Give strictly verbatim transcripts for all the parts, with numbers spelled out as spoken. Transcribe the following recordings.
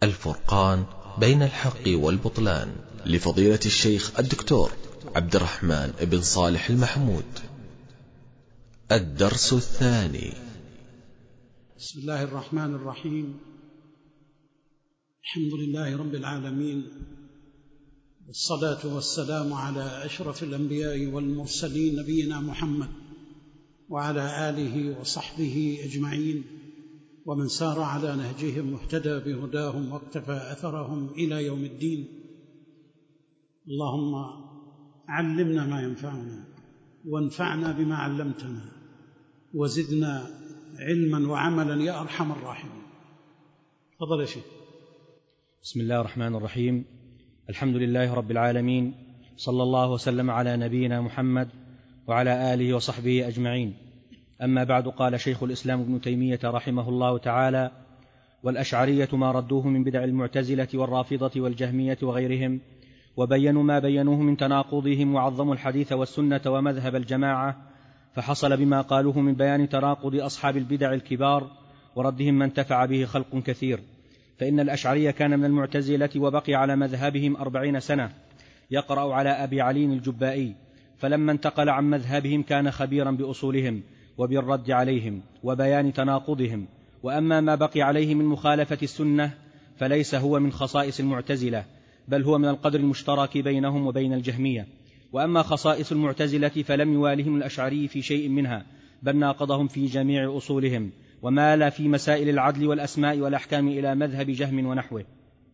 الفرقان بين الحق والبطلان، لفضيلة الشيخ الدكتور عبد الرحمن بن صالح المحمود. الدرس الثاني. بسم الله الرحمن الرحيم. الحمد لله رب العالمين، والصلاة والسلام على أشرف الأنبياء والمرسلين نبينا محمد وعلى آله وصحبه أجمعين، ومن سار على نهجهم واهتدى بهداهم واقتفى أثرهم إلى يوم الدين. اللهم علمنا ما ينفعنا وانفعنا بما علمتنا وزدنا علما وعملا يا أرحم الراحمين. تفضل يا شيخ. بسم الله الرحمن الرحيم. الحمد لله رب العالمين، صلى الله وسلم على نبينا محمد وعلى آله وصحبه أجمعين. أما بعد، قال شيخ الإسلام ابن تيمية رحمه الله تعالى: والأشعرية ما ردوه من بدع المعتزلة والرافضة والجهمية وغيرهم، وبينوا ما بينوه من تناقضهم، وعظموا الحديث والسنة ومذهب الجماعة، فحصل بما قالوه من بيان تناقض أصحاب البدع الكبار وردهم ما انتفع به خلق كثير. فإن الأشعرية كان من المعتزلة وبقي على مذهبهم أربعين سنة يقرأ على أبي علي الجبائي، فلما انتقل عن مذهبهم كان خبيرا بأصولهم وبالرد عليهم وبيان تناقضهم. وأما ما بقي عليه من مخالفة السنة فليس هو من خصائص المعتزلة، بل هو من القدر المشترك بينهم وبين الجهمية. وأما خصائص المعتزلة فلم يوالهم الأشعري في شيء منها، بل ناقضهم في جميع أصولهم، ومال في مسائل العدل والأسماء والأحكام إلى مذهب جهم ونحوه.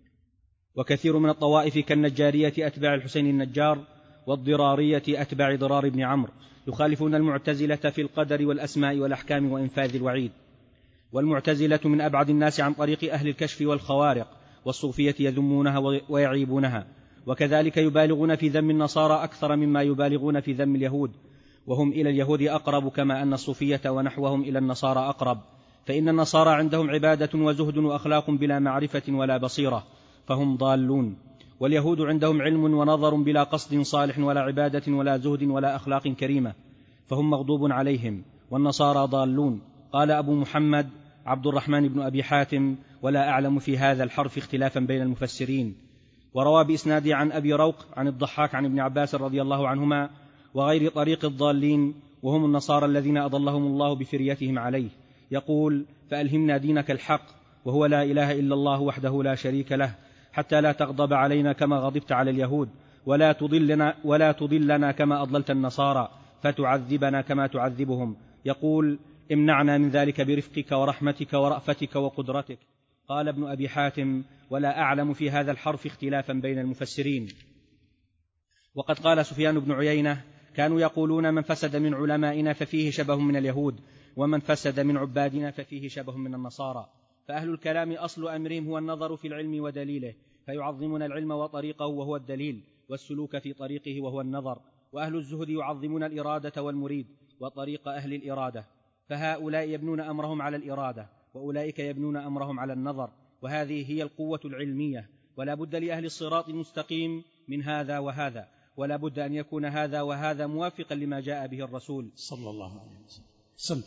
وكثير من الطوائف كالنجارية أتباع الحسين النجار، والضرارية أتباع ضرار بن عمرو، يخالفون المعتزلة في القدر والأسماء والأحكام وإنفاذ الوعيد. والمعتزلة من أبعد الناس عن طريق أهل الكشف والخوارق، والصوفية يذمونها ويعيبونها، وكذلك يبالغون في ذم النصارى أكثر مما يبالغون في ذم اليهود، وهم إلى اليهود أقرب كما أن الصوفية ونحوهم إلى النصارى أقرب، فإن النصارى عندهم عبادة وزهد وأخلاق بلا معرفة ولا بصيرة، فهم ضالون. واليهود عندهم علم ونظر بلا قصد صالح ولا عبادة ولا زهد ولا أخلاق كريمة، فهم مغضوب عليهم، والنصارى ضالون. قال أبو محمد عبد الرحمن بن أبي حاتم: ولا أعلم في هذا الحرف اختلافا بين المفسرين. وروى بإسناد عن أبي روق عن الضحاك عن ابن عباس رضي الله عنهما: وغير طريق الضالين، وهم النصارى الذين أضلهم الله بفريتهم عليه، يقول: فألهمنا دينك الحق، وهو لا إله إلا الله وحده لا شريك له، حتى لا تغضب علينا كما غضبت على اليهود، ولا تضلنا, ولا تضلنا كما أضللت النصارى، فتعذبنا كما تعذبهم. يقول: امنعنا من ذلك برفقك ورحمتك ورأفتك وقدرتك. قال ابن أبي حاتم: ولا أعلم في هذا الحرف اختلافا بين المفسرين. وقد قال سفيان بن عيينة: كانوا يقولون من فسد من علمائنا ففيه شبه من اليهود، ومن فسد من عبادنا ففيه شبه من النصارى. فأهل الكلام أصل أمرهم هو النظر في العلم ودليله، فيعظمون العلم وطريقه وهو الدليل، والسلوك في طريقه وهو النظر. وأهل الزهد يعظمون الإرادة والمريد وطريق أهل الإرادة، فهؤلاء يبنون أمرهم على الإرادة، وأولئك يبنون أمرهم على النظر، وهذه هي القوة العلمية. ولا بد لأهل الصراط المستقيم من هذا وهذا، ولا بد أن يكون هذا وهذا موافقا لما جاء به الرسول صلى الله عليه وسلم. سمت.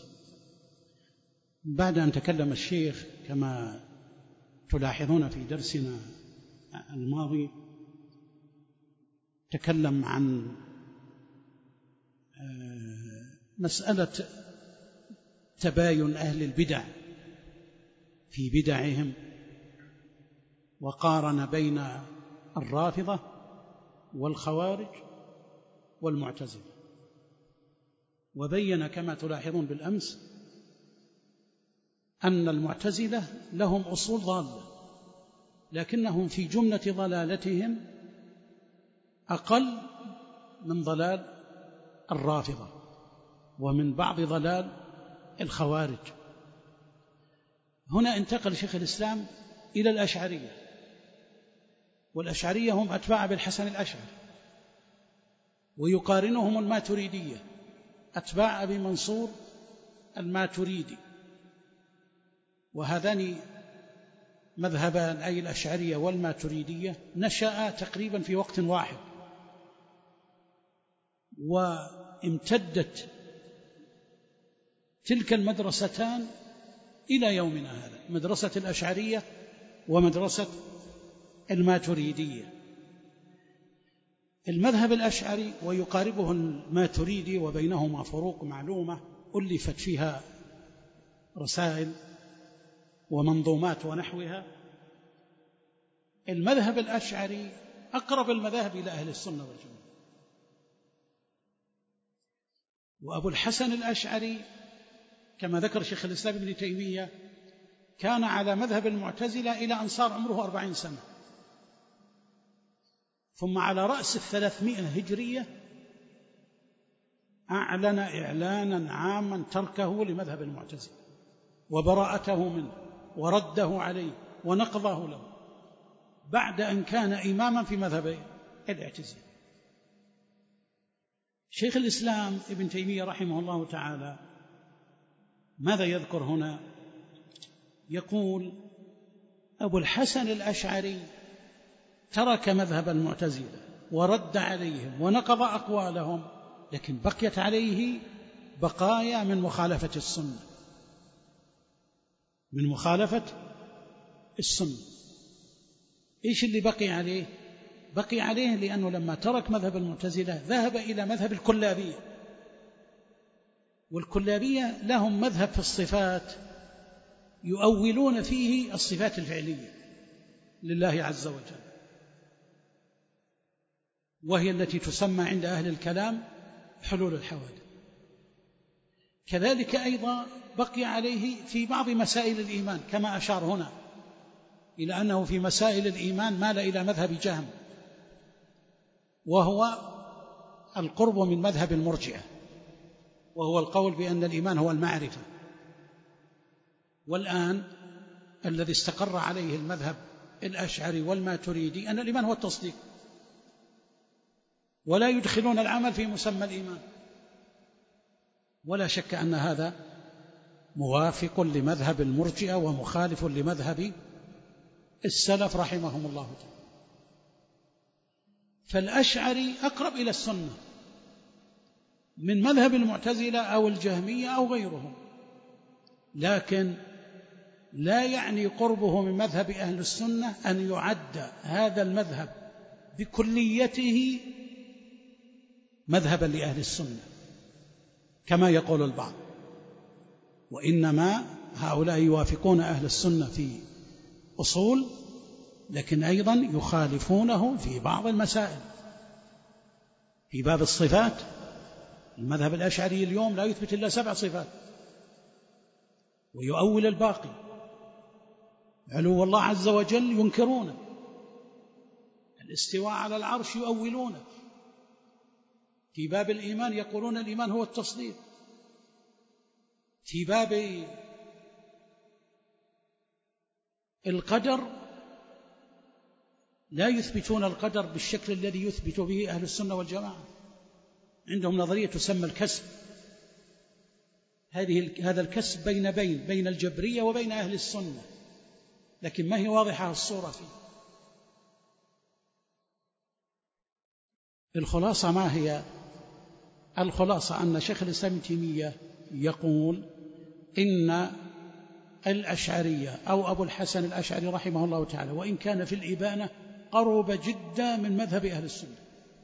بعد أن تكلم الشيخ كما تلاحظون في درسنا الماضي، تكلم عن مسألة تباين أهل البدع في بدعهم، وقارن بين الرافضة والخوارج والمعتزلة، وبين كما تلاحظون بالأمس أن المعتزلة لهم أصول ضالة، لكنهم في جملة ضلالتهم أقل من ضلال الرافضة ومن بعض ضلال الخوارج. هنا انتقل شيخ الإسلام إلى الأشعرية، والأشعرية هم أتباع بالحسن الأشعري، ويقارنهم الماتريدية أتباع أبي منصور الماتريدي، وهذان مذهبان أي الأشعرية والماتريدية نشأ تقريبا في وقت واحد، وامتدت تلك المدرستان إلى يومنا هذا. مدرسة الأشعرية ومدرسة الماتريدية. المذهب الأشعري ويقاربه الماتريدي وبينهما فروق معلومة ألفت فيها رسائل ومنظومات ونحوها. المذهب الأشعري أقرب المذاهب إلى أهل السنة والجماعة، وأبو الحسن الأشعري كما ذكر شيخ الإسلام ابن تيمية كان على مذهب المعتزلة إلى أن صار عمره أربعين سنة، ثم على رأس الثلاثمائة هجرية أعلن إعلانا عاما تركه لمذهب المعتزلة وبراءته منه ورده عليه ونقضه له بعد أن كان إماما في مذهب الاعتزال. شيخ الإسلام ابن تيمية رحمه الله تعالى ماذا يذكر هنا؟ يقول أبو الحسن الأشعري ترك مذهب المعتزلة ورد عليهم ونقض أقوالهم، لكن بقيت عليه بقايا من مخالفة السنة من مخالفة السنة. إيش اللي بقي عليه؟ بقي عليه لأنه لما ترك مذهب المعتزلة ذهب إلى مذهب الكلابية، والكلابية لهم مذهب في الصفات يؤولون فيه الصفات الفعلية لله عز وجل، وهي التي تسمى عند أهل الكلام حلول الحوادث. كذلك أيضا بقي عليه في بعض مسائل الإيمان كما أشار هنا إلى أنه في مسائل الإيمان مال إلى مذهب جهم، وهو القرب من مذهب المرجئة، وهو القول بأن الإيمان هو المعرفة. والآن الذي استقر عليه المذهب الأشعري والماتريدي أن الإيمان هو التصديق، ولا يدخلون العمل في مسمى الإيمان، ولا شك أن هذا موافق لمذهب المرجئة ومخالف لمذهب السلف رحمهم الله تعالى. فالأشعري أقرب إلى السنة من مذهب المعتزلة أو الجهمية أو غيرهم، لكن لا يعني قربه من مذهب أهل السنة أن يعد هذا المذهب بكليته مذهبا لأهل السنة كما يقول البعض، وإنما هؤلاء يوافقون أهل السنة في أصول، لكن أيضا يخالفونه في بعض المسائل. في باب الصفات المذهب الأشعري اليوم لا يثبت إلا سبع صفات ويؤول الباقي. علو الله عز وجل ينكرونه، الاستواء على العرش يؤولونه. في باب الإيمان يقولون الإيمان هو التصديق. في باب القدر لا يثبتون القدر بالشكل الذي يثبت به أهل السنة والجماعة، عندهم نظرية تسمى الكسب. هذه هذا الكسب بين بين بين الجبرية وبين أهل السنة، لكن ما هي واضحة الصورة فيه. الخلاصة ما هي؟ الخلاصة أن شيخ الإسلام ابن تيمية يقول إن الأشعرية أو أبو الحسن الأشعري رحمه الله تعالى وإن كان في الإبانة قرب جدا من مذهب أهل السنة،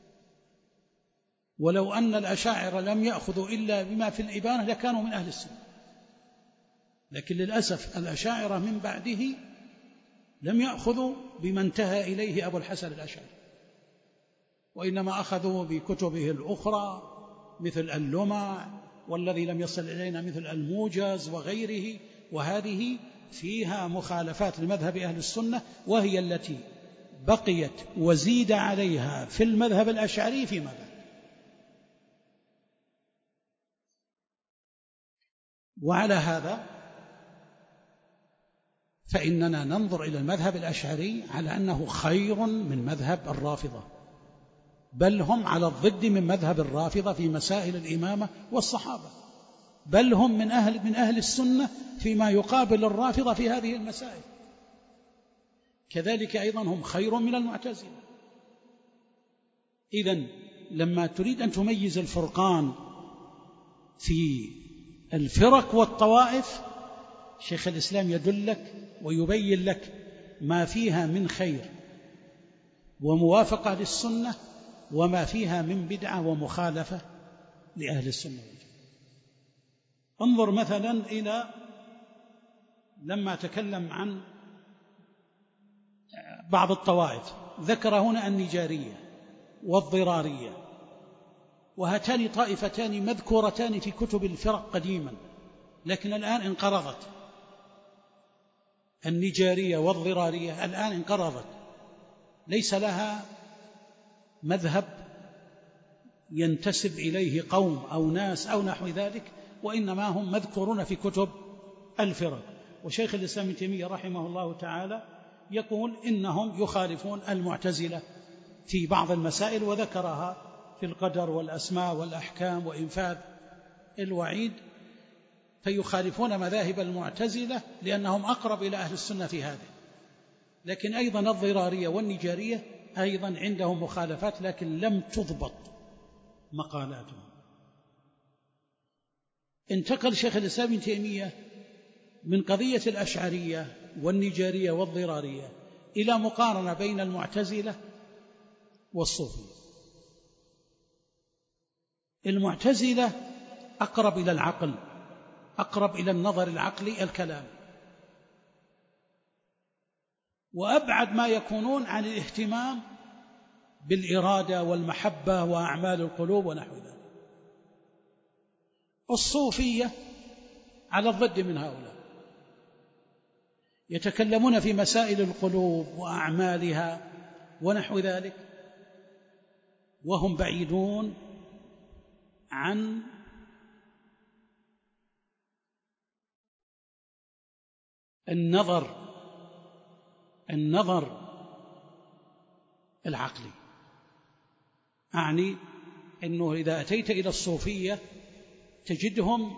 ولو أن الأشاعرة لم يأخذوا إلا بما في الإبانة لكانوا من أهل السنة، لكن للأسف الأشاعرة من بعده لم يأخذوا بما انتهى إليه أبو الحسن الأشعري، وإنما أخذوا بكتبه الأخرى مثل اللمع والذي لم يصل إلينا مثل الموجز وغيره، وهذه فيها مخالفات لمذهب أهل السنة، وهي التي بقيت وزيد عليها في المذهب الأشعري فيما بعد. وعلى هذا فإننا ننظر إلى المذهب الأشعري على أنه خير من مذهب الرافضة، بل هم على الضد من مذهب الرافضة في مسائل الإمامة والصحابة، بل هم من أهل, من أهل السنة فيما يقابل الرافضة في هذه المسائل. كذلك أيضا هم خير من المعتزلة. إذن لما تريد أن تميز الفرقان في الفرق والطوائف، شيخ الإسلام يدلك ويبين لك ما فيها من خير وموافقة للسنة وما فيها من بدعة ومخالفة لأهل السنة والجماعة. انظر مثلا إلى لما تكلم عن بعض الطوائف، ذكر هنا النجارية والضرارية، وهاتان طائفتان مذكورتان في كتب الفرق قديما، لكن الآن انقرضت. النجارية والضرارية الآن انقرضت، ليس لها مذهب ينتسب إليه قوم أو ناس أو نحو ذلك، وإنما هم مذكورون في كتب الفرق. وشيخ الإسلام ابن تيمية رحمه الله تعالى يقول إنهم يخالفون المعتزلة في بعض المسائل، وذكرها في القدر والأسماء والأحكام وإنفاذ الوعيد، فيخالفون مذاهب المعتزلة لأنهم أقرب إلى أهل السنة في هذا. لكن أيضا الضرارية والنجارية أيضا عندهم مخالفات، لكن لم تضبط مقالاتهم. انتقل شيخ الإسلام ابن تيمية من قضية الأشعرية والنجارية والضرارية إلى مقارنة بين المعتزلة والصوفية. المعتزلة أقرب إلى العقل، أقرب إلى النظر العقلي الكلام، وأبعد ما يكونون عن الاهتمام بالإرادة والمحبة وأعمال القلوب ونحو ذلك. الصوفية على الضد من هؤلاء، يتكلمون في مسائل القلوب وأعمالها ونحو ذلك، وهم بعيدون عن النظر النظر العقلي. أعني أنه إذا أتيت إلى الصوفية تجدهم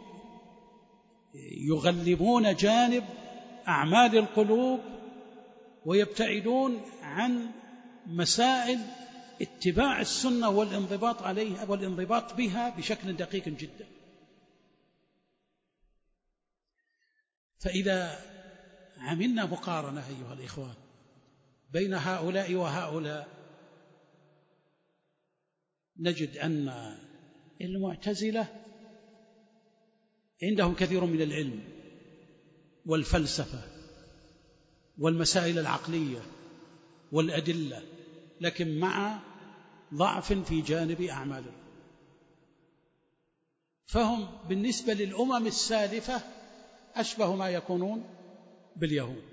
يغلبون جانب أعمال القلوب ويبتعدون عن مسائل اتباع السنة والانضباط عليها والانضباط بها بشكل دقيق جدا. فإذا عملنا مقارنة أيها الإخوان بين هؤلاء وهؤلاء نجد أن المعتزلة عندهم كثير من العلم والفلسفة والمسائل العقلية والأدلة، لكن مع ضعف في جانب أعمالهم. فهم بالنسبة للأمم السالفة أشبه ما يكونون باليهود.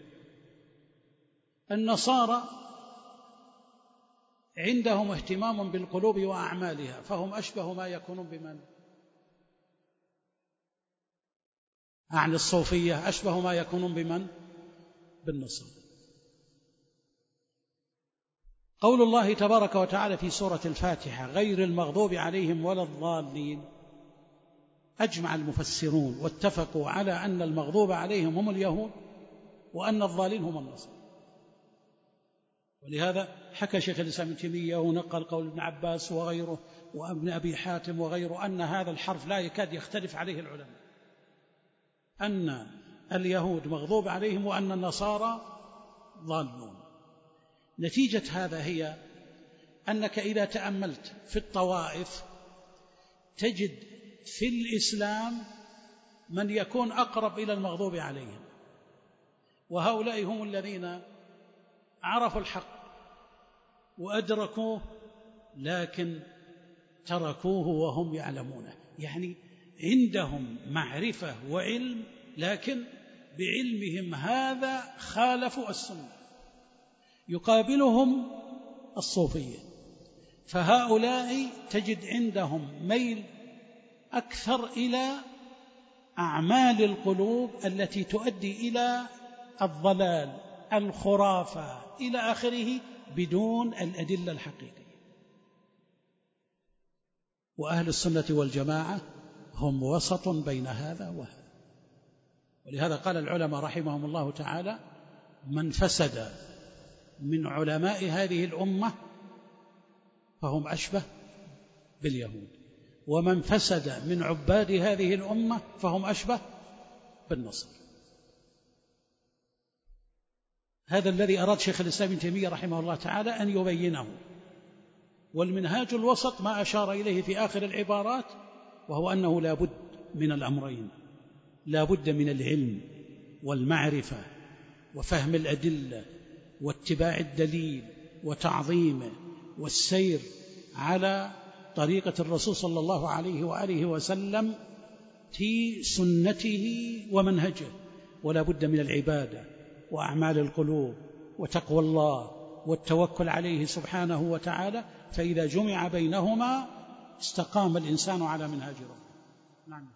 النصارى عندهم اهتمام بالقلوب وأعمالها، فهم أشبه ما يكونون بمن؟ عن الصوفية أشبه ما يكونون بمن؟ بالنصارى. قول الله تبارك وتعالى في سورة الفاتحة غير المغضوب عليهم ولا الضالين، أجمع المفسرون واتفقوا على أن المغضوب عليهم هم اليهود وأن الضالين هم النصارى. ولهذا حكى شيخ الإسلام ابن تيمية ونقل قول ابن عباس وغيره وابن أبي حاتم وغيره أن هذا الحرف لا يكاد يختلف عليه العلماء، أن اليهود مغضوب عليهم وأن النصارى ضالون. نتيجة هذا هي أنك إذا تأملت في الطوائف تجد في الإسلام من يكون أقرب إلى المغضوب عليهم، وهؤلاء هم الذين عرفوا الحق وأدركوه لكن تركوه وهم يعلمونه، يعني عندهم معرفة وعلم لكن بعلمهم هذا خالفوا السنة. يقابلهم الصوفية، فهؤلاء تجد عندهم ميل أكثر إلى أعمال القلوب التي تؤدي إلى الضلال الخرافة إلى آخره بدون الأدلة الحقيقية. وأهل السنة والجماعة هم وسط بين هذا وهذا. ولهذا قال العلماء رحمهم الله تعالى من فسد من علماء هذه الأمة فهم أشبه باليهود، ومن فسد من عباد هذه الأمة فهم أشبه بالنصارى. هذا الذي أراد شيخ الإسلام ابن تيمية رحمه الله تعالى أن يبينه. والمنهاج الوسط ما أشار إليه في آخر العبارات، وهو أنه لا بد من الأمرين، لا بد من العلم والمعرفة وفهم الأدلة واتباع الدليل وتعظيمه والسير على طريقة الرسول صلى الله عليه وآله وسلم في سنته ومنهجه، ولا بد من العبادة وأعمال القلوب وتقوى الله والتوكل عليه سبحانه وتعالى، فإذا جمع بينهما استقام الإنسان على منهج ربه. نعم.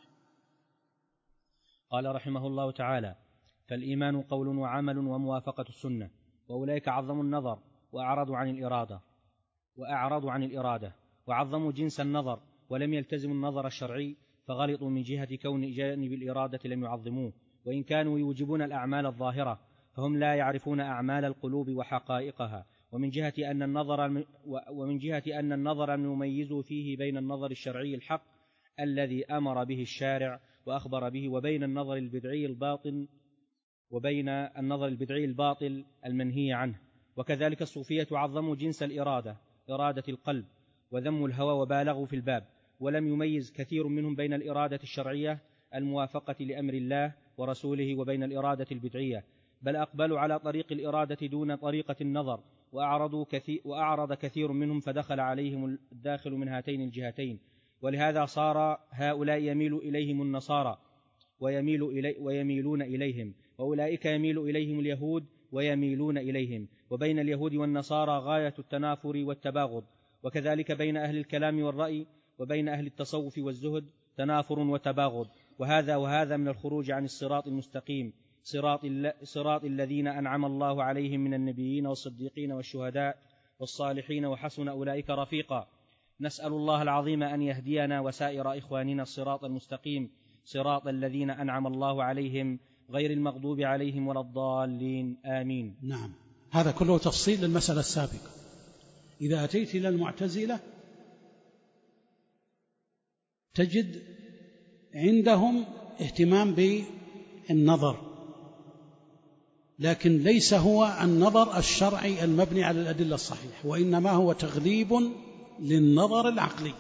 قال رحمه الله تعالى: فالإيمان قول وعمل وموافقة السنة، وأولئك عظموا النظر وأعرضوا عن الإرادة وأعرضوا عن الإرادة وعظموا جنس النظر ولم يلتزموا النظر الشرعي، فغلطوا من جهة كون جانب الإرادة لم يعظموه، وإن كانوا يوجبون الأعمال الظاهرة فهم لا يعرفون أعمال القلوب وحقائقها، ومن جهة أن النظر ومن جهة أن النظر المميز فيه بين النظر الشرعي الحق الذي أمر به الشارع وأخبر به، وبين النظر البدعي الباطل وبين النظر البدعي الباطل المنهي عنه. وكذلك الصوفية عظموا جنس الإرادة، إرادة القلب، وذموا الهوى وبالغوا في الباب، ولم يميز كثير منهم بين الإرادة الشرعية الموافقة لأمر الله ورسوله وبين الإرادة البدعية، بل أقبلوا على طريق الإرادة دون طريقة النظر، وأعرضوا كثير وأعرض كثير منهم فدخل عليهم الداخل من هاتين الجهتين. ولهذا صار هؤلاء يميل إليهم النصارى ويميل إلي ويميلون إليهم، وأولئك يميل إليهم اليهود ويميلون إليهم، وبين اليهود والنصارى غاية التنافر والتباغض. وكذلك بين أهل الكلام والرأي وبين أهل التصوف والزهد تنافر وتباغض، وهذا وهذا من الخروج عن الصراط المستقيم، صراط, صراط الذين أنعم الله عليهم من النبيين والصديقين والشهداء والصالحين وحسن أولئك رفيقا. نسأل الله العظيم أن يهدينا وسائر إخواننا الصراط المستقيم، صراط الذين أنعم الله عليهم غير المغضوب عليهم ولا الضالين، آمين. نعم، هذا كله تفصيل للمسألة السابقة. إذا أتيت إلى المعتزلة تجد عندهم اهتمام بالنظر، لكن ليس هو النظر الشرعي المبني على الأدلة الصحيحة، وإنما هو تغليب للنظر العقلي.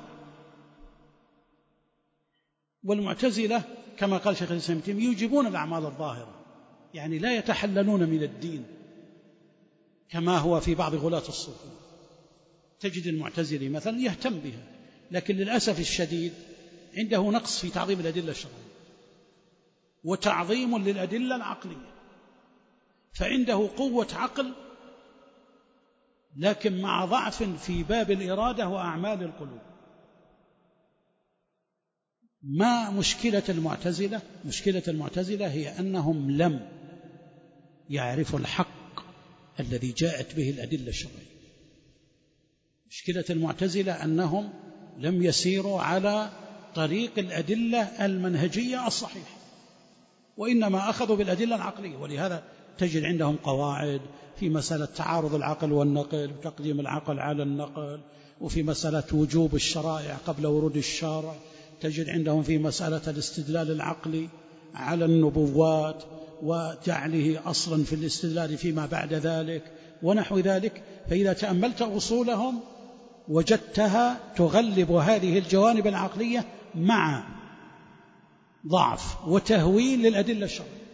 والمعتزلة كما قال شيخ الإسلام ابن تيمية يوجبون الأعمال الظاهرة، يعني لا يتحللون من الدين كما هو في بعض غلاة الصوفية. تجد المعتزلي مثلا يهتم بها، لكن للأسف الشديد عنده نقص في تعظيم الأدلة الشرعية وتعظيم للأدلة العقلية، فعنده قوة عقل لكن مع ضعف في باب الإرادة وأعمال القلوب. ما مشكلة المعتزلة؟ مشكلة المعتزلة هي أنهم لم يعرفوا الحق الذي جاءت به الأدلة الشرعية. مشكلة المعتزلة أنهم لم يسيروا على طريق الأدلة المنهجية الصحيحة، وإنما أخذوا بالأدلة العقلية. ولهذا تجد عندهم قواعد في مسألة تعارض العقل والنقل وتقديم العقل على النقل، وفي مسألة وجوب الشرائع قبل ورود الشرع، تجد عندهم في مسألة الاستدلال العقلي على النبوات وجعله أصلا في الاستدلال فيما بعد ذلك ونحو ذلك. فإذا تأملت أصولهم وجدتها تغلب هذه الجوانب العقلية مع ضعف وتهويل للأدلة الشرعية.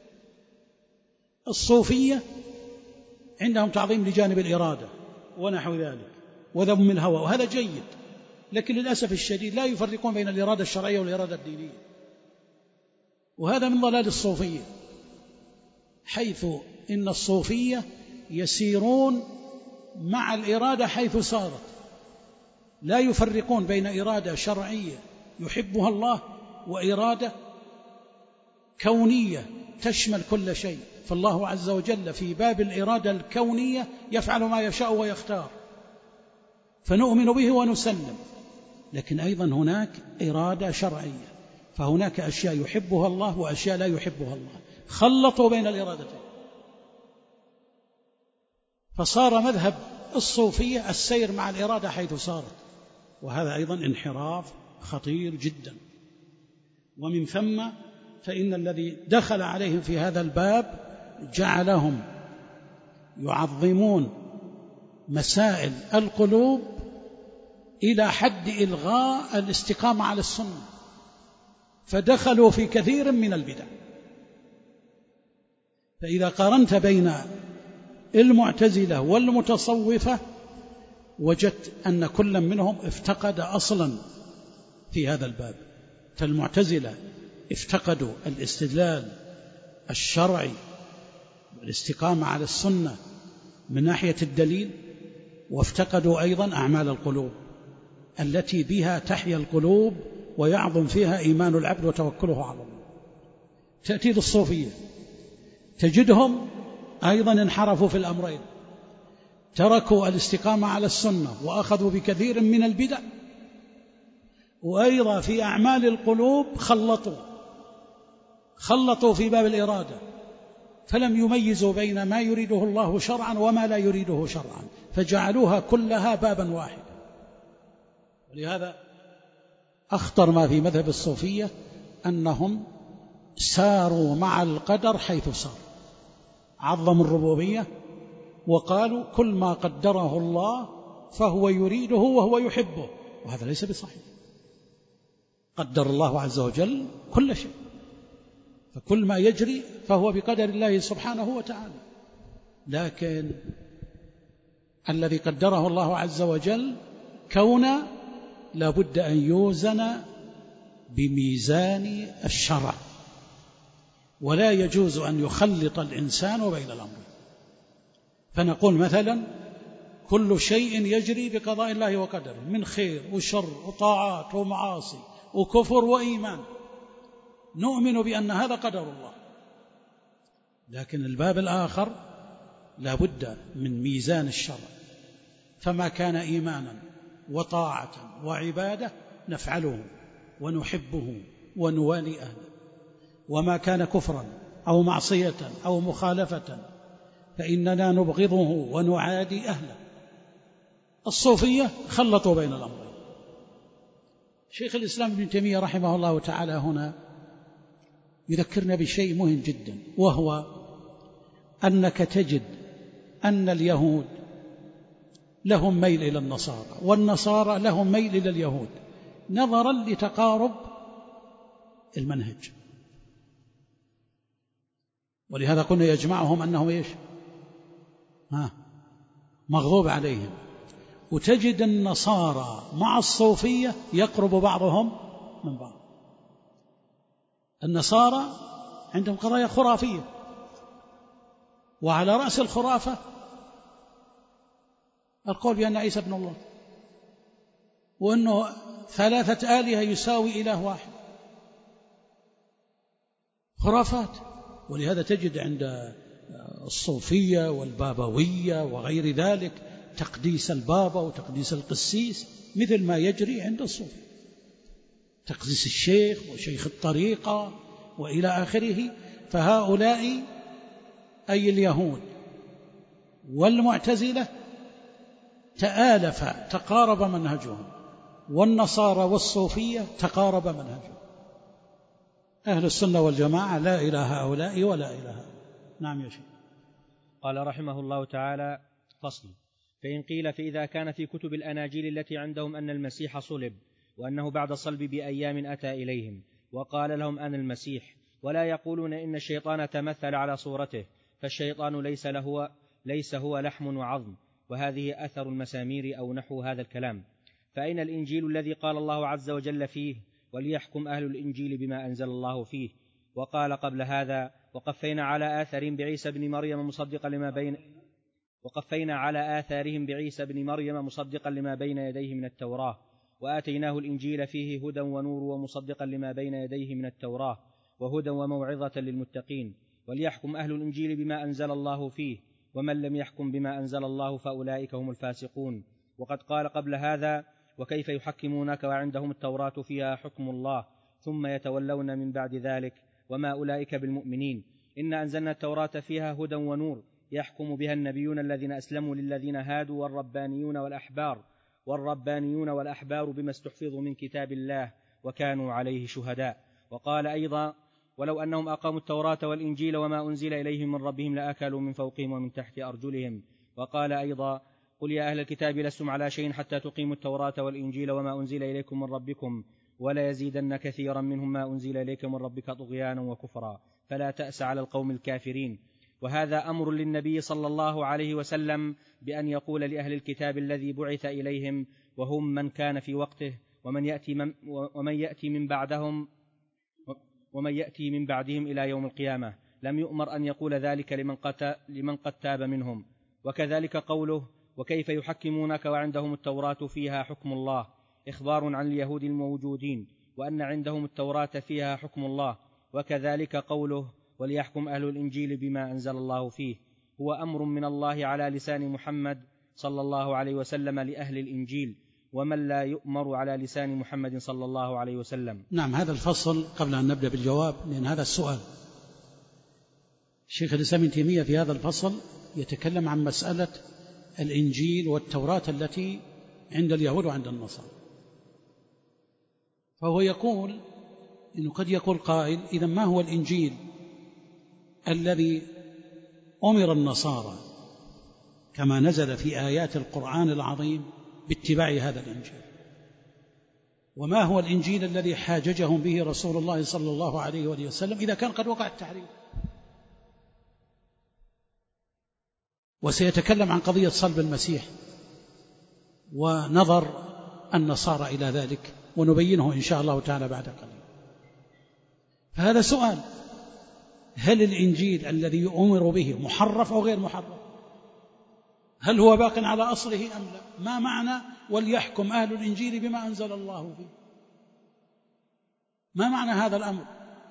الصوفية عندهم تعظيم لجانب الإرادة ونحو ذلك وذم الهوى، وهذا جيد، لكن للأسف الشديد لا يفرقون بين الإرادة الشرعية والإرادة الدينية، وهذا من ضلال الصوفية، حيث إن الصوفية يسيرون مع الإرادة حيث صارت، لا يفرقون بين إرادة شرعية يحبها الله وإرادة كونية تشمل كل شيء. فالله عز وجل في باب الإرادة الكونية يفعل ما يشاء ويختار، فنؤمن به ونسلم. لكن أيضا هناك إرادة شرعية، فهناك أشياء يحبها الله وأشياء لا يحبها الله، خلطوا بين الإرادتين، فصار مذهب الصوفية السير مع الإرادة حيث صارت، وهذا أيضا انحراف خطير جدا. ومن ثم فإن الذي دخل عليهم في هذا الباب جعلهم يعظمون مسائل القلوب إلى حد إلغاء الاستقامة على السنة، فدخلوا في كثير من البدع. فإذا قارنت بين المعتزلة والمتصوفة وجدت أن كل منهم افتقد أصلا في هذا الباب. فالمعتزلة افتقدوا الاستدلال الشرعي والاستقامة على السنة من ناحية الدليل، وافتقدوا أيضا أعمال القلوب التي بها تحيا القلوب ويعظم فيها إيمان العبد وتوكله على الله. تأتي الصوفية تجدهم أيضا انحرفوا في الأمرين، تركوا الاستقامة على السنة وأخذوا بكثير من البدع، وأيضا في أعمال القلوب خلطوا خلطوا في باب الإرادة، فلم يميزوا بين ما يريده الله شرعا وما لا يريده شرعا، فجعلوها كلها بابا واحدا. ولهذا أخطر ما في مذهب الصوفية أنهم ساروا مع القدر حيث سار، عظموا الربوبية وقالوا كل ما قدره الله فهو يريده وهو يحبه، وهذا ليس بصحيح. قدر الله عز وجل كل شيء، فكل ما يجري فهو بقدر الله سبحانه وتعالى، لكن الذي قدره الله عز وجل كونا لابد أن يوزن بميزان الشرع، ولا يجوز أن يخلط الإنسان بين الأمرين. فنقول مثلا كل شيء يجري بقضاء الله وقدره من خير وشر وطاعات ومعاصي وكفر وإيمان، نؤمن بأن هذا قدر الله. لكن الباب الآخر لا بد من ميزان الشرع، فما كان إيمانا وطاعة وعبادة نفعله ونحبه ونوالي أهله، وما كان كفرا أو معصية أو مخالفة فإننا نبغضه ونعادي أهله. الصوفية خلطوا بين الأمرين. شيخ الإسلام ابن تيمية رحمه الله تعالى هنا يذكرنا بشيء مهم جدا، وهو أنك تجد أن اليهود لهم ميل إلى النصارى، والنصارى لهم ميل إلى اليهود، نظرا لتقارب المنهج. ولهذا قلنا يجمعهم أنهم إيش؟ ها مغضوب عليهم. وتجد النصارى مع الصوفية يقرب بعضهم من بعض. النصارى عندهم قضايا خرافية، وعلى رأس الخرافة القول بأن عيسى ابن الله، وأنه ثلاثة آلهة يساوي إله واحد، خرافات. ولهذا تجد عند الصوفية والبابوية وغير ذلك تقديس البابا وتقديس القسيس مثل ما يجري عند الصوفية، تقديس الشيخ وشيخ الطريقة وإلى آخره. فهؤلاء أي اليهود والمعتزلة تآلف تقارب منهجهم، والنصارى والصوفية تقارب منهجهم. أهل السنة والجماعة لا إلى هؤلاء ولا إلى هؤلاء. نعم يا شيخ. قال رحمه الله تعالى: فصل. فإن قيل فإذا كان في كتب الأناجيل التي عندهم أن المسيح صلب وأنه بعد صلب بأيام أتى إليهم وقال لهم أنا المسيح، ولا يقولون إن الشيطان تمثل على صورته، فالشيطان ليس له ليس هو لحم وعظم، وهذه أثر المسامير أو نحو هذا الكلام، فأين الإنجيل الذي قال الله عز وجل فيه وليحكم أهل الإنجيل بما أنزل الله فيه؟ وقال قبل هذا: وقفينا على آثارهم بعيسى بن مريم مصدقا لما بين وقفينا على آثارهم بعيسى بن مريم مصدقا لما بين يديه من التوراة، وآتيناه الإنجيل فيه هدى ونور ومصدقا لما بين يديه من التوراة وهدى وموعظة للمتقين، وليحكم أهل الإنجيل بما أنزل الله فيه، ومن لم يحكم بما أنزل الله فأولئك هم الفاسقون. وقد قال قبل هذا: وكيف يحكمونك وعندهم التوراة فيها حكم الله ثم يتولون من بعد ذلك وما أولئك بالمؤمنين. إن أنزلنا التوراة فيها هدى ونور يحكم بها النبيون الذين أسلموا للذين هادوا والربانيون والأحبار والربانيون والأحبار بما استحفظوا من كتاب الله وكانوا عليه شهداء. وقال أيضا: ولو أنهم أقاموا التوراة والإنجيل وما أنزل إليهم من ربهم لأكلوا من فوقهم ومن تحت أرجلهم. وقال أيضا: قل يا أهل الكتاب لستم على شيء حتى تقيموا التوراة والإنجيل وما أنزل إليكم من ربكم ولا يزيدن كثيرا منهم ما أنزل إليك من ربك طغيانا وكفرا فلا تأس على القوم الكافرين. وهذا أمر للنبي صلى الله عليه وسلم بأن يقول لأهل الكتاب الذي بعث إليهم وهم من كان في وقته ومن يأتي من, ومن يأتي من بعدهم ومن يأتي من بعدهم إلى يوم القيامة، لم يؤمر أن يقول ذلك لمن قد, لمن قد تاب منهم. وكذلك قوله: وكيف يحكمونك وعندهم التوراة فيها حكم الله، إخبار عن اليهود الموجودين وأن عندهم التوراة فيها حكم الله. وكذلك قوله: وليحكم أهل الإنجيل بما أنزل الله فيه، هو أمر من الله على لسان محمد صلى الله عليه وسلم لأهل الإنجيل، ومن لا يؤمر على لسان محمد صلى الله عليه وسلم. نعم، هذا الفصل قبل أن نبدأ بالجواب، لأن هذا السؤال الشيخ الإسلام ابن تيمية في هذا الفصل يتكلم عن مسألة الإنجيل والتوراة التي عند اليهود وعند النصارى. فهو يقول إنه قد يقول قائل: إذا ما هو الإنجيل الذي أمر النصارى كما نزل في آيات القرآن العظيم باتباع هذا الإنجيل، وما هو الإنجيل الذي حاججهم به رسول الله صلى الله عليه وآله وسلم إذا كان قد وقع التحريف؟ وسيتكلم عن قضية صلب المسيح ونظر النصارى إلى ذلك، ونبينه إن شاء الله تعالى بعد قليل. فهذا سؤال: هل الإنجيل الذي أمر به محرف أو غير محرف؟ هل هو باق على أصله أم لا؟ ما معنى وليحكم أهل الإنجيل بما أنزل الله فيه؟ ما معنى هذا الأمر؟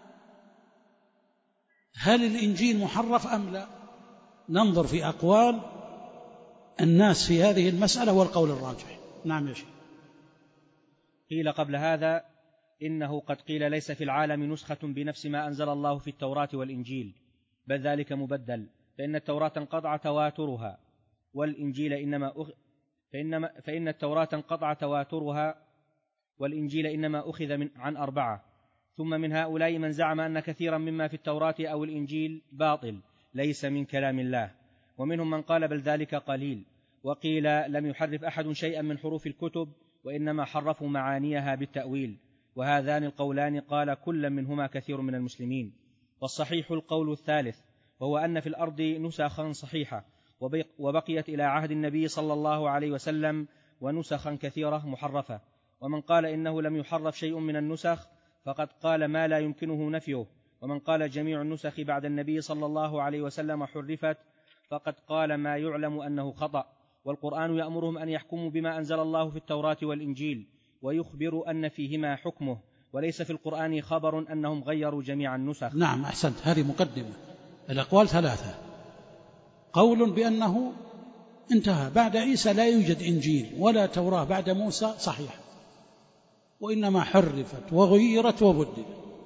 هل الإنجيل محرف أم لا؟ ننظر في أقوال الناس في هذه المسألة والقول الراجح. نعم يا شيخ. قيل قبل هذا إنه قد قيل ليس في العالم نسخة بنفس ما أنزل الله في التوراة والإنجيل، بل ذلك مبدل، فإن التوراة انقطع تواترها والإنجيل إنما أخ... فإنما... فإن التوراة انقطع تواترها والإنجيل إنما أخذ من... عن أربعة. ثم من هؤلاء من زعم أن كثيرا مما في التوراة أو الإنجيل باطل ليس من كلام الله، ومنهم من قال بل ذلك قليل. وقيل لم يحرف أحد شيئا من حروف الكتب، وإنما حرفوا معانيها بالتأويل، وهذان القولان قال كل منهما كثير من المسلمين. والصحيح القول الثالث، وهو أن في الأرض نسخا صحيحة وبقيت إلى عهد النبي صلى الله عليه وسلم، ونسخا كثيرة محرفة. ومن قال إنه لم يحرف شيء من النسخ فقد قال ما لا يمكنه نفيه، ومن قال جميع النسخ بعد النبي صلى الله عليه وسلم حرفت فقد قال ما يعلم أنه خطأ. والقرآن يأمرهم أن يحكموا بما أنزل الله في التوراة والإنجيل، ويخبر أن فيهما حكمه، وليس في القرآن خبر أنهم غيروا جميع النسخ. نعم أحسنت، هذه مقدمة. الأقوال ثلاثة: قول بأنه انتهى، بعد عيسى لا يوجد إنجيل ولا توراة بعد موسى صحيح، وإنما حرفت وغيرت وبدلت.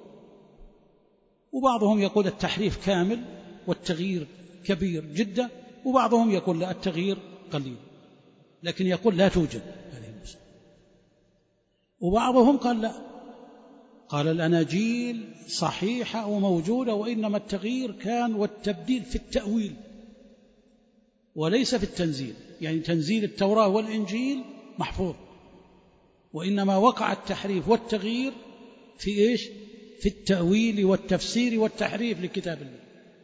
وبعضهم يقول التحريف كامل والتغيير كبير جدا، وبعضهم يقول لا، التغيير قليل، لكن يقول لا توجد هذه المسألة. وبعضهم قال لا، قال الأناجيل صحيحة وموجودة، وإنما التغيير كان والتبديل في التأويل وليس في التنزيل، يعني تنزيل التوراة والإنجيل محفوظ، وإنما وقع التحريف والتغيير في إيش؟ في التأويل والتفسير والتحريف لكتاب الله.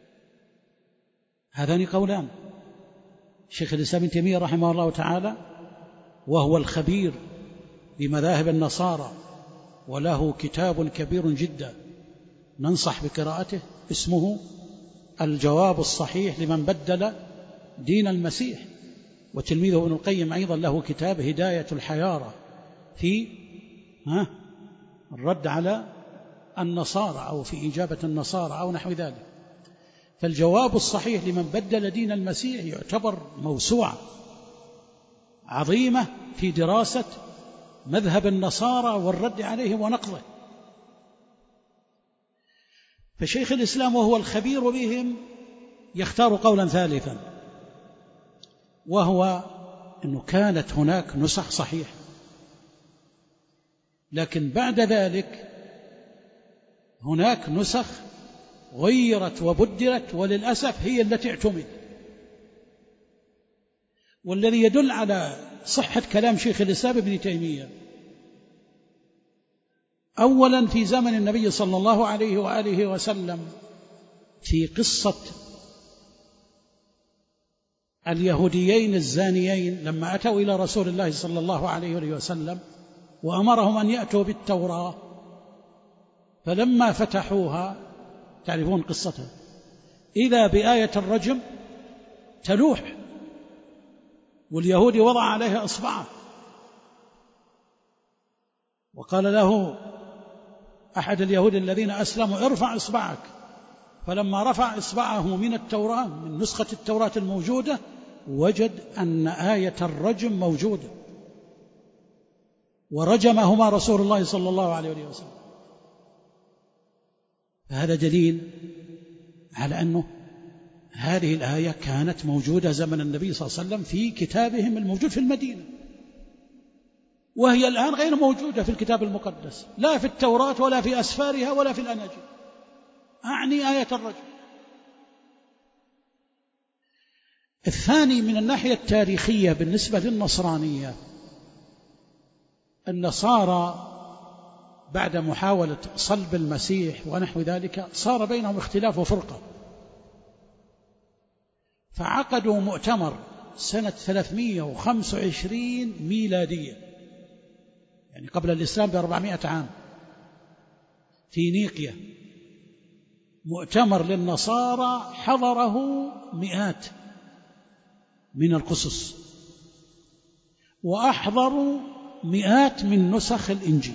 هذان قولان. شيخ الإسلام ابن تيمية رحمه الله تعالى، وهو الخبير بمذاهب النصارى وله كتاب كبير جدا ننصح بقراءته، اسمه الجواب الصحيح لمن بدل دين المسيح. وتلميذه ابن القيم أيضا له كتاب هداية الحيارى في ها الرد على النصارى أو في إجابة النصارى أو نحو ذلك. فالجواب الصحيح لمن بدل دين المسيح يعتبر موسوعة عظيمة في دراسة مذهب النصارى والرد عليهم ونقضه. فشيخ الإسلام وهو الخبير بهم يختار قولا ثالثا، وهو أنه كانت هناك نسخ صحيحة، لكن بعد ذلك هناك نسخ غيرت وبدلت وللأسف هي التي اعتمد. والذي يدل على صحة كلام شيخ الإسلام ابن تيمية أولا في زمن النبي صلى الله عليه وآله وسلم في قصة اليهوديين الزانيين لما أتوا إلى رسول الله صلى الله عليه وسلم وأمرهم أن يأتوا بالتوراة، فلما فتحوها تعرفون قصتها إذا بآية الرجم تلوح، واليهودي وضع عليها إصبعه، وقال له أحد اليهود الذين أسلموا ارفع إصبعك، فلما رفع إصبعه من التوراة من نسخة التوراة الموجودة وجد أن آية الرجم موجودة، ورجمهما رسول الله صلى الله عليه وسلم. فهذا دليل على أنه هذه الآية كانت موجودة زمن النبي صلى الله عليه وسلم في كتابهم الموجود في المدينة، وهي الآن غير موجودة في الكتاب المقدس لا في التوراة ولا في أسفارها ولا في الأناجيل، أعني آية الرجم. الثاني من الناحية التاريخية بالنسبة للنصرانية، النصارى بعد محاولة صلب المسيح ونحو ذلك صار بينهم اختلاف وفرقة، فعقدوا مؤتمر سنة ثلاثمائة وخمسة وعشرين ميلادية، يعني قبل الإسلام بأربعمائة عام، في نيقيا، مؤتمر للنصارى حضره مئات من القصص، وأحضروا مئات من نسخ الإنجيل.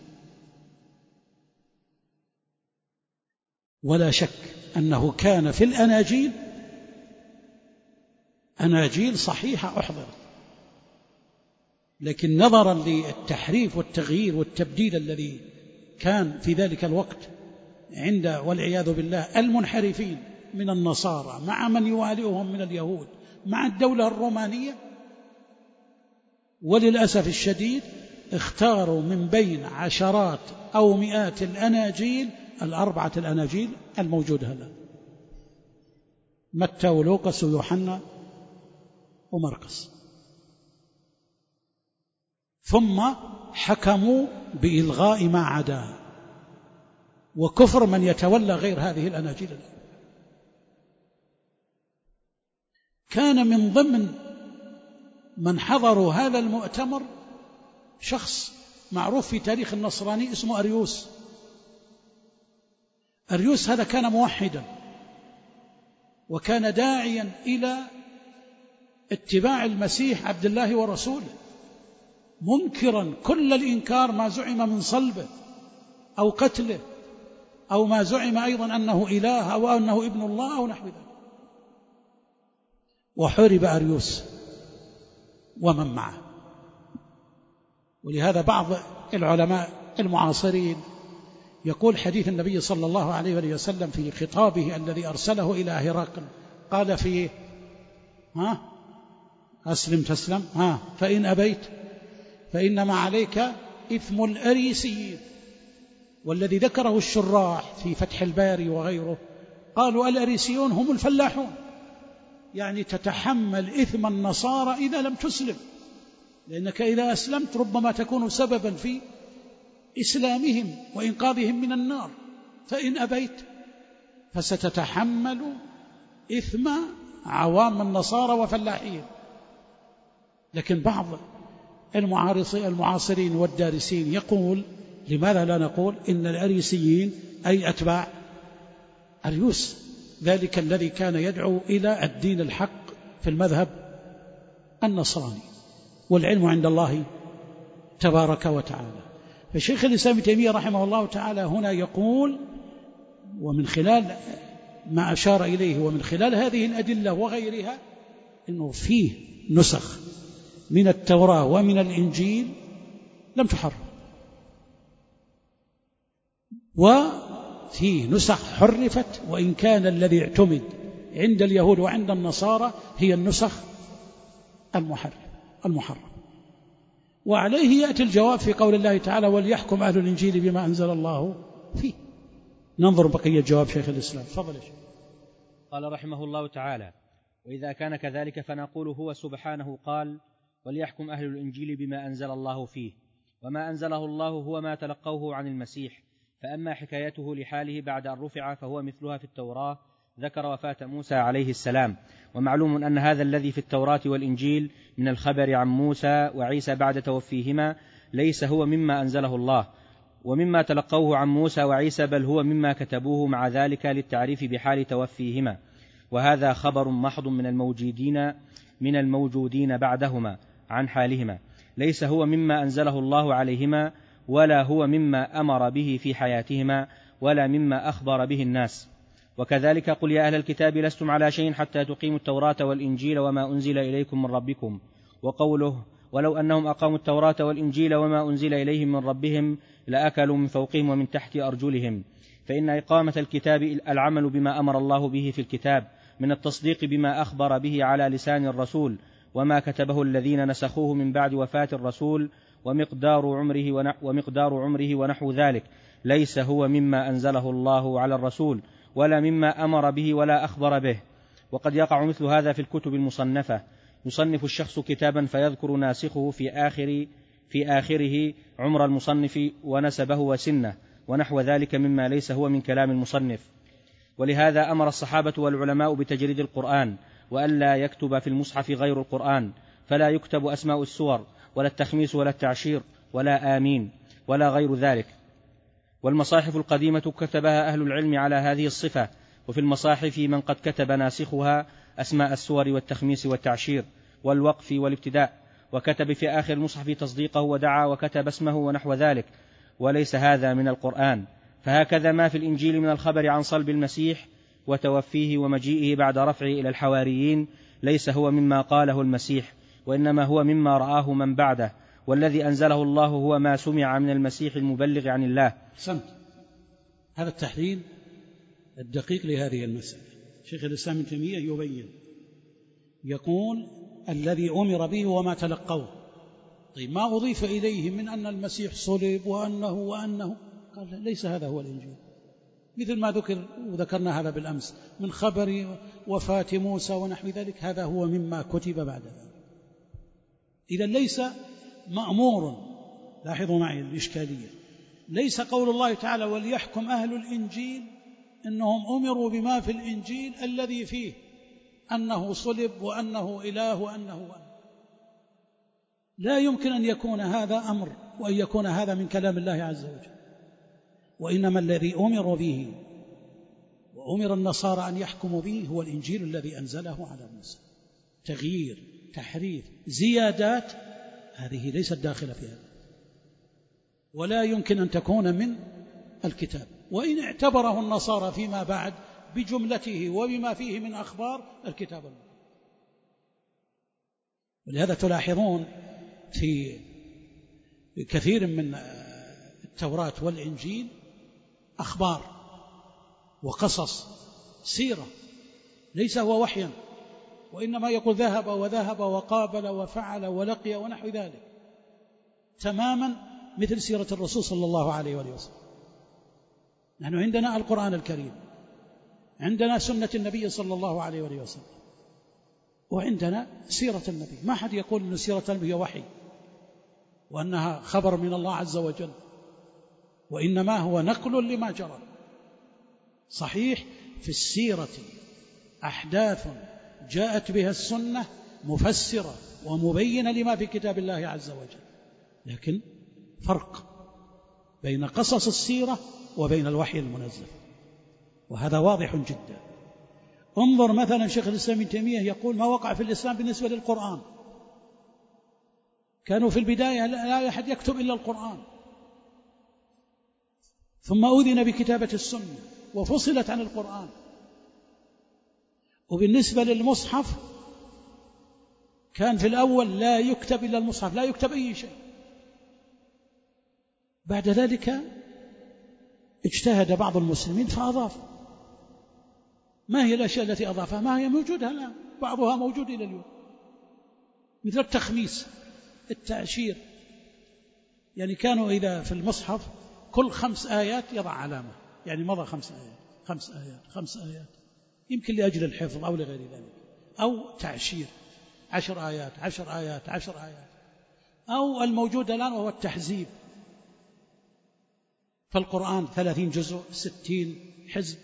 ولا شك أنه كان في الأناجيل أناجيل صحيحة أحضرت، لكن نظرا للتحريف والتغيير والتبديل الذي كان في ذلك الوقت عند والعياذ بالله المنحرفين من النصارى مع من يوالئهم من اليهود مع الدولة الرومانية، وللأسف الشديد اختاروا من بين عشرات أو مئات الأناجيل الأربعة الأناجيل الموجودة الآن، متى ولوقاس ويوحنا ومرقس، ثم حكموا بإلغاء ما عداها وكفر من يتولى غير هذه الأناجيل. كان من ضمن من حضروا هذا المؤتمر شخص معروف في تاريخ النصراني اسمه أريوس. أريوس هذا كان موحدا وكان داعيا إلى اتباع المسيح عبد الله ورسوله، منكرا كل الإنكار ما زعم من صلبه أو قتله أو ما زعم أيضا أنه إله أو أنه ابن الله أو نحو ذلك. وحرب أريوس ومن معه. ولهذا بعض العلماء المعاصرين يقول حديث النبي صلى الله عليه وسلم في خطابه الذي أرسله إلى هرقل قال فيه ها أسلم تسلم، ها فإن أبيت فإنما عليك إثم الأريسيين. والذي ذكره الشراح في فتح الباري وغيره قالوا الأريسيون هم الفلاحون، يعني تتحمل إثم النصارى إذا لم تسلم، لأنك إذا أسلمت ربما تكون سببا في إسلامهم وإنقاذهم من النار، فإن أبيت فستتحمل إثم عوام النصارى وفلاحين. لكن بعض المعاصرين والدارسين يقول لماذا لا نقول إن الأريسيين أي أتباع أريوس، ذلك الذي كان يدعو إلى الدين الحق في المذهب النصراني، والعلم عند الله تبارك وتعالى. فشيخ الإسلام ابن تيمية رحمه الله تعالى هنا يقول، ومن خلال ما أشار إليه ومن خلال هذه الأدلة وغيرها، إنه فيه نسخ من التوراة ومن الإنجيل لم تحرف، وفيه نسخ حرفت، وإن كان الذي اعتمد عند اليهود وعند النصارى هي النسخ المحرف المحرف. وعليه يأتي الجواب في قول الله تعالى وليحكم أهل الإنجيل بما أنزل الله فيه. ننظر بقية جواب شيخ الإسلام. تفضل يا شيخ. قال رحمه الله تعالى: وإذا كان كذلك فنقول هو سبحانه قال: وليحكم أهل الإنجيل بما أنزل الله فيه، وما أنزله الله هو ما تلقوه عن المسيح. فأما حكايته لحاله بعد أن رفع فهو مثلها في التوراة، ذكر وفاة موسى عليه السلام. ومعلوم أن هذا الذي في التوراة والإنجيل من الخبر عن موسى وعيسى بعد توفيهما ليس هو مما أنزله الله ومما تلقوه عن موسى وعيسى، بل هو مما كتبوه مع ذلك للتعريف بحال توفيهما، وهذا خبر محض من الموجودين من الموجودين بعدهما عن حالهما، ليس هو مما أنزله الله عليهما، ولا هو مما أمر به في حياتهما، ولا مما أخبر به الناس. وكذلك قل يا أهل الكتاب لستم على شيء حتى تقيموا التوراة والإنجيل وما أنزل إليكم من ربكم. وقوله ولو أنهم أقاموا التوراة والإنجيل وما أنزل إليهم من ربهم لأكلوا من فوقهم ومن تحت أرجلهم. فإن إقامة الكتاب العمل بما أمر الله به في الكتاب من التصديق بما أخبر به على لسان الرسول، وما كتبه الذين نسخوه من بعد وفاة الرسول، ومقدار عمره ومقدار عمره ونحو ذلك، ليس هو مما أنزله الله على الرسول، ولا مما أمر به ولا أخبر به. وقد يقع مثل هذا في الكتب المصنفة، يصنف الشخص كتابا فيذكر ناسخه في آخر في آخره عمر المصنف ونسبه وسنه ونحو ذلك، مما ليس هو من كلام المصنف. ولهذا أمر الصحابة والعلماء بتجريد القرآن، وألا يكتب في المصحف غير القرآن، فلا يكتب أسماء السور ولا التخميس ولا التعشير ولا آمين ولا غير ذلك. والمصاحف القديمة كتبها أهل العلم على هذه الصفة، وفي المصاحف من قد كتب ناسخها أسماء السور والتخميس والتعشير والوقف والابتداء، وكتب في آخر المصحف تصديقه ودعا وكتب اسمه ونحو ذلك، وليس هذا من القرآن. فهكذا ما في الإنجيل من الخبر عن صلب المسيح وتوفيه ومجيئه بعد رفعه إلى الحواريين ليس هو مما قاله المسيح، وإنما هو مما رآه من بعده، والذي أنزله الله هو ما سمع من المسيح المبلغ عن الله. سمت. هذا التحليل الدقيق لهذه المسألة. شيخ الإسلام ابن تيمية يبين، يقول الذي أمر به وما تلقوه. طيب ما أضيف إليه من أن المسيح صلب وأنه وأنه، قال ليس هذا هو الإنجيل، مثل ما ذكر وذكرنا هذا بالأمس من خبر وفاة موسى ونحو ذلك، هذا هو مما كتب بعد ذلك. إذن ليس مأمور، لاحظوا معي الإشكالية، ليس قول الله تعالى وليحكم أهل الإنجيل إنهم أمروا بما في الإنجيل الذي فيه أنه صلب وأنه إله وأنه وأنه. لا يمكن أن يكون هذا أمر وأن يكون هذا من كلام الله عز وجل، وإنما الذي أمر به وأمر النصارى أن يحكموا به هو الإنجيل الذي أنزله على موسى. تغيير، تحريف، زيادات، هذه ليست داخلة في هذا، ولا يمكن أن تكون من الكتاب، وإن اعتبره النصارى فيما بعد بجملته وبما فيه من أخبار الكتاب المبين. ولهذا تلاحظون في كثير من التوراة والإنجيل أخبار وقصص سيرة، ليس هو وحيا، وإنما يقول ذهب وذهب وقابل وفعل ولقي ونحو ذلك، تماما مثل سيرة الرسول صلى الله عليه وآله وسلم. نحن عندنا القرآن الكريم، عندنا سنة النبي صلى الله عليه وآله وسلم، وعندنا سيرة النبي. ما حد يقول أن سيرة النبي هي وحي وأنها خبر من الله عز وجل، وإنما هو نقل لما جرى. صحيح في السيرة أحداث جاءت بها السنة مفسرة ومبينة لما في كتاب الله عز وجل، لكن فرق بين قصص السيرة وبين الوحي المنزل، وهذا واضح جدا. انظر مثلا شيخ الإسلام ابن تيمية يقول ما وقع في الإسلام بالنسبة للقرآن، كانوا في البداية لا أحد يكتب إلا القرآن، ثم أذن بكتابة السنة وفصلت عن القرآن. وبالنسبة للمصحف كان في الأول لا يكتب إلا المصحف، لا يكتب أي شيء. بعد ذلك اجتهد بعض المسلمين فأضاف. ما هي الأشياء التي أضافها؟ ما هي موجودة الآن، بعضها موجود إلى اليوم، مثل التخميس، التعشير. يعني كانوا إذا في المصحف كل خمس آيات يضع علامة، يعني مضى خمس آيات خمس آيات خمس آيات يمكن لأجل الحفظ أو لغير ذلك، أو تعشير عشر آيات عشر آيات عشر آيات، أو الموجود الآن وهو التحزيب، فالقرآن ثلاثين جزء ستين حزب،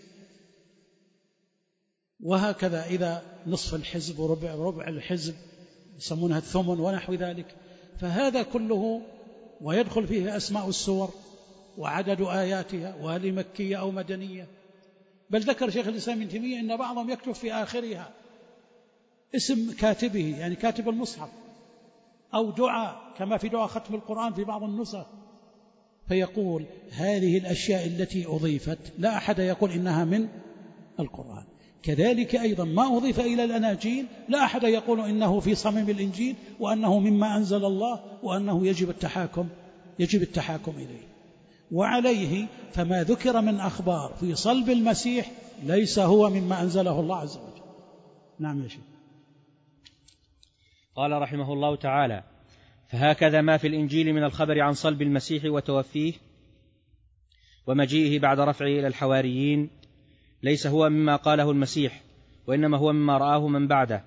وهكذا إذا نصف الحزب وربع ربع الحزب يسمونها الثمن ونحو ذلك. فهذا كله ويدخل فيه أسماء السور وعدد آياتها وهل مكية أو مدنية. بل ذكر شيخ الإسلام ابن تيمية أن بعضهم يكتب في آخرها اسم كاتبه، يعني كاتب المصحف، أو دعاء كما في دعاء ختم القرآن في بعض النسخ، فيقول هذه الأشياء التي أضيفت لا أحد يقول إنها من القرآن. كذلك أيضا ما أضيف إلى الأناجيل لا أحد يقول إنه في صميم الإنجيل وأنه مما أنزل الله وأنه يجب التحاكم يجب التحاكم إليه. وعليه فما ذكر من أخبار في صلب المسيح ليس هو مما أنزله الله عز وجل. نعم يا شيخ. قال رحمه الله تعالى: فهكذا ما في الإنجيل من الخبر عن صلب المسيح وتوفيه ومجيئه بعد رفعه إلى الحواريين ليس هو مما قاله المسيح، وإنما هو مما رآه من بعده،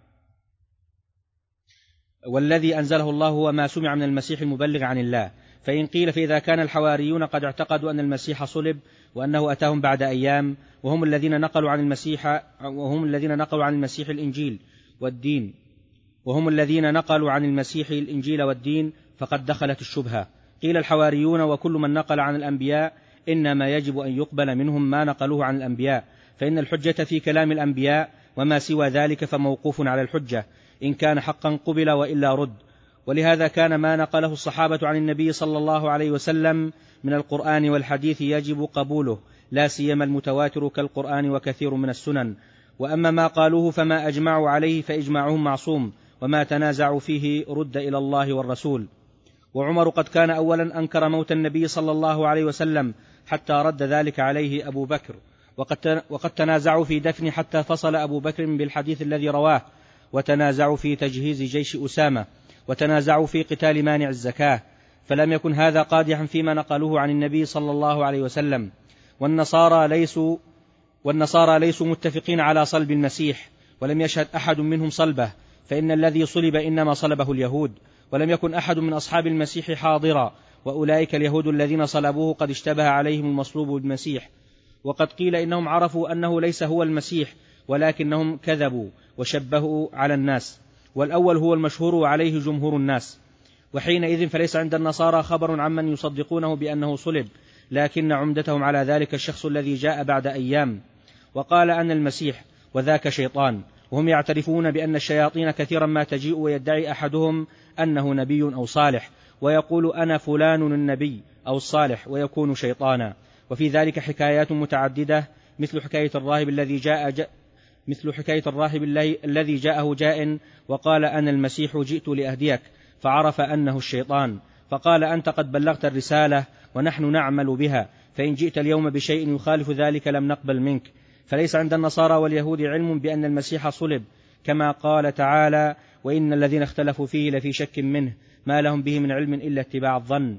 والذي أنزله الله هو ما سمع من المسيح المبلغ عن الله. فإن قيل فإذا كان الحواريون قد اعتقدوا أن المسيح صلب وأنه أتاهم بعد أيام، وهم الذين نقلوا عن المسيح وهم الذين نقلوا عن المسيح الإنجيل والدين وهم الذين نقلوا عن المسيح الإنجيل والدين فقد دخلت الشبهة. قيل الحواريون وكل من نقل عن الأنبياء إنما يجب أن يقبل منهم ما نقلوه عن الأنبياء، فإن الحجة في كلام الأنبياء، وما سوى ذلك فموقوف على الحجة، إن كان حقا قبل وإلا رد. ولهذا كان ما نقله الصحابة عن النبي صلى الله عليه وسلم من القرآن والحديث يجب قبوله، لا سيما المتواتر كالقرآن وكثير من السنن. وأما ما قالوه فما أجمعوا عليه فإجماعهم معصوم، وما تنازعوا فيه رد إلى الله والرسول. وعمر قد كان أولا أنكر موت النبي صلى الله عليه وسلم حتى رد ذلك عليه أبو بكر، وقد, وقد تنازعوا في دفن حتى فصل أبو بكر بالحديث الذي رواه، وتنازعوا في تجهيز جيش أسامة، وتنازعوا في قتال مانع الزكاة، فلم يكن هذا قادحا فيما نقلوه عن النبي صلى الله عليه وسلم. والنصارى ليسوا, والنصارى ليسوا متفقين على صلب المسيح، ولم يشهد أحد منهم صلبه، فإن الذي صلب إنما صلبه اليهود، ولم يكن أحد من أصحاب المسيح حاضرا، وأولئك اليهود الذين صلبوه قد اشتبه عليهم المصلوب بالمسيح. وقد قيل إنهم عرفوا أنه ليس هو المسيح، ولكنهم كذبوا وشبهوا على الناس، والأول هو المشهور وعليه جمهور الناس. وحينئذ فليس عند النصارى خبر عمن يصدقونه بأنه صلب، لكن عمدتهم على ذلك الشخص الذي جاء بعد أيام وقال أن المسيح، وذاك شيطان. وهم يعترفون بأن الشياطين كثيرا ما تجيء ويدعي أحدهم أنه نبي أو صالح، ويقول أنا فلان النبي أو الصالح، ويكون شيطانا. وفي ذلك حكايات متعددة، مثل حكاية الراهب الذي جاء, جاء مثل حكاية الراهب الذي جاءه جاء وقال أنا المسيح جئت لأهديك، فعرف أنه الشيطان، فقال أنت قد بلغت الرسالة ونحن نعمل بها، فإن جئت اليوم بشيء يخالف ذلك لم نقبل منك. فليس عند النصارى واليهود علم بأن المسيح صلب، كما قال تعالى وإن الذين اختلفوا فيه لفي شك منه ما لهم به من علم إلا اتباع الظن.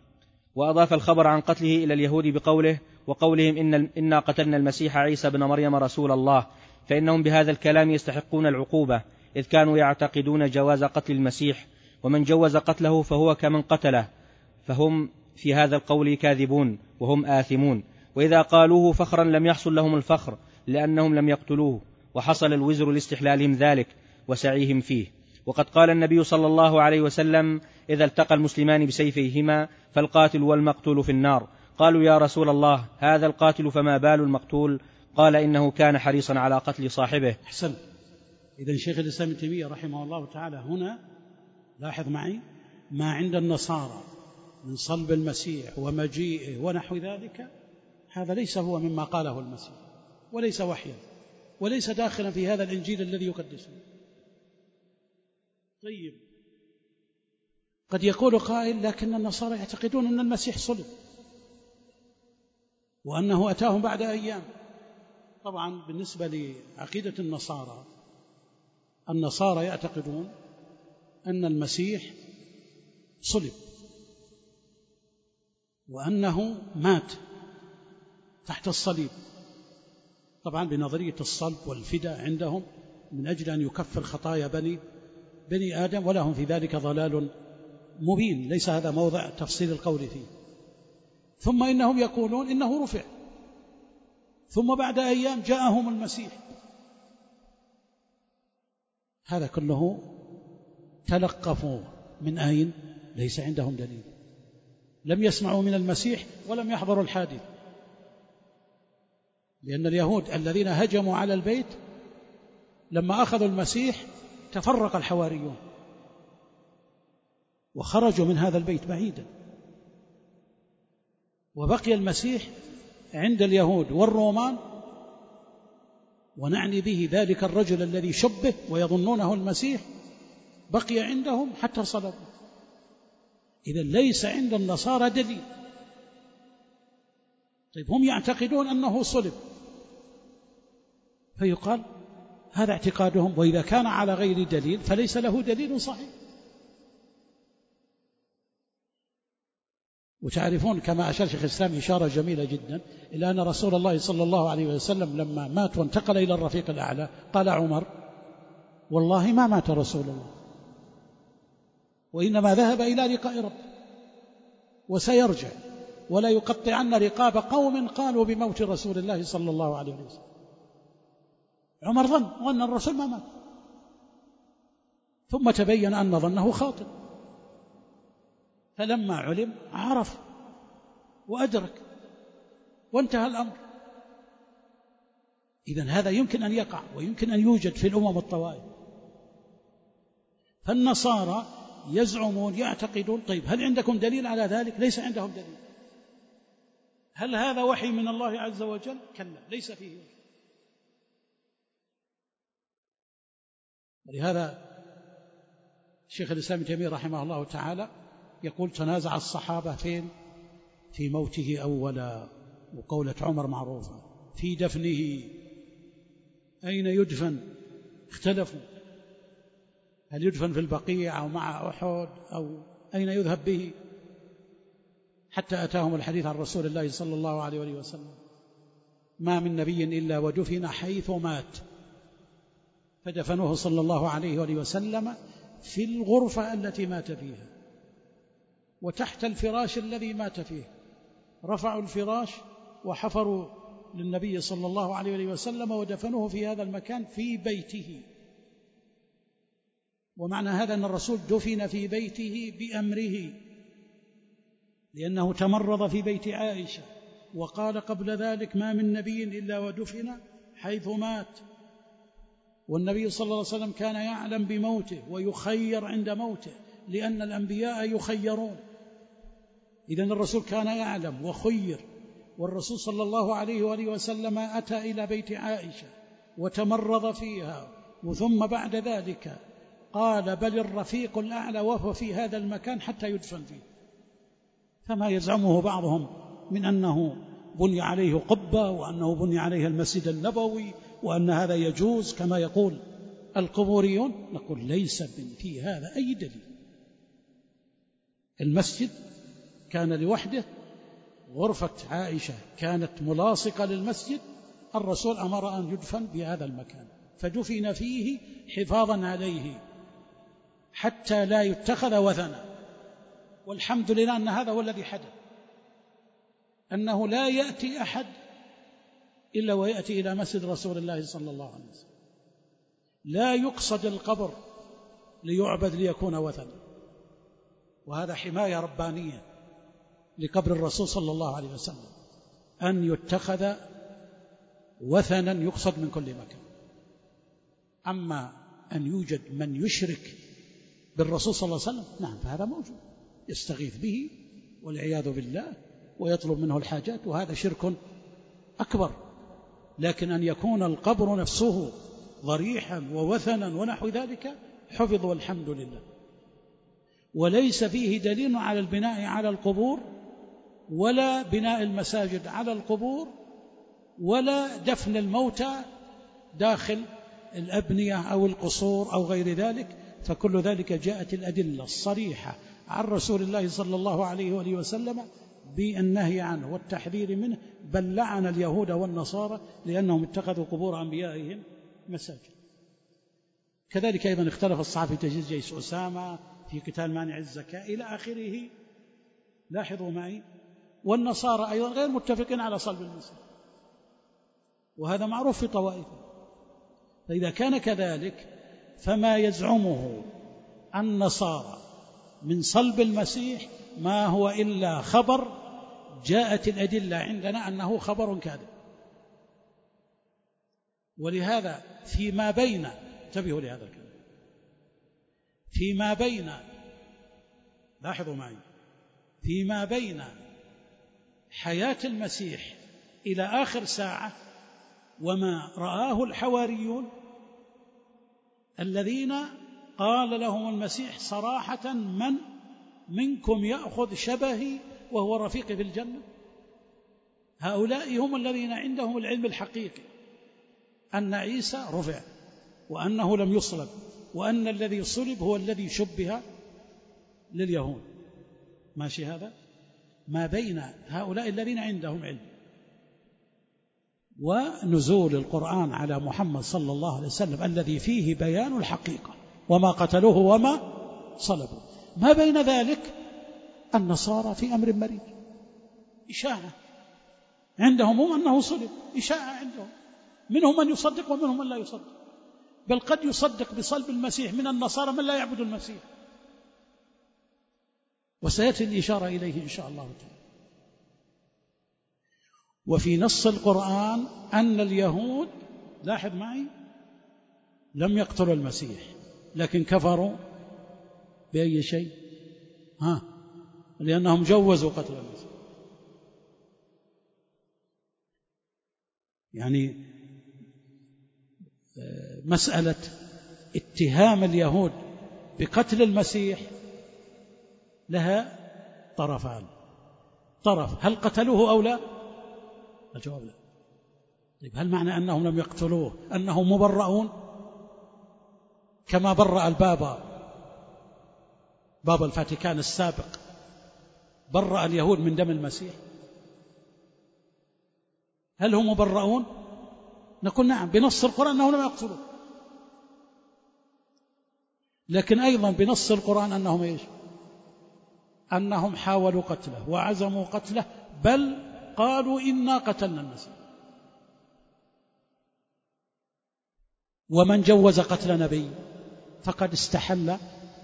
وأضاف الخبر عن قتله إلى اليهود بقوله وقولهم إن إنا قتلنا المسيح عيسى بن مريم رسول الله، فإنهم بهذا الكلام يستحقون العقوبة، إذ كانوا يعتقدون جواز قتل المسيح، ومن جوز قتله فهو كمن قتله، فهم في هذا القول كاذبون وهم آثمون. وإذا قالوه فخرا لم يحصل لهم الفخر، لأنهم لم يقتلوه، وحصل الوزر لاستحلالهم ذلك وسعيهم فيه. وقد قال النبي صلى الله عليه وسلم إذا التقى المسلمان بسيفيهما فالقاتل والمقتول في النار. قالوا يا رسول الله هذا القاتل فما بال المقتول؟ قال إنه كان حريصا على قتل صاحبه. أحسن. إذن شيخ الإسلام ابن تيمية رحمه الله تعالى هنا لاحظ معي ما عند النصارى من صلب المسيح ومجيئه ونحو ذلك، هذا ليس هو مما قاله المسيح، وليس وحيا، وليس داخلا في هذا الإنجيل الذي يقدسه. طيب، قد يقول قائل لكن النصارى يعتقدون أن المسيح صلب وأنه أتاهم بعد أيام. طبعا بالنسبة لعقيدة النصارى، النصارى يعتقدون أن المسيح صلب وأنه مات تحت الصليب، طبعا بنظرية الصلب والفداء عندهم من أجل أن يكفر خطايا بني بني آدم، ولهم في ذلك ضلال مبين، ليس هذا موضع تفصيل القول فيه. ثم إنهم يقولون إنه رفع، ثم بعد أيام جاءهم المسيح. هذا كله تلقفوا من أين؟ ليس عندهم دليل، لم يسمعوا من المسيح ولم يحضروا الحادث، لأن اليهود الذين هجموا على البيت لما أخذوا المسيح تفرق الحواريون وخرجوا من هذا البيت بعيدا، وبقي المسيح عند اليهود والرومان، ونعني به ذلك الرجل الذي شبه ويظنونه المسيح، بقي عندهم حتى صلبوا. إذن ليس عند النصارى دليل. طيب هم يعتقدون أنه صلب، فيقال هذا اعتقادهم، وإذا كان على غير دليل فليس له دليل صحيح. وتعرفون كما أشار شيخ الإسلام إشارة جميلة جدا إلى أن رسول الله صلى الله عليه وسلم لما مات وانتقل إلى الرفيق الأعلى قال عمر: والله ما مات رسول الله، وإنما ذهب إلى لقاء ربه وسيرجع، ولا يقطعن رقاب قوم قالوا بموت رسول الله صلى الله عليه وسلم. عمر ظن وأن الرسول ما مات، ثم تبين أن ظنه خاطئ، فلما علم عرف وأدرك وانتهى الأمر. إذن هذا يمكن أن يقع ويمكن أن يوجد في الأمم الطوائف. فالنصارى يزعمون يعتقدون. طيب هل عندكم دليل على ذلك؟ ليس عندهم دليل. هل هذا وحي من الله عز وجل؟ كلا، ليس فيه وحي. ولهذا شيخ الإسلام ابن تيمية رحمه الله تعالى يقول: تنازع الصحابة فين؟ في موته أولا. وقولة عمر معروفة: في دفنه، أين يدفن؟ اختلفوا، هل يدفن في البقيع أو مع أحد أو أين يذهب به؟ حتى أتاهم الحديث عن رسول الله صلى الله عليه وسلم: ما من نبي إلا ودفن حيث مات، فدفنوه صلى الله عليه وسلم في الغرفة التي مات فيها وتحت الفراش الذي مات فيه. رفعوا الفراش وحفروا للنبي صلى الله عليه وسلم ودفنوه في هذا المكان في بيته. ومعنى هذا أن الرسول دفن في بيته بأمره، لأنه تمرض في بيت عائشة، وقال قبل ذلك: ما من نبي إلا ودفن حيث مات. والنبي صلى الله عليه وسلم كان يعلم بموته ويخير عند موته، لأن الأنبياء يخيرون. إذن الرسول كان يعلم وخير. والرسول صلى الله عليه وآله وسلم أتى إلى بيت عائشة وتمرض فيها، وثم بعد ذلك قال: بل الرفيق الأعلى وهو في هذا المكان حتى يدفن فيه. فما يزعمه بعضهم من أنه بني عليه قبة وأنه بني عليه المسجد النبوي وأن هذا يجوز كما يقول القبوريون، نقول ليس في هذا أي دليل. المسجد كان لوحده، غرفة عائشة كانت ملاصقة للمسجد، الرسول أمر أن يدفن بهذا المكان، فدفن فيه حفاظا عليه حتى لا يتخذ وثنا. والحمد لله أن هذا هو الذي حدث، أنه لا يأتي أحد إلا ويأتي إلى مسجد رسول الله صلى الله عليه وسلم، لا يقصد القبر ليعبد ليكون وثنا. وهذا حماية ربانية لقبر الرسول صلى الله عليه وسلم، أن يتخذ وثنا يقصد من كل مكان. أما أن يوجد من يشرك بالرسول صلى الله عليه وسلم، نعم، فهذا موجود، يستغيث به والعياذ بالله ويطلب منه الحاجات، وهذا شرك أكبر. لكن أن يكون القبر نفسه ضريحا ووثنا ونحو ذلك حفظ والحمد لله. وليس فيه دليل على البناء على القبور، ولا بناء المساجد على القبور، ولا دفن الموتى داخل الأبنية أو القصور أو غير ذلك. فكل ذلك جاءت الأدلة الصريحة عن رسول الله صلى الله عليه وآله وسلم بالنهي عنه والتحذير منه بل لعن اليهود والنصارى لأنهم اتخذوا قبور أنبيائهم مساجد. كذلك أيضا اختلف الصحابة في تجهيز جيش أسامة، في قتال مانع الزكاة إلى آخره. لاحظوا معي. والنصارى أيضا غير متفقين على صلب المسيح، وهذا معروف في طوائفهم. فإذا كان كذلك فما يزعمه النصارى من صلب المسيح ما هو إلا خبر جاءت الأدلة عندنا أنه خبر كاذب. ولهذا فيما بين، انتبهوا لهذا الكلام، فيما بين، لاحظوا معي، فيما بين حياة المسيح إلى آخر ساعة وما رآه الحواريون الذين قال لهم المسيح صراحة: من منكم يأخذ شبهي وهو رفيقي في الجنة. هؤلاء هم الذين عندهم العلم الحقيقي أن عيسى رفع وأنه لم يصلب، وأن الذي صلب هو الذي شبه لليهود. ماشي هذا؟ ما بين هؤلاء الذين عندهم علم ونزول القرآن على محمد صلى الله عليه وسلم الذي فيه بيان الحقيقة، وما قتلوه وما صلبوه. ما بين ذلك النصارى في أمر مريض، إشاعة عندهم هم أنه صلب، إشاعة عندهم، منهم من يصدق ومنهم من لا يصدق، بل قد يصدق بصلب المسيح من النصارى من لا يعبد المسيح، وسيأتي الإشارة إليه إن شاء الله تعالى. وفي نص القرآن أن اليهود، لاحظ معي، لم يقتلوا المسيح لكن كفروا بأي شيء؟ ها، لأنهم جوزوا قتل المسيح. يعني مسألة اتهام اليهود بقتل المسيح لها طرفان. طرف: هل قتلوه أو لا؟ الجواب لا. طيب هل معنى أنهم لم يقتلوه أنهم مبرؤون كما برأ البابا، بابا الفاتيكان السابق برأ اليهود من دم المسيح؟ هل هم مبرؤون؟ نقول نعم بنص القرآن أنهم لم يقتلوه، لكن أيضا بنص القرآن أنهم إيش؟ أنهم حاولوا قتله وعزموا قتله، بل قالوا إنا قتلنا المسيح. ومن جوز قتل نبي فقد استحل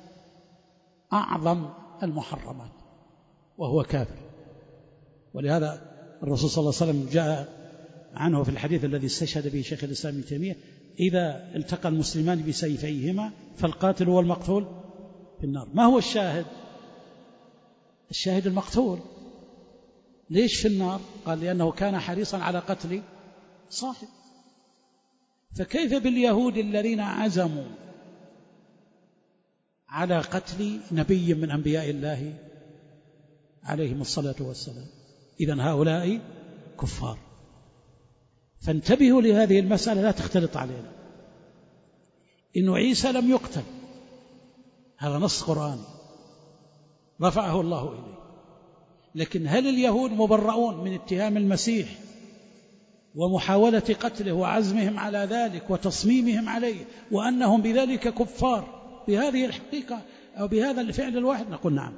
أعظم المحرمات وهو كافر. ولهذا الرسول صلى الله عليه وسلم جاء عنه في الحديث الذي استشهد به شيخ الإسلام ابن تيمية: إذا التقى المسلمان بسيفيهما فالقاتل والمقتول في النار. ما هو الشاهد؟ الشاهد المقتول. ليش في النار؟ قال: لأنه كان حريصا على قتل صاحب. فكيف باليهود الذين عزموا على قتل نبي من أنبياء الله عليهم الصلاة والسلام؟ إذن هؤلاء كفار. فانتبهوا لهذه المسألة لا تختلط علينا. إن عيسى لم يقتل، هذا نص قرآني رفعه الله إليه، لكن هل اليهود مبرؤون من اتهام المسيح ومحاولة قتله وعزمهم على ذلك وتصميمهم عليه وأنهم بذلك كفار بهذه الحقيقة أو بهذا الفعل الواحد؟ نقول نعم.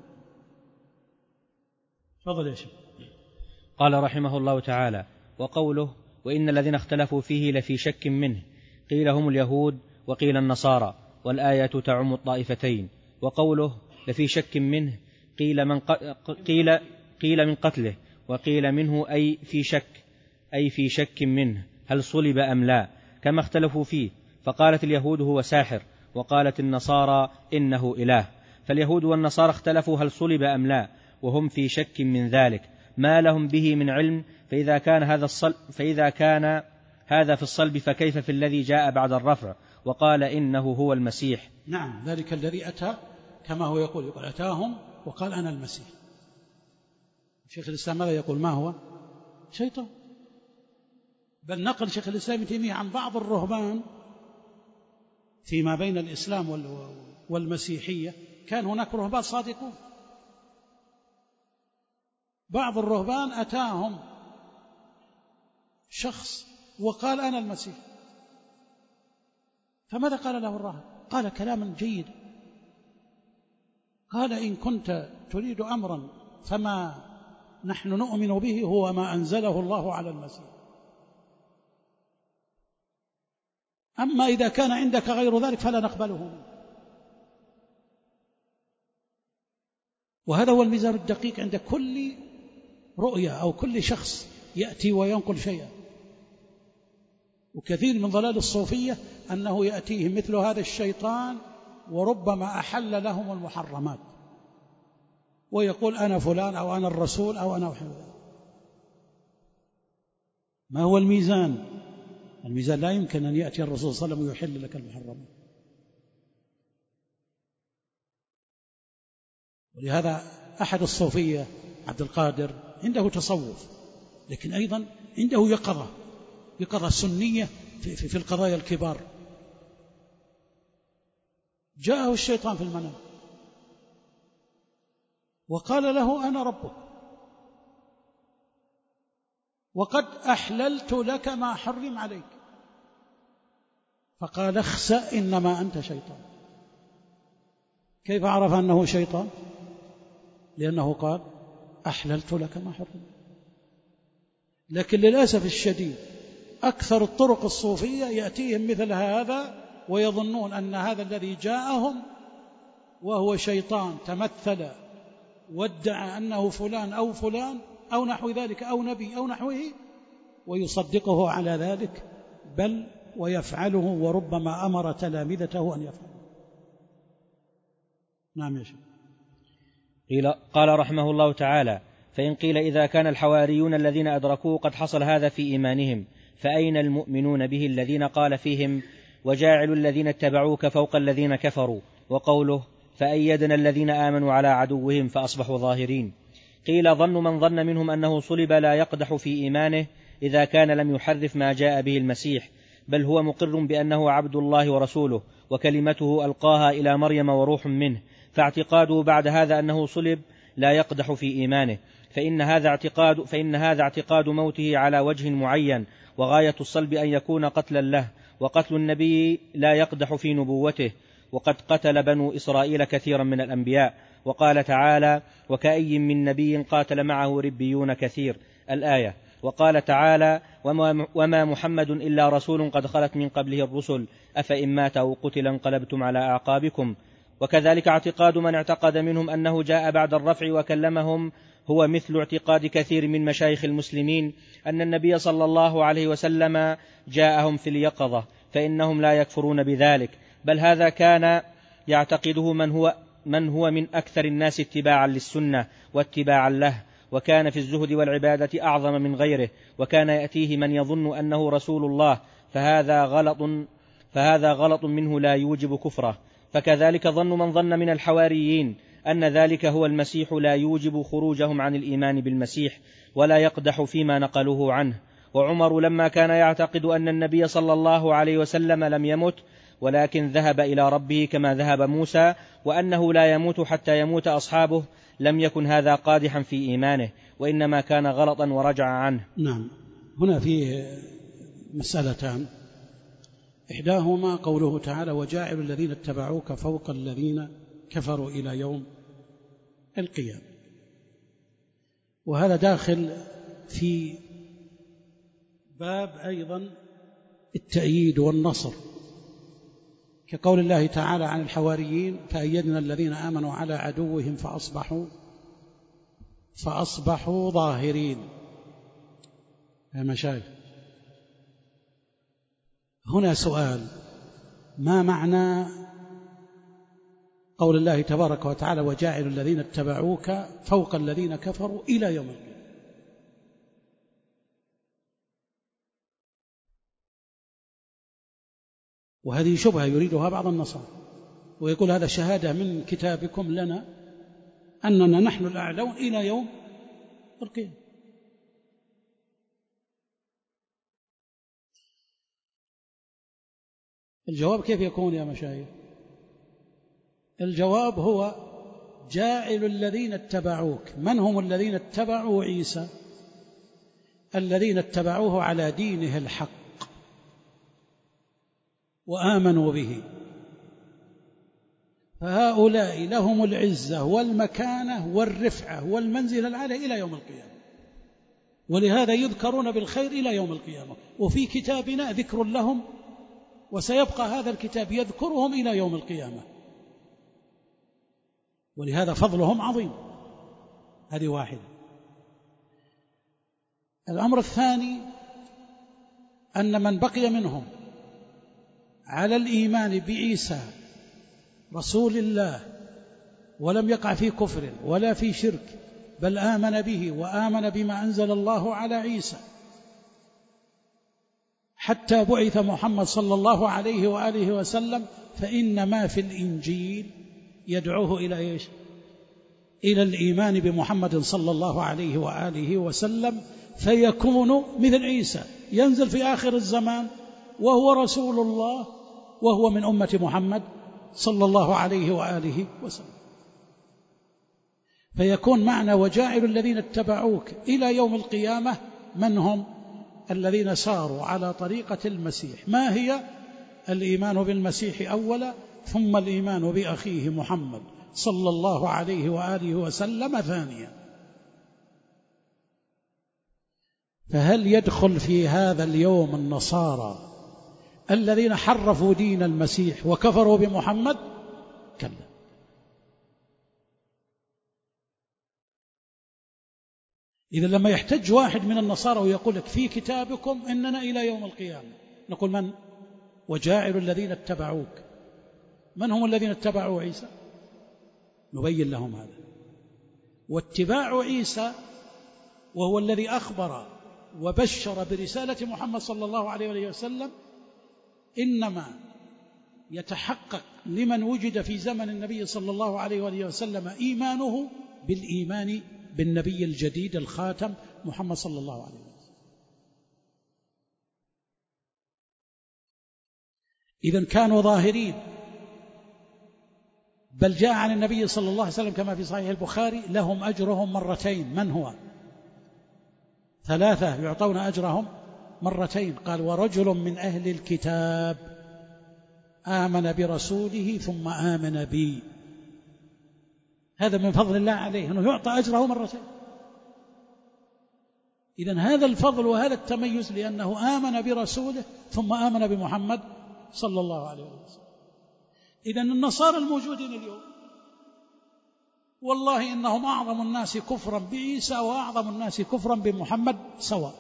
تفضل يا شيخ. قال رحمه الله تعالى: وقوله: وإن الذين اختلفوا فيه لفي شك منه، قيل هم اليهود وقيل النصارى، والآية تعم الطائفتين. وقوله لفي شك منه قيل من, قيل قيل من قتله، وقيل منه أي في شك، أي في شك منه هل صلب أم لا، كما اختلفوا فيه. فقالت اليهود هو ساحر، وقالت النصارى إنه إله. فاليهود والنصارى اختلفوا هل صلب أم لا، وهم في شك من ذلك ما لهم به من علم. فإذا كان هذا الصلب فإذا كان هذا في الصلب فكيف في الذي جاء بعد الرفع وقال إنه هو المسيح؟ نعم، ذلك الذي أتى كما هو يقول يقول أتاهم وقال أنا المسيح. شيخ الإسلام ماذا يقول؟ ما هو؟ شيطان. بل نقل شيخ الإسلام ابن تيمية عن بعض الرهبان فيما بين الإسلام والمسيحية كان هناك رهبان صادقون. بعض الرهبان أتاهم شخص وقال أنا المسيح، فماذا قال له الراهب؟ قال كلاما جيدا، قال إن كنت تريد أمرا فما نحن نؤمن به هو ما أنزله الله على المسيح، أما إذا كان عندك غير ذلك فلا نقبله منه. وهذا هو الميزان الدقيق عند كل رؤية أو كل شخص يأتي وينقل شيئا. وكثير من ضلال الصوفية أنه يأتيهم مثل هذا الشيطان وربما أحل لهم المحرمات ويقول أنا فلان أو أنا الرسول أو أنا أحب. ما هو الميزان؟ الميزان لا يمكن أن يأتي الرسول صلى الله عليه وسلم ويحل لك المحرمات. ولهذا أحد الصوفية عبد القادر عنده تصوف، لكن أيضا عنده يقظة، يقظة سنية في, في, في القضايا الكبار. جاءه الشيطان في المنام وقال له أنا ربك وقد أحللت لك ما حرم عليك، فقال اخسأ إنما أنت شيطان. كيف عرف أنه شيطان؟ لأنه قال أحللت لك ما حرم. لكن للأسف الشديد أكثر الطرق الصوفية يأتيهم مثل هذا ويظنون أن هذا الذي جاءهم وهو شيطان تمثل وادعى أنه فلان أو فلان أو نحو ذلك أو نبي أو نحوه، ويصدقه على ذلك، بل ويفعله، وربما أمر تلامذته أن يفعله. نعم يا شيخ. قيل قال رحمه الله تعالى: فإن قيل إذا كان الحواريون الذين أدركوه قد حصل هذا في إيمانهم، فأين المؤمنون به الذين قال فيهم وجاعل الذين اتبعوك فوق الذين كفروا، وقوله فأيدنا الذين آمنوا على عدوهم فأصبحوا ظاهرين؟ قيل ظن من ظن منهم أنه صلب لا يقدح في إيمانه إذا كان لم يحرف ما جاء به المسيح، بل هو مقر بأنه عبد الله ورسوله وكلمته ألقاها إلى مريم وروح منه، فاعتقاده بعد هذا أنه صلب لا يقدح في إيمانه، فإن هذا اعتقاد, فإن هذا اعتقاد موته على وجه معين، وغاية الصلب أن يكون قتلا له، وقتل النبي لا يقدح في نبوته، وقد قتل بنو إسرائيل كثيرا من الأنبياء. وقال تعالى: وكأي من نبي قاتل معه ربيون كثير، الآية. وقال تعالى: وما محمد إلا رسول قد خلت من قبله الرسل أفإن مات أو قتل انقلبتم على أعقابكم. وكذلك اعتقاد من اعتقد منهم أنه جاء بعد الرفع وكلمهم هو مثل اعتقاد كثير من مشايخ المسلمين أن النبي صلى الله عليه وسلم جاءهم في اليقظة، فإنهم لا يكفرون بذلك، بل هذا كان يعتقده من هو, من هو من أكثر الناس اتباعا للسنة واتباعا له، وكان في الزهد والعبادة أعظم من غيره، وكان يأتيه من يظن أنه رسول الله، فهذا غلط, فهذا غلط منه لا يوجب كفره. فكذلك ظن من ظن من الحواريين أن ذلك هو المسيح لا يوجب خروجهم عن الإيمان بالمسيح، ولا يقدح فيما نقلوه عنه. وعمر لما كان يعتقد أن النبي صلى الله عليه وسلم لم يمت ولكن ذهب إلى ربه كما ذهب موسى، وأنه لا يموت حتى يموت أصحابه، لم يكن هذا قادحا في إيمانه، وإنما كان غلطا ورجع عنه. نعم. هنا فيه مسألتان، إحداهما قوله تعالى: وجاعل الذين اتبعوك فوق الذين كفروا إلى يوم القيامة، وهذا داخل في باب أيضا التأييد والنصر، كقول الله تعالى عن الحواريين: فأيدنا الذين آمنوا على عدوهم فأصبحوا فأصبحوا ظاهرين. يا مشايخ، هنا سؤال: ما معنى قول الله تبارك وتعالى: وجاعل الذين اتبعوك فوق الذين كفروا إلى يوم القيامة؟ وهذه شبهة يريدها بعض النصارى، ويقول هذا شهادة من كتابكم لنا أننا نحن الأعلون إلى يوم القيامة. الجواب كيف يكون يا مشايخ؟ الجواب هو: جاعل الذين اتبعوك. من هم الذين اتبعوا عيسى؟ الذين اتبعوه على دينه الحق وآمنوا به، فهؤلاء لهم العزة والمكانة والرفعة والمنزلة العالية إلى يوم القيامة، ولهذا يذكرون بالخير إلى يوم القيامة. وفي كتابنا ذكر لهم، وسيبقى هذا الكتاب يذكرهم إلى يوم القيامة، ولهذا فضلهم عظيم. هذه واحدة. الأمر الثاني أن من بقي منهم على الإيمان بعيسى رسول الله ولم يقع في كفر ولا في شرك، بل آمن به وآمن بما أنزل الله على عيسى حتى بعث محمد صلى الله عليه وآله وسلم، فإن ما في الإنجيل يدعوه إلى إيش؟ إلى الإيمان بمحمد صلى الله عليه وآله وسلم، فيكون مثل عيسى ينزل في آخر الزمان وهو رسول الله وهو من أمة محمد صلى الله عليه وآله وسلم. فيكون معنى وجاعل الذين اتبعوك إلى يوم القيامة من هم؟ الذين ساروا على طريقة المسيح. ما هي؟ الإيمان بالمسيح أولا، ثم الإيمان بأخيه محمد صلى الله عليه وآله وسلم ثانيا. فهل يدخل في هذا اليوم النصارى الذين حرفوا دين المسيح وكفروا بمحمد؟ كلا. إذا لما يحتج واحد من النصارى ويقول لك في كتابكم إننا إلى يوم القيامة، نقول من؟ وجاعل الذين اتبعوك. من هم الذين اتبعوا عيسى؟ نبين لهم هذا. واتباع عيسى وهو الذي أخبر وبشر برسالة محمد صلى الله عليه وسلم إنما يتحقق لمن وجد في زمن النبي صلى الله عليه وسلم إيمانه بالإيمان بالنبي الجديد الخاتم محمد صلى الله عليه وسلم. إذن كانوا ظاهرين، بل جاء عن النبي صلى الله عليه وسلم كما في صحيح البخاري لهم أجرهم مرتين. من هو؟ ثلاثة يعطون أجرهم مرتين. قال ورجل من أهل الكتاب آمن برسوله ثم آمن بي. هذا من فضل الله عليه أنه يعطى أجره مرتين. إذن هذا الفضل وهذا التميز لأنه آمن برسوله ثم آمن بمحمد صلى الله عليه وسلم. إذن النصارى الموجودين اليوم والله إنهم أعظم الناس كفرا بعيسى وأعظم الناس كفرا بمحمد سواء،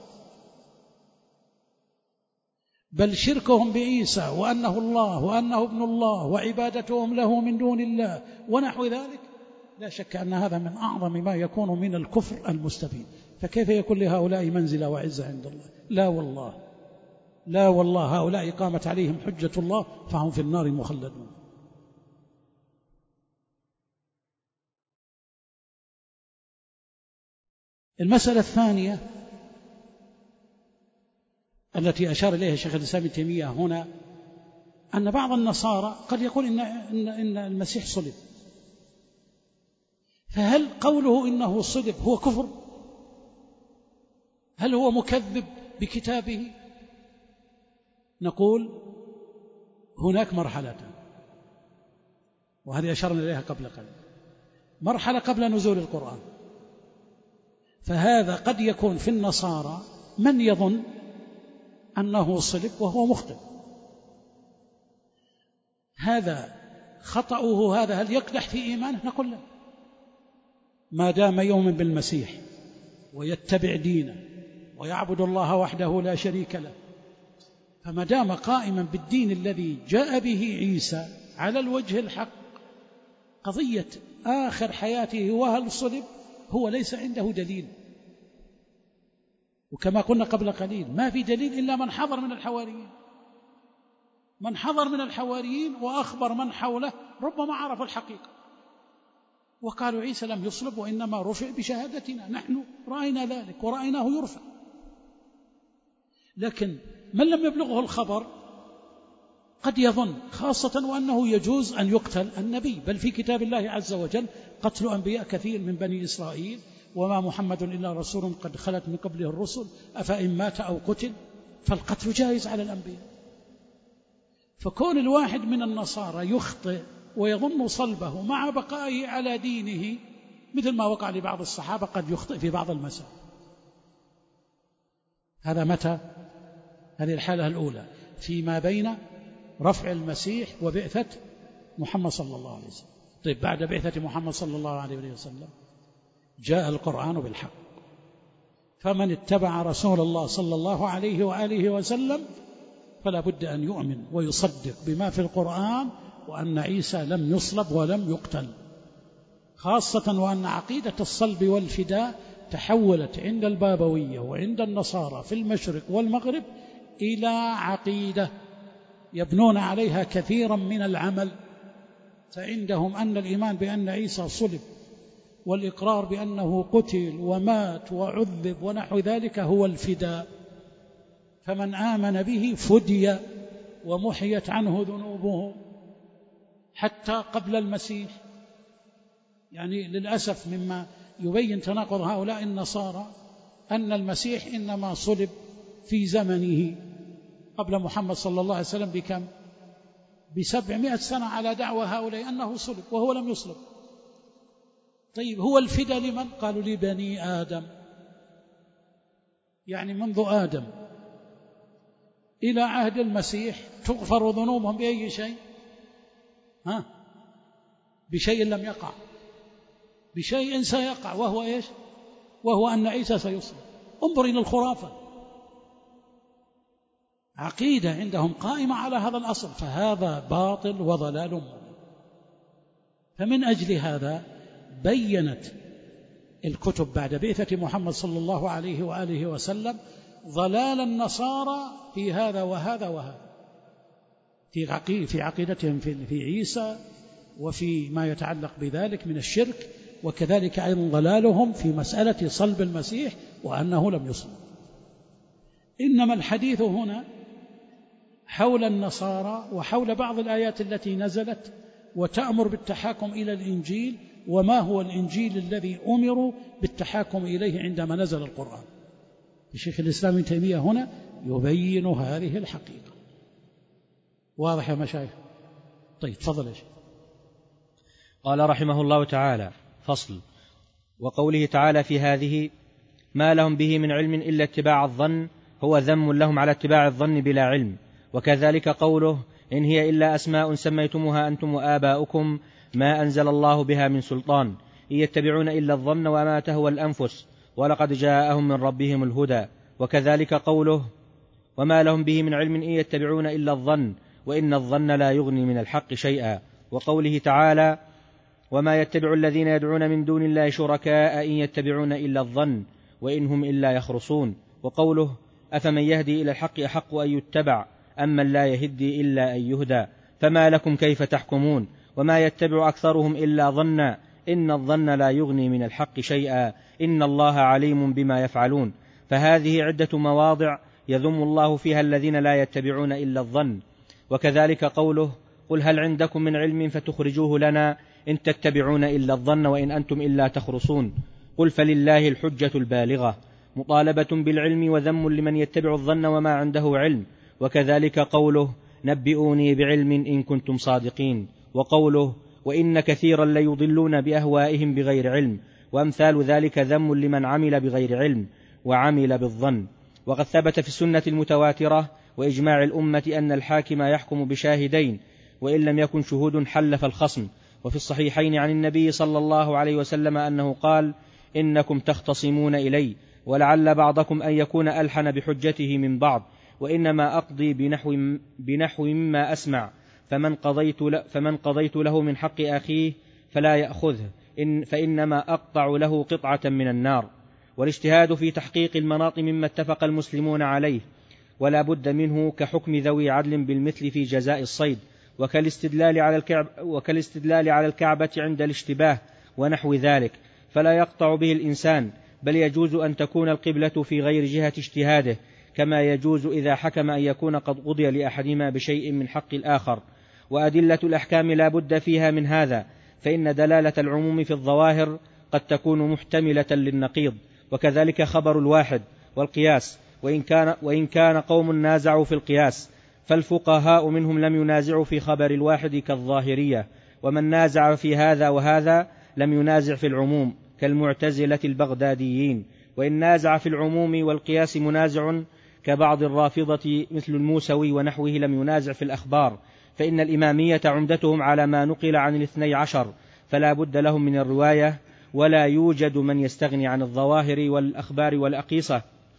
بل شركهم بعيسى وأنه الله وأنه ابن الله وعبادتهم له من دون الله ونحو ذلك، لا شك أن هذا من أعظم ما يكون من الكفر المستبين. فكيف يكون لهؤلاء منزلة وعزة عند الله؟ لا والله، لا والله، هؤلاء قامت عليهم حجة الله فهم في النار مخلدون. المسألة الثانية التي أشار إليها شيخ الإسلام ابن تيمية هنا أن بعض النصارى قد يقول إن, إن, إن المسيح صلب، فهل قوله إنه صلب هو كفر؟ هل هو مكذب بكتابه؟ نقول هناك مرحلتان، وهذه أشرنا إليها قبل قليل. مرحلة قبل نزول القرآن، فهذا قد يكون في النصارى من يظن أنه صلب وهو مخطئ. هذا خطأه هذا هل يقدح في إيمانه؟ نقول لا، ما دام يؤمن بالمسيح ويتبع دينه ويعبد الله وحده لا شريك له، فما دام قائما بالدين الذي جاء به عيسى على الوجه الحق، قضية آخر حياته وهل صلب هو ليس عنده دليل. وكما قلنا قبل قليل ما في دليل إلا من حضر من الحواريين، من حضر من الحواريين وأخبر من حوله ربما عرف الحقيقة وقالوا عيسى لم يصلب وإنما رفع بشهادتنا، نحن رأينا ذلك ورأيناه يرفع. لكن من لم يبلغه الخبر قد يظن، خاصة وأنه يجوز أن يقتل النبي، بل في كتاب الله عز وجل قتل أنبياء كثير من بني إسرائيل وما محمد إلا رسول قد خلت من قبله الرسل أفإن مات أو قتل، فالقتل جائز على الأنبياء. فكون الواحد من النصارى يخطئ ويظن صلبه مع بقائه على دينه، مثل ما وقع لبعض الصحابة قد يخطئ في بعض المسائل. هذا متى؟ هذه الحالة الأولى فيما بين رفع المسيح وبعثة محمد صلى الله عليه وسلم. طيب بعد بعثة محمد صلى الله عليه وسلم جاء القرآن بالحق، فمن اتبع رسول الله صلى الله عليه وآله وسلم فلا بد أن يؤمن ويصدق بما في القرآن، وأن عيسى لم يصلب ولم يقتل، خاصة وأن عقيدة الصلب والفداء تحولت عند البابوية وعند النصارى في المشرق والمغرب إلى عقيدة يبنون عليها كثيرا من العمل. فعندهم أن الإيمان بأن عيسى صلب والإقرار بأنه قتل ومات وعذب ونحو ذلك هو الفداء، فمن آمن به فدي ومحيت عنه ذنوبه حتى قبل المسيح. يعني للأسف مما يبين تناقض هؤلاء النصارى أن المسيح إنما صلب في زمنه قبل محمد صلى الله عليه وسلم بكم؟ بسبعمائة سنة على دعوة هؤلاء أنه صلب وهو لم يصلب. طيب هو الفداء لمن؟ قالوا لبني آدم، يعني منذ آدم إلى عهد المسيح تغفر ذنوبهم بأي شيء؟ ها؟ بشيء لم يقع، بشيء سيقع، وهو إيش؟ وهو أن عيسى سيصلب. انظر إلى الخرافة، عقيدة عندهم قائمة على هذا الأصل، فهذا باطل وضلال مبين. فمن أجل هذا بينت الكتب بعد بعثة محمد صلى الله عليه وآله وسلم ضلال النصارى في هذا وهذا وهذا، في عقيدة في عقيدتهم في عيسى وفي ما يتعلق بذلك من الشرك، وكذلك أيضا ضلالهم في مسألة صلب المسيح وأنه لم يصلب. إنما الحديث هنا حول النصارى وحول بعض الآيات التي نزلت وتأمر بالتحاكم إلى الإنجيل، وما هو الإنجيل الذي أمروا بالتحاكم إليه عندما نزل القرآن. الشيخ الإسلام ابن تيمية هنا يبين هذه الحقيقة. واضح يا مشايخ؟ طيب تفضل يا شيخ. قال رحمه الله تعالى: فصل. وقوله تعالى في هذه: ما لهم به من علم إلا اتباع الظن، هو ذم لهم على اتباع الظن بلا علم. وكذلك قوله: إن هي إلا أسماء سميتموها أنتم وآباؤكم ما أنزل الله بها من سلطان، إن يتبعون إلا الظن وما تهوى الأنفس ولقد جاءهم من ربهم الهدى. وكذلك قوله: وما لهم به من علم إن يتبعون إلا الظن وإن الظن لا يغني من الحق شيئا. وقوله تعالى: وما يتبع الذين يدعون من دون الله شركاء إن يتبعون إلا الظن وإن هم إلا يخرصون. وقوله: أفمن يهدي إلى الحق أحق أن يتبع أم من لا يهدي إلا أن يهدى، فما لكم كيف تحكمون. وما يتبع أكثرهم إلا ظنا إن الظن لا يغني من الحق شيئا إن الله عليم بما يفعلون. فهذه عدة مواضع يذم الله فيها الذين لا يتبعون إلا الظن. وكذلك قوله: قل هل عندكم من علم فتخرجوه لنا إن تتبعون إلا الظن وإن أنتم إلا تخرصون. قل فلله الحجة البالغة، مطالبة بالعلم وذم لمن يتبع الظن وما عنده علم. وكذلك قوله: نبئوني بعلم إن كنتم صادقين. وقوله: وإن كثيرا ليضلون بأهوائهم بغير علم. وأمثال ذلك ذم لمن عمل بغير علم وعمل بالظن. وقد ثبت في السنة المتواترة وإجماع الأمة أن الحاكم يحكم بشاهدين، وإن لم يكن شهود حلف الخصم. وفي الصحيحين عن النبي صلى الله عليه وسلم أنه قال: إنكم تختصمون إلي ولعل بعضكم أن يكون ألحن بحجته من بعض، وإنما أقضي بنحو, بنحو مما أسمع، فمن قضيت, فمن قضيت له من حق أخيه فلا يأخذه، إن فإنما أقطع له قطعة من النار. والاجتهاد في تحقيق المناط مما اتفق المسلمون عليه ولا بد منه، كحكم ذوي عدل بالمثل في جزاء الصيد، وكالاستدلال على الكعب وكالاستدلال على الكعبة عند الاشتباه ونحو ذلك، فلا يقطع به الإنسان، بل يجوز أن تكون القبلة في غير جهة اجتهاده، كما يجوز إذا حكم أن يكون قد قضي لأحدهما بشيء من حق الآخر. وأدلة الأحكام لا بد فيها من هذا، فإن دلالة العموم في الظواهر وقد تكون محتملة للنقيض، وكذلك خبر الواحد والقياس، وإن كان, وإن كان قوم نازعوا في القياس، فالفقهاء منهم لم ينازعوا في خبر الواحد كالظاهرية، ومن نازع في هذا وهذا لم ينازع في العموم كالمعتزلة البغداديين، وإن نازع في العموم والقياس منازع كبعض الرافضة مثل الموسوي ونحوه لم ينازع في الأخبار، فإن الإمامية عمدتهم على ما نقل عن الاثني عشر، فلا بد لهم من الرواية، ولا يوجد من يستغني عن الظواهر والأخبار والأقيسة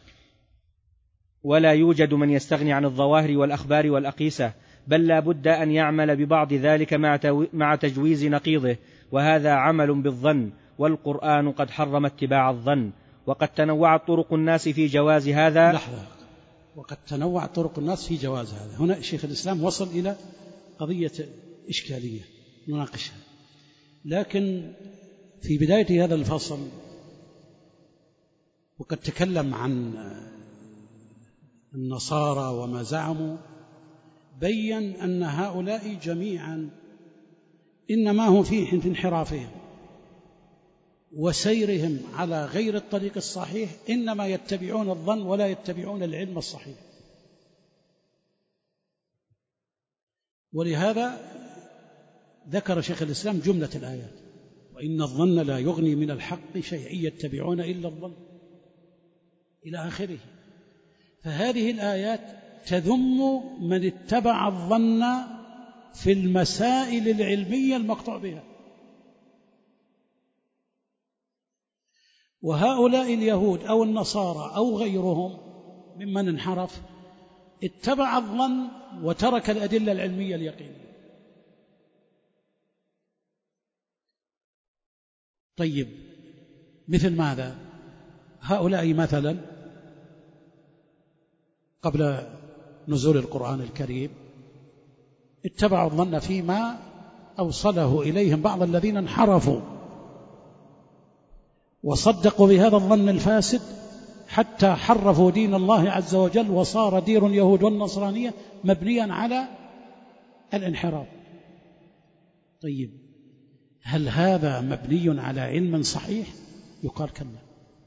ولا يوجد من يستغني عن الظواهر والأخبار والأقيسة بل لا بد أن يعمل ببعض ذلك مع تجويز نقيضه، وهذا عمل بالظن، والقرآن قد حرم اتباع الظن. وقد تنوعت طرق الناس في جواز هذا. لحظة. وقد تنوعت طرق الناس في جواز هذا. هنا شيخ الإسلام وصل إلى قضية إشكالية نناقشها، لكن في بداية هذا الفصل وقد تكلم عن النصارى وما زعموا، بين أن هؤلاء جميعا إنما هم في انحرافهم وسيرهم على غير الطريق الصحيح، إنما يتبعون الظن ولا يتبعون العلم الصحيح. ولهذا ذكر شيخ الإسلام جملة الآيات: وإن الظن لا يغني من الحق شيئا يتبعون إلا الظن إلى آخره. فهذه الآيات تذم من اتبع الظن في المسائل العلمية المقطوع بها. وهؤلاء اليهود أو النصارى أو غيرهم ممن انحرف اتبع الظن وترك الأدلة العلمية اليقينية. طيب، مثل ماذا؟ هؤلاء مثلا قبل نزول القرآن الكريم اتبعوا الظن فيما أوصله إليهم بعض الذين انحرفوا، وصدقوا بهذا الظن الفاسد حتى حرفوا دين الله عز وجل، وصار دين اليهود والنصرانية مبنيا على الانحراف. طيب، هل هذا مبني على علم صحيح؟ يقال كلا.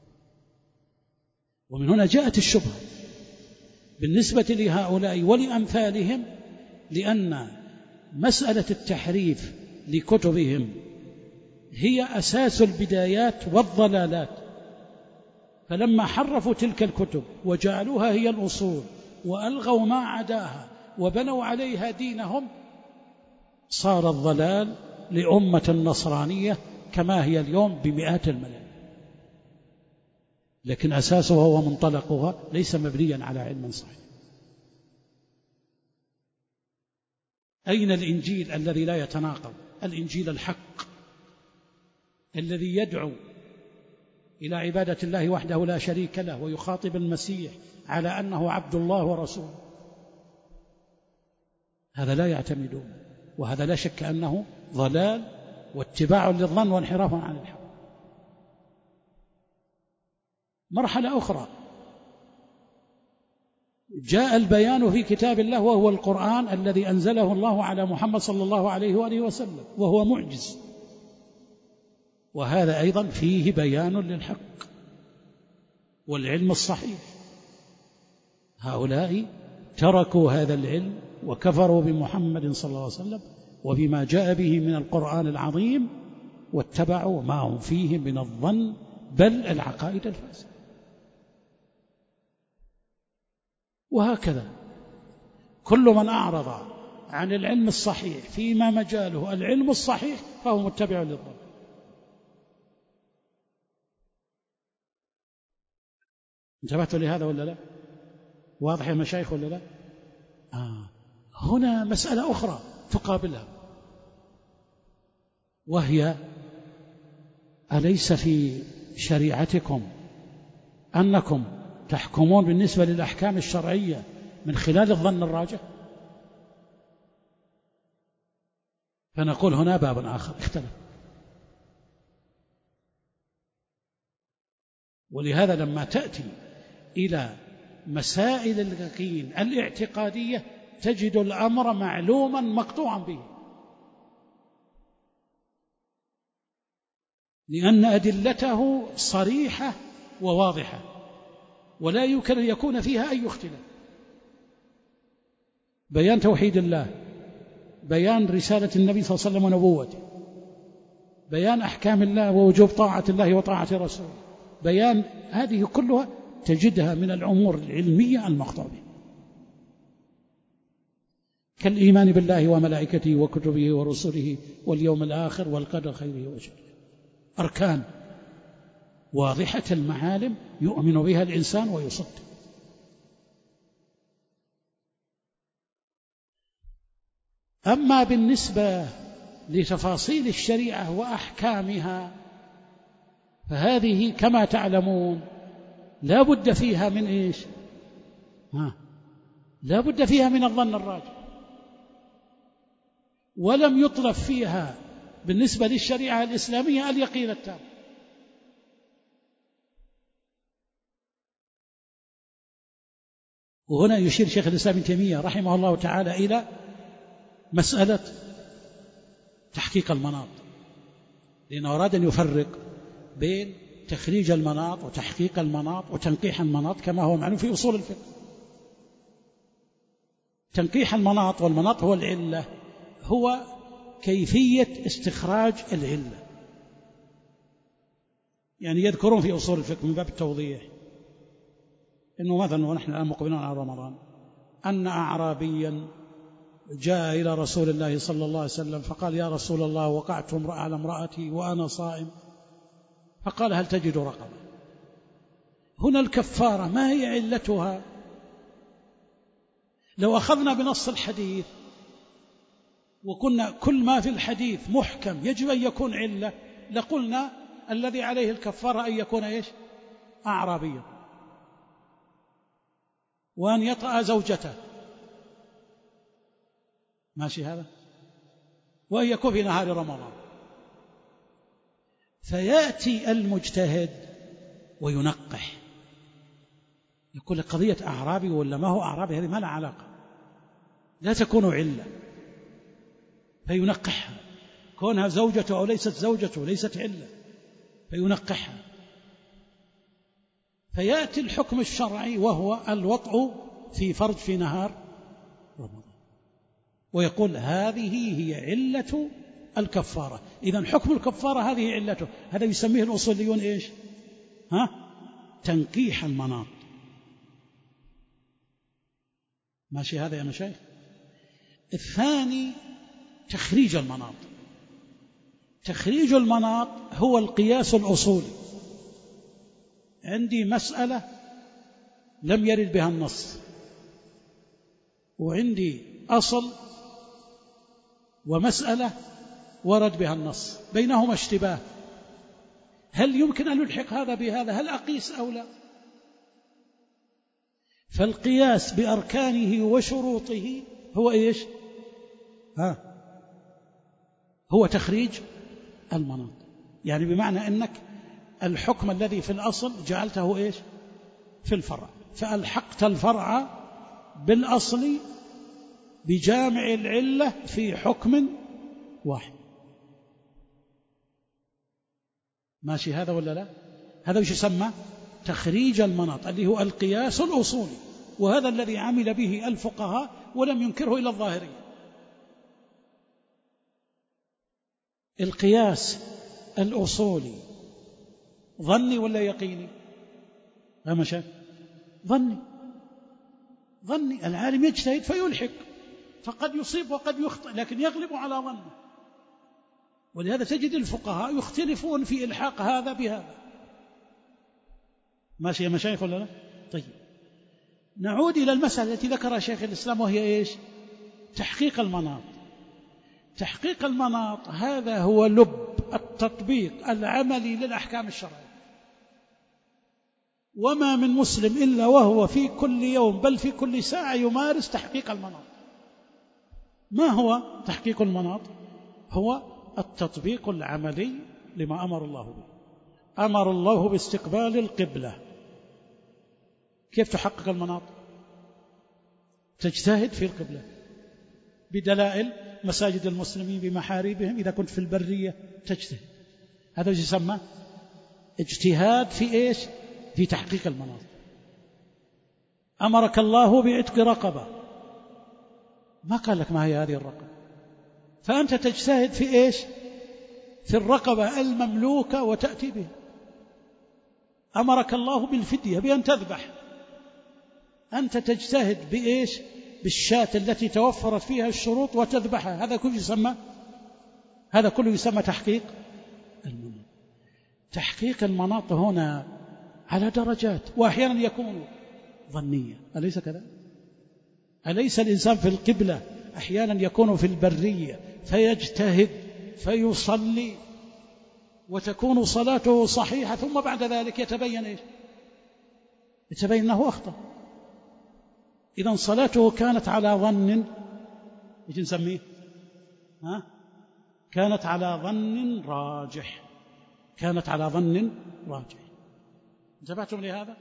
ومن هنا جاءت الشبهة بالنسبة لهؤلاء ولأمثالهم، لأن مسألة التحريف لكتبهم هي أساس البدايات والضلالات، فلما حرفوا تلك الكتب وجعلوها هي الأصول وألغوا ما عداها وبنوا عليها دينهم، صار الضلال لأمة النصرانية كما هي اليوم بمئات الملايين، لكن أساسها ومنطلقها ليس مبنيا على علم صحيح. أين الإنجيل الذي لا يتناقض؟ الإنجيل الحق الذي يدعو إلى عبادة الله وحده لا شريك له، ويخاطب المسيح على أنه عبد الله ورسوله، هذا لا يعتمدون، وهذا لا شك أنه ضلال واتباع للظن وانحراف عن الحق. مرحلة أخرى، جاء البيان في كتاب الله وهو القرآن الذي أنزله الله على محمد صلى الله عليه وآله وسلم، وهو معجز، وهذا أيضا فيه بيان للحق والعلم الصحيح. هؤلاء تركوا هذا العلم وكفروا بمحمد صلى الله عليه وسلم وبما جاء به من القرآن العظيم، واتبعوا ما هم فيه من الظن بل العقائد الفاسدة. وهكذا كل من أعرض عن العلم الصحيح فيما مجاله العلم الصحيح فهو متبع للظن. انتبهتوا لهذا ولا لا؟ واضح يا مشايخ ولا لا؟ آه. هنا مسألة أخرى تقابلها، وهي: أليس في شريعتكم أنكم تحكمون بالنسبة للأحكام الشرعية من خلال الظن الراجح؟ فنقول هنا باب آخر اختلف. ولهذا لما تأتي إلى مسائل اليقين الاعتقادية تجد الأمر معلوما مقطوعا به. لأن أدلته صريحة وواضحة ولا يمكن أن يكون فيها أي اختلاف. بيان توحيد الله، بيان رسالة النبي صلى الله عليه وسلم ونبوته، بيان أحكام الله ووجوب طاعة الله وطاعة رسوله، بيان هذه كلها تجدها من الأمور العلمية المقطوع بها، كالإيمان بالله وملائكته وكتبه ورسله واليوم الآخر والقدر خيره وشره، أركان واضحة المعالم يؤمن بها الإنسان ويصدق. أما بالنسبة لتفاصيل الشريعة وأحكامها فهذه كما تعلمون لا بد فيها من إيش؟ ها لا بد فيها من الظن الراجح، ولم يطلب فيها بالنسبة للشريعة الإسلامية اليقين التام. وهنا يشير شيخ الإسلام ابن تيمية رحمه الله تعالى إلى مسألة تحقيق المناط، لأنه أراد أن يفرق بين تخريج المناط وتحقيق المناط وتنقيح المناط كما هو معلوم في أصول الفقه. تنقيح المناط والمناط هو العلة، هو كيفية استخراج العلة. يعني يذكرون في أصول الفقه من باب التوضيح إنه مثلا ونحن الآن مقبلون على رمضان أن أعرابيا جاء إلى رسول الله صلى الله عليه وسلم فقال: يا رسول الله، وقعت على امرأتي وأنا صائم. فقال: هل تجد رقبة؟ هنا الكفارة ما هي علتها؟ لو أخذنا بنص الحديث وكنا كل ما في الحديث محكم يجب أن يكون علة لقلنا الذي عليه الكفارة أن يكون إيش؟ أعرابيا، وأن يطأ زوجته، ماشي هذا، وأن يكون في نهار رمضان. فيأتي المجتهد وينقح، يقول لك قضية أعرابي ولا ما هو أعرابي هذه ما لها علاقة، لا تكون علة، فينقحها، كونها زوجته أو ليست زوجته ليست علة، فينقحها. فيأتي الحكم الشرعي وهو الوطء في فرج في نهار رمضان، ويقول هذه هي علة الكفارة. إذن حكم الكفارة هذه علته، هذا يسميه الأصوليون إيش؟ ها؟ تنقيح المناط. ماشي هذا يا مشايخ؟ الثاني تخريج المناط. تخريج المناط هو القياس الأصولي. عندي مسألة لم يرد بها النص، وعندي أصل ومسألة ورد بها النص، بينهما اشتباه، هل يمكن أن نلحق هذا بهذا؟ هل أقيس أو لا؟ فالقياس بأركانه وشروطه هو إيش؟ ها هو تخريج المناط. يعني بمعنى أنك الحكم الذي في الأصل جعلته إيش؟ في الفرع، فألحقت الفرع بالأصل بجامع العلة في حكم واحد. ماشي هذا ولا لا؟ هذا وش يسمى؟ تخريج المناط، اللي هو القياس الأصولي، وهذا الذي عمل به الفقهاء ولم ينكره إلا الظاهرية. القياس الأصولي ظني ولا يقيني؟ ها مشاك؟ ظني. ظني، العالم يجتهد فيلحق، فقد يصيب وقد يخطئ، لكن يغلب على ظنه. ولهذا تجد الفقهاء يختلفون في إلحاق هذا بهذا. ماشي يا مشايخ ولا لا؟ طيب، نعود إلى المسألة التي ذكرها شيخ الإسلام، وهي إيش؟ تحقيق المناط. تحقيق المناط هذا هو لب التطبيق العملي للأحكام الشرعية. وما من مسلم إلا وهو في كل يوم بل في كل ساعة يمارس تحقيق المناط. ما هو تحقيق المناط؟ هو التطبيق العملي لما أمر الله به. أمر الله باستقبال القبلة، كيف تحقق المناط؟ تجتهد في القبلة بدلائل مساجد المسلمين بمحاريبهم، إذا كنت في البرية تجتهد، هذا وش يسمى؟ اجتهاد في إيش؟ في تحقيق المناط. أمرك الله بعتق رقبة، ما قال لك ما هي هذه الرقبة، فأنت تجتهد في إيش؟ في الرقبة المملوكة وتأتي بها. أمرك الله بالفدية بأن تذبح، أنت تجتهد بإيش؟ بالشاة التي توفرت فيها الشروط وتذبحها. هذا كله يسمى هذا كله يسمى تحقيق المناط. تحقيق المناط هنا على درجات، وأحيانا يكون ظنيا، أليس كذا؟ أليس الإنسان في القبلة أحيانا يكون في البرية فيجتهد فيصلي وتكون صلاته صحيحة، ثم بعد ذلك يتبين إيش؟ يتبين أنه أخطأ. إذن صلاته كانت على ظن، إيش نسميه؟ ها؟ كانت على ظن راجح، كانت على ظن راجح. انتبهتم لهذا؟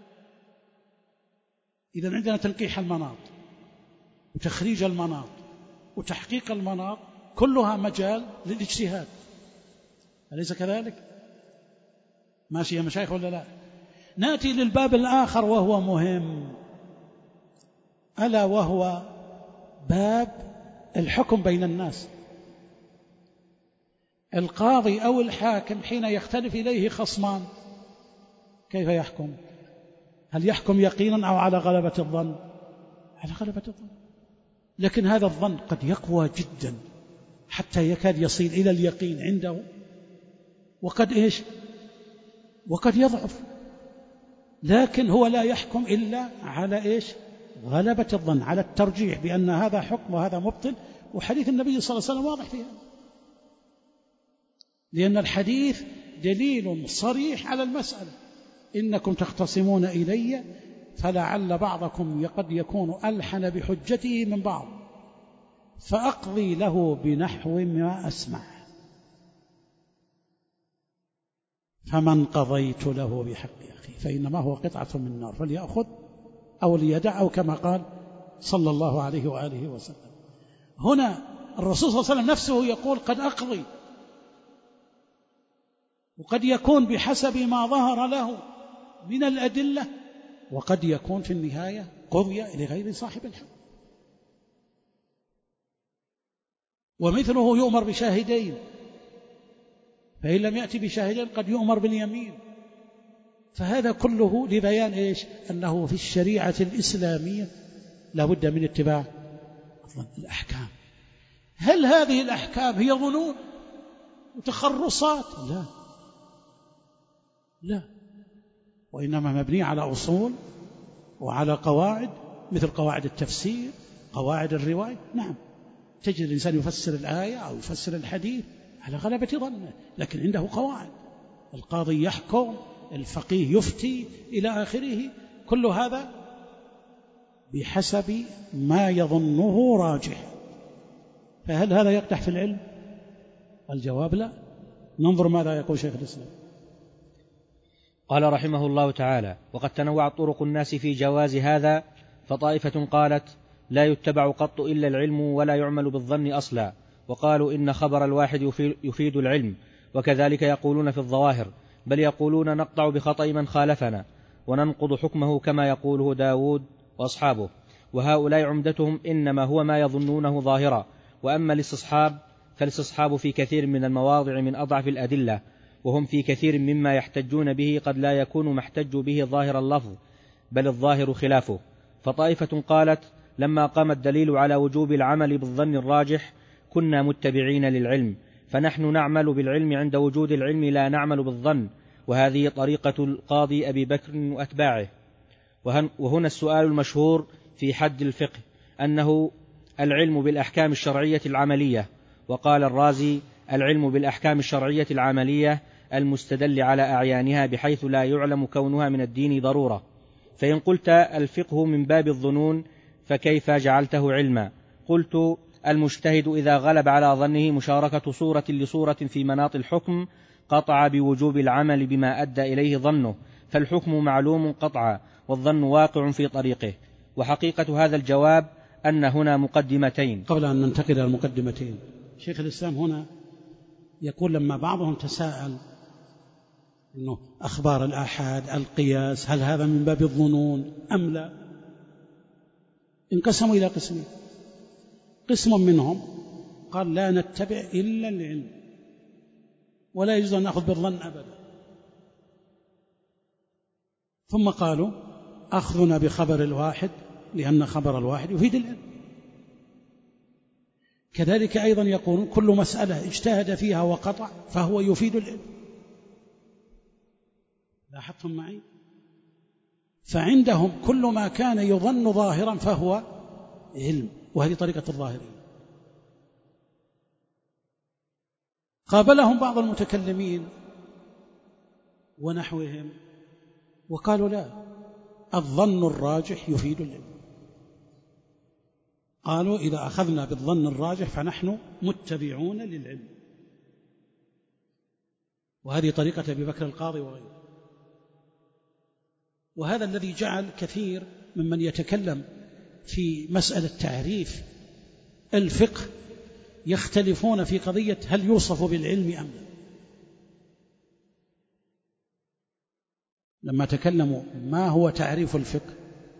إذن عندنا تنقيح المناط وتخريج المناط وتحقيق المناط، كلها مجال للاجتهاد، أليس كذلك؟ ماشي يا مشايخ ولا لا؟ نأتي للباب الآخر وهو مهم، ألا وهو باب الحكم بين الناس. القاضي أو الحاكم حين يختلف إليه خصمان كيف يحكم؟ هل يحكم يقينا أو على غلبة الظن؟ على غلبة الظن. لكن هذا الظن قد يقوى جدا حتى يكاد يصل إلى اليقين عنده، وقد إيش؟ وقد يضعف، لكن هو لا يحكم إلا على إيش؟ غلبة الظن، على الترجيح بأن هذا حكم وهذا مبطل. وحديث النبي صلى الله عليه وسلم واضح في هذا، لأن الحديث دليل صريح على المسألة. إنكم تختصمون إلي فلعل بعضكم قد يكون ألحن بحجته من بعض، فأقضي له بنحو ما أسمع، فمن قضيت له بحق أخي فإنما هو قطعة من نار فليأخذ أو ليدع، أو كما قال صلى الله عليه وآله وسلم. هنا الرسول صلى الله عليه وسلم نفسه يقول قد أقضي، وقد يكون بحسب ما ظهر له من الأدلة، وقد يكون في النهاية قضي لغير صاحب الحق. ومثله يؤمر بشاهدين، فإن لم يأتي بشاهدين قد يؤمر باليمين. فهذا كله لبيان إيش؟ أنه في الشريعة الإسلامية لابد من اتباع الأحكام. هل هذه الأحكام هي ظنون وتخرصات؟ لا لا، وإنما مبنية على أصول وعلى قواعد، مثل قواعد التفسير، قواعد الرواية. نعم، تجد الإنسان يفسر الآية أو يفسر الحديث على غلبة ظنه، لكن عنده قواعد. القاضي يحكم، الفقيه يفتي، إلى آخره. كل هذا بحسب ما يظنه راجح. فهل هذا يقدح في العلم؟ الجواب لا. ننظر ماذا يقول شيخ الإسلام. قال رحمه الله تعالى: وقد تنوعت طرق الناس في جواز هذا، فطائفة قالت لا يتبع قط إلا العلم ولا يعمل بالظن أصلا، وقالوا إن خبر الواحد يفيد العلم، وكذلك يقولون في الظواهر، بل يقولون نقطع بخطأ من خالفنا وننقض حكمه كما يقوله داود وأصحابه، وهؤلاء عمدتهم إنما هو ما يظنونه ظاهرا. وأما الاستصحاب فالاستصحاب في كثير من المواضع من أضعف الأدلة، وهم في كثير مما يحتجون به قد لا يكون ما احتجوا به ظاهر اللفظ، بل الظاهر خلافه. فطائفة قالت لما قام الدليل على وجوب العمل بالظن الراجح كنا متبعين للعلم، فنحن نعمل بالعلم عند وجود العلم لا نعمل بالظن، وهذه طريقة القاضي أبي بكر وأتباعه. وهنا السؤال المشهور في حد الفقه أنه العلم بالأحكام الشرعية العملية. وقال الرازي: العلم بالأحكام الشرعية العملية المستدل على أعيانها بحيث لا يعلم كونها من الدين ضرورة. فإن قلت الفقه من باب الظنون فكيف جعلته علما؟ قلت: المجتهد إذا غلب على ظنه مشاركة صورة لصورة في مناط الحكم قطع بوجوب العمل بما أدى إليه ظنه، فالحكم معلوم قطعا والظن واقع في طريقه. وحقيقة هذا الجواب أن هنا مقدمتين. قبل أن ننتقل إلى المقدمتين، شيخ الإسلام هنا يقول لما بعضهم تساءل إنه أخبار الآحاد، القياس، هل هذا من باب الظنون أم لا؟ انقسموا إلى قسمين. قسم منهم قال لا نتبع إلا العلم ولا يجوز أن نأخذ بالظن أبدا. ثم قالوا أخذنا بخبر الواحد لأن خبر الواحد يفيد العلم. كذلك أيضا يقولون كل مسألة اجتهد فيها وقطع فهو يفيد العلم. لاحظتم معي؟ فعندهم كل ما كان يظن ظاهرا فهو علم، وهذه طريقة الظاهرية. قابلهم بعض المتكلمين ونحوهم وقالوا لا، الظن الراجح يفيد العلم. قالوا إذا أخذنا بالظن الراجح فنحن متبعون للعلم، وهذه طريقة أبي بكر القاضي وغيره. وهذا الذي جعل كثير ممن يتكلم في مسألة تعريف الفقه يختلفون في قضية هل يوصف بالعلم أم لا. لما تكلموا ما هو تعريف الفقه،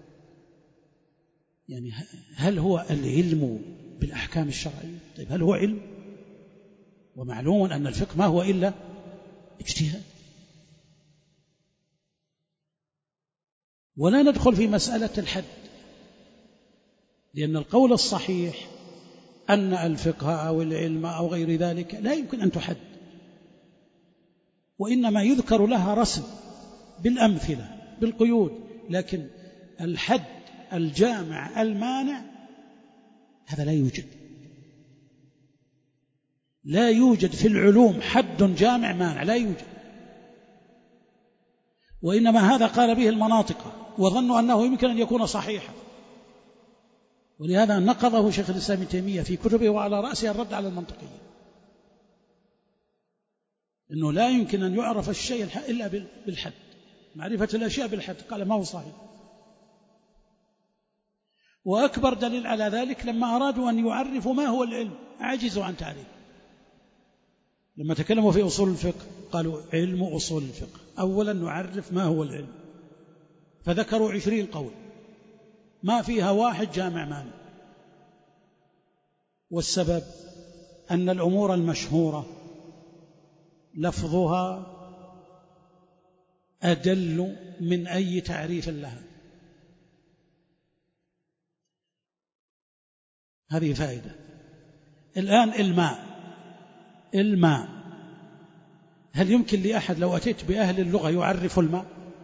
يعني هل هو العلم بالأحكام الشرعية؟ طيب هل هو علم؟ ومعلوم أن الفقه ما هو إلا اجتهاد. ولا ندخل في مسألة الحد، لأن القول الصحيح أن الفقه أو العلم أو غير ذلك لا يمكن أن تحد، وإنما يذكر لها رسم بالأمثلة بالقيود، لكن الحد الجامع المانع هذا لا يوجد. لا يوجد في العلوم حد جامع مانع، لا يوجد. وإنما هذا قال به المناطق وظنوا أنه يمكن أن يكون صحيحا، ولهذا نقضه شيخ الإسلام ابن تيمية في كتبه وعلى رأسها الرد على المنطقيين، إنه لا يمكن أن يعرف الشيء إلا بالحد، معرفة الأشياء بالحد، قال ما هو صحيح. وأكبر دليل على ذلك لما أرادوا أن يعرفوا ما هو العلم عجزوا عن تعريفه. لما تكلموا في أصول الفقه قالوا علم أصول الفقه، أولا نعرف ما هو العلم، فذكروا عشرين قول ما فيها واحد جامع مانع. والسبب أن الأمور المشهورة لفظها أدل من أي تعريف لها. هذه فائدة. الآن الماء الماء هل يمكن لأحد لو أتيت بأهل اللغة يعرف الماء؟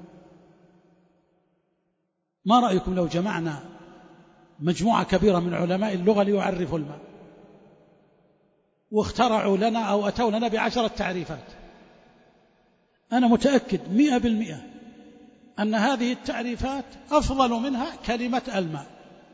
ما رأيكم لو جمعنا مجموعة كبيرة من علماء اللغة ليعرفوا الماء واخترعوا لنا أو أتوا لنا بعشرة تعريفات؟ أنا متأكد مئة بالمئة أن هذه التعريفات أفضل منها كلمة الماء.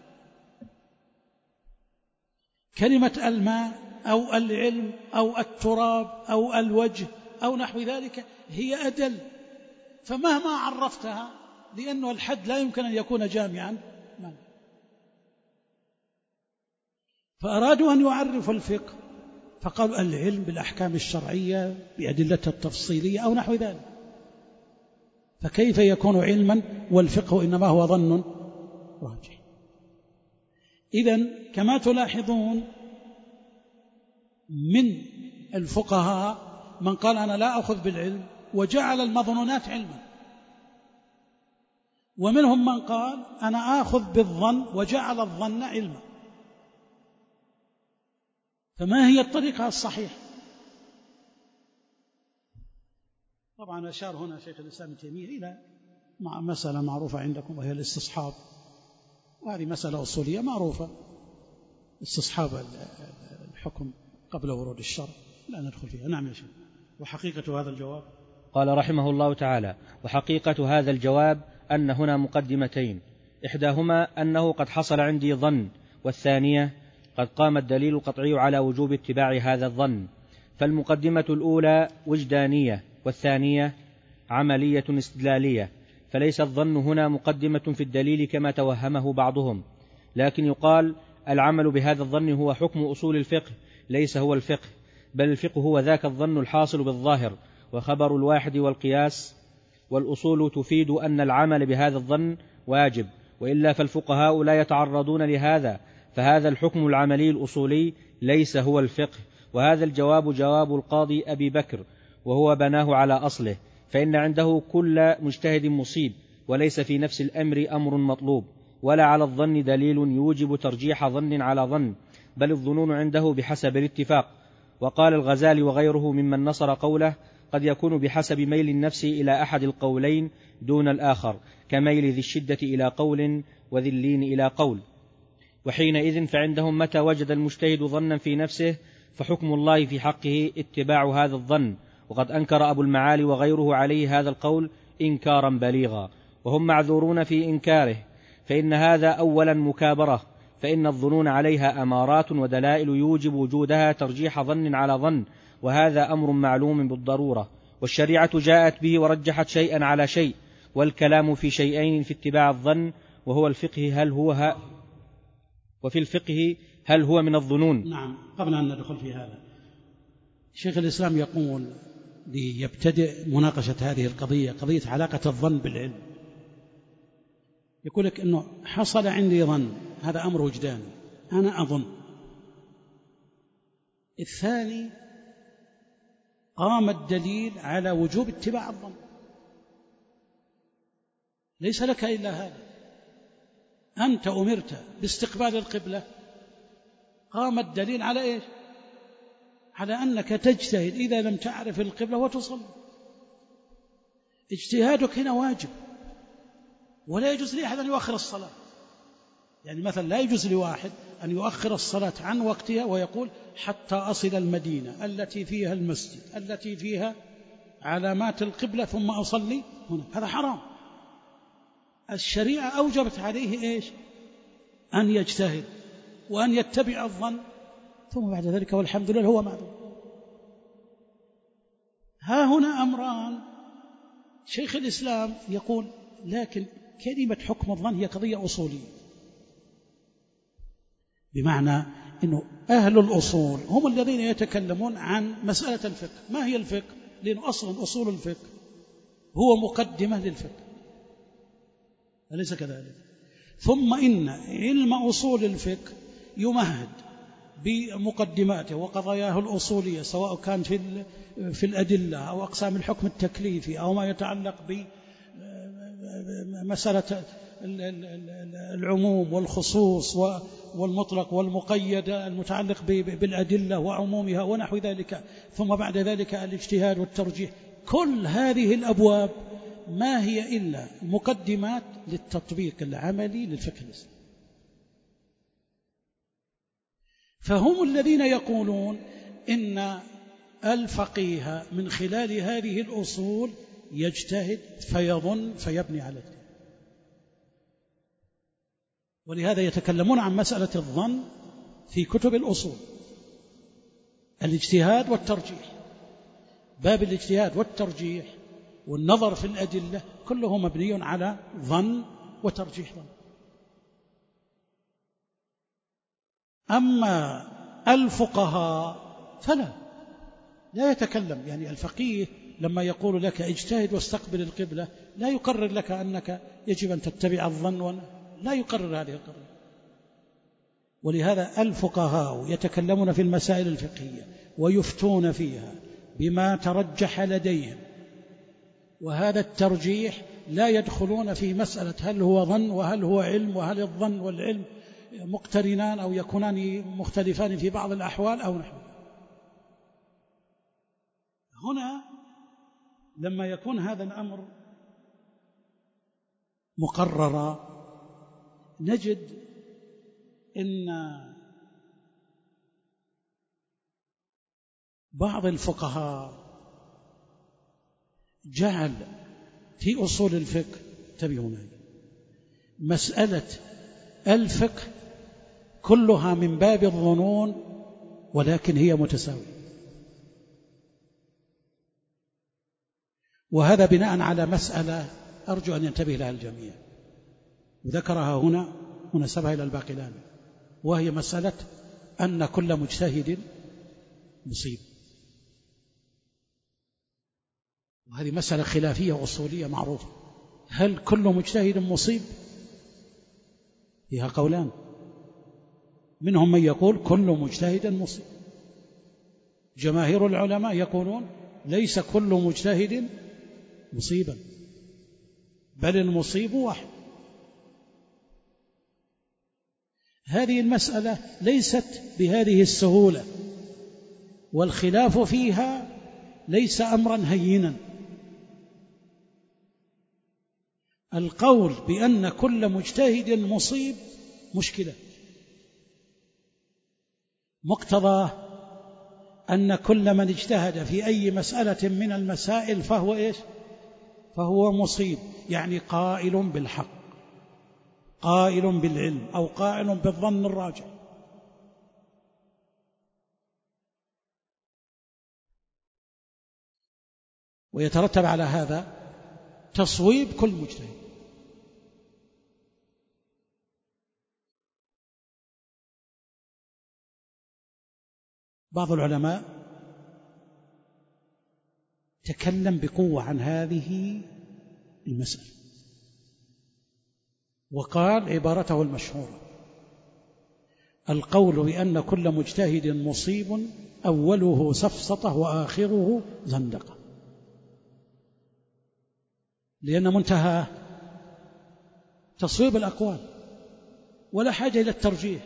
كلمة الماء أو العلم أو التراب أو الوجه أو نحو ذلك هي أدل، فمهما عرفتها لأنه الحد لا يمكن أن يكون جامعا. فأرادوا أن يعرفوا الفقه فقالوا العلم بالأحكام الشرعية بأدلتها التفصيلية أو نحو ذلك، فكيف يكون علما والفقه إنما هو ظن راجح؟ إذن كما تلاحظون من الفقهاء من قال أنا لا أخذ بالعلم وجعل المظنونات علما، ومنهم من قال أنا آخذ بالظن وجعل الظن علما. فما هي الطريقة الصحيحة؟ طبعا أشار هنا شيخ الإسلام ابن تيمية إلى مسألة معروفة عندكم وهي الاستصحاب، وهذه مسألة أصولية معروفة، استصحاب الحكم قبل ورود الشرع، لا ندخل فيها. نعم يا شيخ. وحقيقة هذا الجواب قال رحمه الله تعالى: وحقيقة هذا الجواب أن هنا مقدمتين، إحداهما أنه قد حصل عندي ظن، والثانية قد قام الدليل القطعي على وجوب اتباع هذا الظن. فالمقدمة الأولى وجدانية والثانية عملية استدلالية، فليس الظن هنا مقدمة في الدليل كما توهمه بعضهم، لكن يقال العمل بهذا الظن هو حكم أصول الفقه، ليس هو الفقه، بل الفقه هو ذاك الظن الحاصل بالظاهر، وخبر الواحد والقياس، والأصول تفيد أن العمل بهذا الظن واجب، وإلا فالفقهاء لا يتعرضون لهذا، فهذا الحكم العملي الأصولي ليس هو الفقه. وهذا الجواب جواب القاضي أبي بكر، وهو بناه على أصله، فإن عنده كل مجتهد مصيب، وليس في نفس الأمر أمر مطلوب، ولا على الظن دليل يوجب ترجيح ظن على ظن، بل الظنون عنده بحسب الاتفاق. وقال الغزالي وغيره ممن نصر قوله: قد يكون بحسب ميل النفس إلى أحد القولين دون الآخر، كميل ذي الشدة إلى قول وذي اللين إلى قول. وحينئذ فعندهم متى وجد المجتهد ظنا في نفسه فحكم الله في حقه اتباع هذا الظن. وقد أنكر أبو المعالي وغيره عليه هذا القول إنكارا بليغا، وهم معذورون في إنكاره، فإن هذا أولا مكابرة، فإن الظنون عليها أمارات ودلائل يوجب وجودها ترجيح ظن على ظن، وهذا أمر معلوم بالضرورة، والشريعة جاءت به ورجحت شيئا على شيء، والكلام في شيئين في اتباع الظن، وهو الفقه هل هو ها وفي الفقه هل هو من الظنون. نعم. قبل أن ندخل في هذا، شيخ الإسلام يقول ليبتدئ مناقشة هذه القضية، قضية علاقة الظن بالعلم، يقول لك أنه حصل عندي ظن، هذا أمر وجداني، أنا أظن. الثاني، قام الدليل على وجوب اتباع الظن، ليس لك إلا هذا، أنت أمرت باستقبال القبلة، قام الدليل على إيش؟ على أنك تجتهد إذا لم تعرف القبلة وتصلي. اجتهادك هنا واجب، ولا يجوز لأحد أن يؤخر الصلاة. يعني مثلا لا يجوز لواحد أن يؤخر الصلاة عن وقتها ويقول حتى أصل المدينة التي فيها المسجد التي فيها علامات القبلة ثم أصلي هنا، هذا حرام. الشريعة أوجبت عليه إيش؟ أن يجتهد وأن يتبع الظن، ثم بعد ذلك والحمد لله هو معذور. ها هنا أمران. شيخ الإسلام يقول لكن كلمة حكم الظن هي قضية أصولية، بمعنى أنه أهل الأصول هم الذين يتكلمون عن مسألة الفقه. ما هي الفقه؟ لأنه أصلا أصول الفقه هو مقدمة للفقه، أليس كذلك؟ ثم إن علم أصول الفقه يمهد بمقدماته وقضاياه الأصولية، سواء كان في في الأدلة أو أقسام الحكم التكليفي أو ما يتعلق بمسألة العموم والخصوص والمطلق والمقيد المتعلق بالأدلة وعمومها ونحو ذلك، ثم بعد ذلك الاجتهاد والترجيح. كل هذه الأبواب ما هي إلا مقدمات للتطبيق العملي للفقه الإسلامي. فهم الذين يقولون إن الفقيه من خلال هذه الأصول يجتهد فيظن فيبني على الاجتهاد، ولهذا يتكلمون عن مسألة الظن في كتب الأصول، الاجتهاد والترجيح. باب الاجتهاد والترجيح والنظر في الأدلة كله مبني على ظن وترجيح ظن. أما الفقهاء فلا لا يتكلم، يعني الفقيه لما يقول لك اجتهد واستقبل القبلة لا يقرر لك أنك يجب أن تتبع الظن، لا يقرر هذه القضية. ولهذا الفقهاء يتكلمون في المسائل الفقهية ويفتون فيها بما ترجح لديهم، وهذا الترجيح لا يدخلون في مسألة هل هو ظن وهل هو علم، وهل الظن والعلم مقترنان أو يكونان مختلفان في بعض الأحوال أو نحو. هنا لما يكون هذا الأمر مقررا نجد إن بعض الفقهاء جعل في أصول الفقه، انتبهوا معي، مسألة الفقه كلها من باب الظنون ولكن هي متساوية، وهذا بناء على مسألة أرجو أن ينتبه لها الجميع، وذكرها هنا منسبها إلى الباقلاني، وهي مسألة أن كل مجتهد مصيب. وهذه مسألة خلافية أصولية معروفة. هل كل مجتهد مصيب؟ فيها قولان، منهم من يقول كل مجتهد مصيب. جماهير العلماء يقولون ليس كل مجتهد مصيبا، بل المصيب واحد. هذه المسألة ليست بهذه السهولة، والخلاف فيها ليس أمرا هينا. القول بأن كل مجتهد مصيب مشكلة، مقتضاه أن كل من اجتهد في أي مسألة من المسائل فهو إيش؟ فهو مصيب، يعني قائل بالحق، قائل بالعلم، أو قائل بالظن الراجح. ويترتب على هذا تصويب كل مجتهد. بعض العلماء تكلم بقوة عن هذه المسألة وقال عبارته المشهورة: القول بأن كل مجتهد مصيب أوله سفسطة وآخره زندقة، لأن منتهى تصويب الأقوال ولا حاجة إلى الترجيح،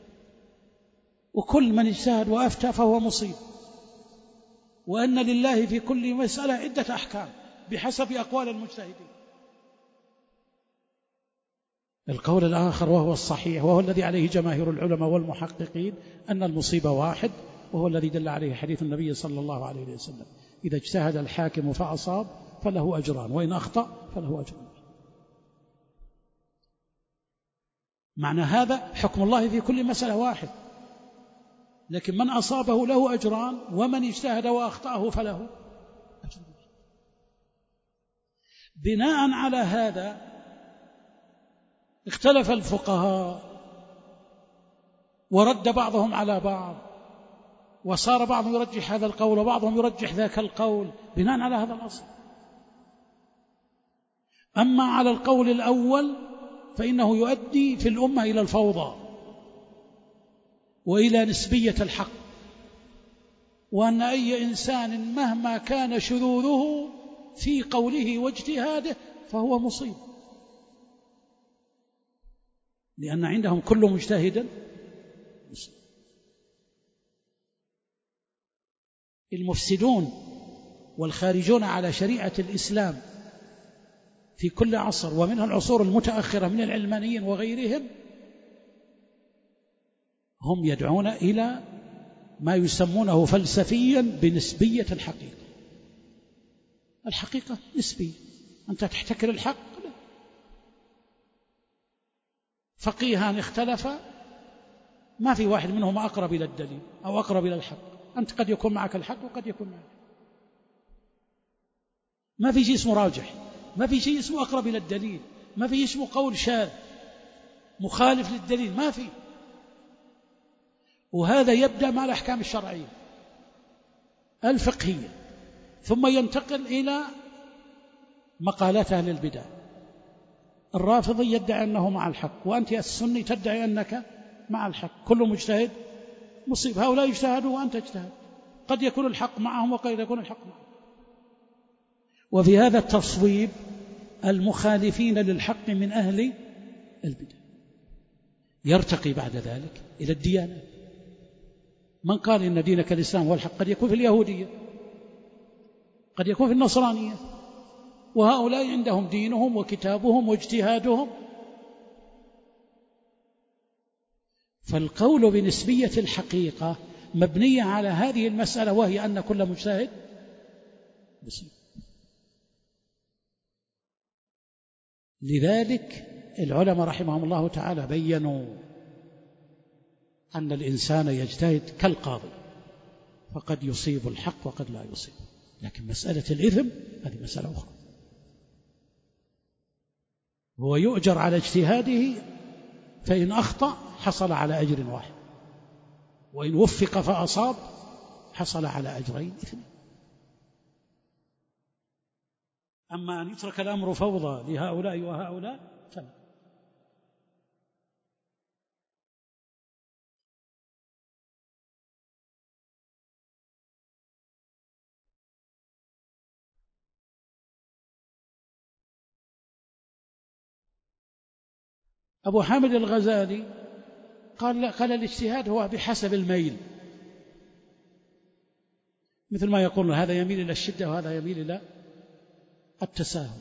وكل من اجتهد وأفتى فهو مصيب، وأن لله في كل مسألة عدة أحكام بحسب أقوال المجتهدين. القول الآخر وهو الصحيح وهو الذي عليه جماهير العلماء والمحققين أن المصيب واحد، وهو الذي دل عليه حديث النبي صلى الله عليه وسلم: إذا اجتهد الحاكم فأصاب فله أجران، وإن أخطأ فله أجران. معنى هذا حكم الله في كل مسألة واحد، لكن من أصابه له أجران، ومن اجتهد وأخطأه فله أجر. بناء على هذا اختلف الفقهاء ورد بعضهم على بعض، وصار بعضهم يرجح هذا القول وبعضهم يرجح ذاك القول بناء على هذا الأصل. أما على القول الأول فإنه يؤدي في الأمة إلى الفوضى وإلى نسبية الحق، وأن أي إنسان مهما كان شذوذه في قوله واجتهاده فهو مصيب، لأن عندهم كل مجتهد مصيب. المفسدون والخارجون على شريعة الإسلام في كل عصر، ومنها العصور المتأخرة من العلمانيين وغيرهم، هم يدعون إلى ما يسمونه فلسفيا بنسبية الحقيقة. الحقيقة نسبية، أنت تحتكر الحق. لا. فقيهان اختلفا، ما في واحد منهم أقرب إلى الدليل أو أقرب إلى الحق. أنت قد يكون معك الحق وقد يكون معك، ما في شيء اسمه راجح، ما في شيء اسمه أقرب إلى الدليل، ما في اسمه قول شاذ مخالف للدليل، ما في. وهذا يبدأ مع الأحكام الشرعية الفقهية، ثم ينتقل إلى مقالات أهل البدع. الرافضي يدعي أنه مع الحق، وأنت السني تدعي أنك مع الحق. كل مجتهد مصيب، هؤلاء يجتهدوا وأنت اجتهد، قد يكون الحق معهم وقد يكون الحق معهم. وفي هذا التصويب المخالفين للحق من أهل البدع. يرتقي بعد ذلك إلى الديانة. من قال إن دينك الإسلام هو الحق قد يكون في اليهودية، قد يكون في النصرانية، وهؤلاء عندهم دينهم وكتابهم واجتهادهم. فالقول بنسبية الحقيقة مبنية على هذه المسألة، وهي أن كل مجتهد مصيب. لذلك العلماء رحمهم الله تعالى بيّنوا أن الإنسان يجتهد كالقاضي، فقد يصيب الحق وقد لا يصيب، لكن مسألة الإثم هذه مسألة أخرى. هو يؤجر على اجتهاده، فإن أخطأ حصل على أجر واحد، وإن وفق فأصاب حصل على أجرين اثنين. أما أن يترك الأمر فوضى لهؤلاء وهؤلاء فلا. أبو حامد الغزالي قال قال الاجتهاد هو بحسب الميل، مثل ما يقول هذا يميل إلى الشدة وهذا يميل إلى التساهل،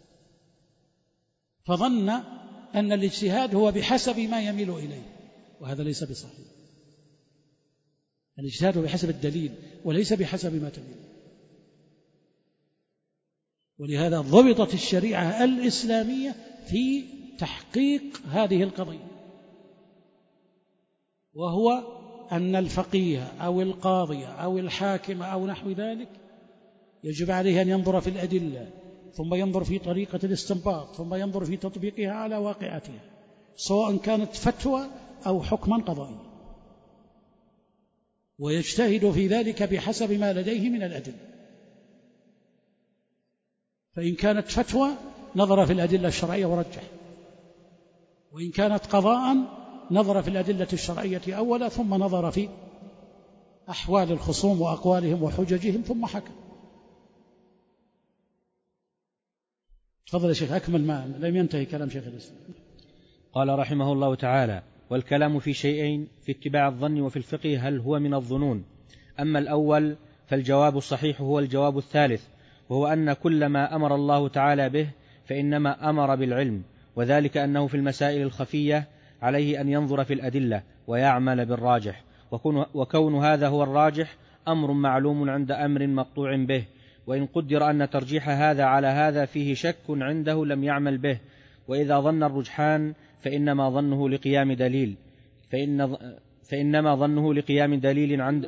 فظن أن الاجتهاد هو بحسب ما يميل إليه، وهذا ليس بصحيح. الاجتهاد هو بحسب الدليل وليس بحسب ما تميل. ولهذا ضبطت الشريعة الإسلامية في تحقيق هذه القضية، وهو أن الفقيه أو القاضي أو الحاكم أو نحو ذلك يجب عليه أن ينظر في الأدلة، ثم ينظر في طريقة الاستنباط، ثم ينظر في تطبيقها على واقعتها، سواء كانت فتوى أو حكما قضائيا، ويجتهد في ذلك بحسب ما لديه من الأدلة. فإن كانت فتوى نظر في الأدلة الشرعية ورجح، وإن كانت قضاء نظر في الأدلة الشرعية أولا، ثم نظر في أحوال الخصوم وأقوالهم وحججهم ثم حكم. تفضل يا شيخ، أكمل، ما لم ينتهي كلام شيخ الإسلام. قال رحمه الله تعالى: والكلام في شيئين، في اتباع الظن وفي الفقه، هل هو من الظنون؟ أما الأول فالجواب الصحيح هو الجواب الثالث، وهو أن كل ما أمر الله تعالى به فإنما أمر بالعلم، وذلك أنه في المسائل الخفية عليه أن ينظر في الأدلة ويعمل بالراجح، وكون هذا هو الراجح أمر معلوم عند أمر مقطوع به، وإن قدر أن ترجيح هذا على هذا فيه شك عنده لم يعمل به. وإذا ظن الرجحان فإنما ظنه لقيام دليل فإن فإنما ظنه لقيام دليل عند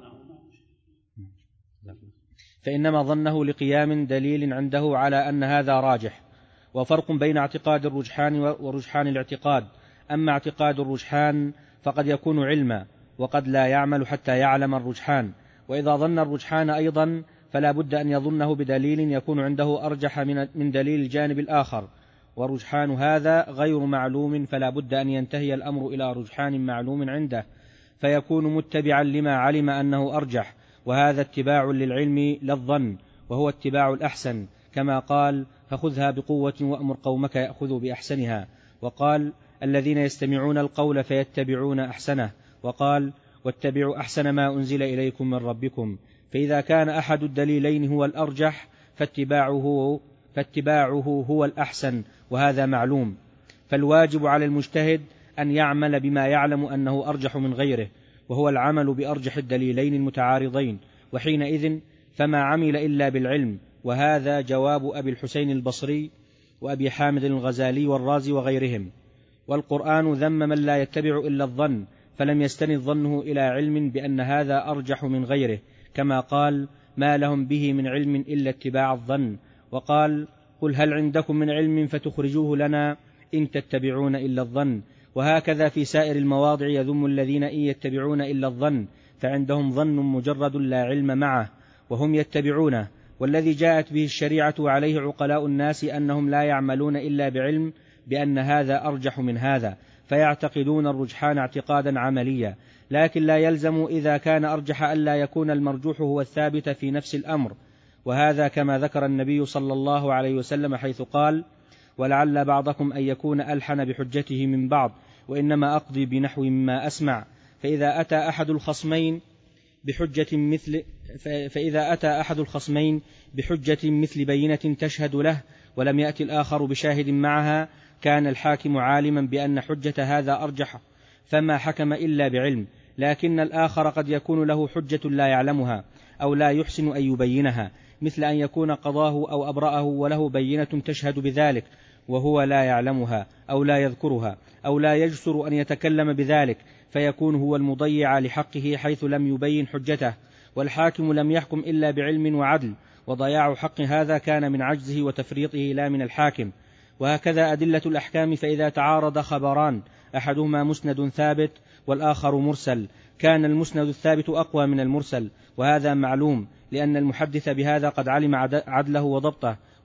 فإنما ظنه لقيام دليل عنده على أن هذا راجح. وفرق بين اعتقاد الرجحان ورجحان الاعتقاد. أما اعتقاد الرجحان فقد يكون علما، وقد لا يعمل حتى يعلم الرجحان. وإذا ظن الرجحان أيضا فلا بد أن يظنه بدليل يكون عنده أرجح من دليل الجانب الآخر، ورجحان هذا غير معلوم، فلا بد أن ينتهي الأمر إلى رجحان معلوم عنده، فيكون متبعا لما علم أنه أرجح، وهذا اتباع للعلم للظن، وهو اتباع الأحسن، كما قال: فخذها بقوة وأمر قومك يأخذوا بأحسنها. وقال: الذين يستمعون القول فيتبعون أحسنه. وقال: واتبعوا أحسن ما أنزل إليكم من ربكم. فإذا كان أحد الدليلين هو الأرجح فاتباعه, فاتباعه هو الأحسن، وهذا معلوم. فالواجب على المجتهد أن يعمل بما يعلم أنه أرجح من غيره، وهو العمل بأرجح الدليلين المتعارضين، وحينئذ فما عمل إلا بالعلم. وهذا جواب أبي الحسين البصري وأبي حامد الغزالي والرازي وغيرهم. والقرآن ذم من لا يتبع إلا الظن، فلم يستند ظنه إلى علم بأن هذا أرجح من غيره، كما قال: ما لهم به من علم إلا اتباع الظن. وقال: قل هل عندكم من علم فتخرجوه لنا إن تتبعون إلا الظن. وهكذا في سائر المواضع يذم الذين إن يتبعون إلا الظن، فعندهم ظن مجرد لا علم معه وهم يتبعونه. والذي جاءت به الشريعة عليه عقلاء الناس أنهم لا يعملون إلا بعلم بأن هذا أرجح من هذا، فيعتقدون الرجحان اعتقادا عمليا، لكن لا يلزم إذا كان أرجح ألا يكون المرجوح هو الثابت في نفس الأمر. وهذا كما ذكر النبي صلى الله عليه وسلم حيث قال: ولعل بعضكم أن يكون ألحن بحجته من بعض، وإنما أقضي بنحو مما أسمع. فإذا أتى أحد الخصمين بحجة مثل فإذا أتى أحد الخصمين بحجة مثل بينة تشهد له ولم يأتي الآخر بشاهد معها، كان الحاكم عالما بأن حجة هذا أرجح، فما حكم إلا بعلم. لكن الآخر قد يكون له حجة لا يعلمها أو لا يحسن أن يبينها، مثل أن يكون قضاه أو أبرأه وله بينة تشهد بذلك وهو لا يعلمها أو لا يذكرها أو لا يجسر أن يتكلم بذلك، فيكون هو المضيع لحقه حيث لم يبين حجته، والحاكم لم يحكم إلا بعلم وعدل، وضياع حق هذا كان من عجزه وتفريطه لا من الحاكم. وهكذا أدلة الأحكام، فإذا تعارض خبران أحدهما مسند ثابت والآخر مرسل، كان المسند الثابت أقوى من المرسل، وهذا معلوم، لأن المحدث بهذا قد علم عدله وضبطه،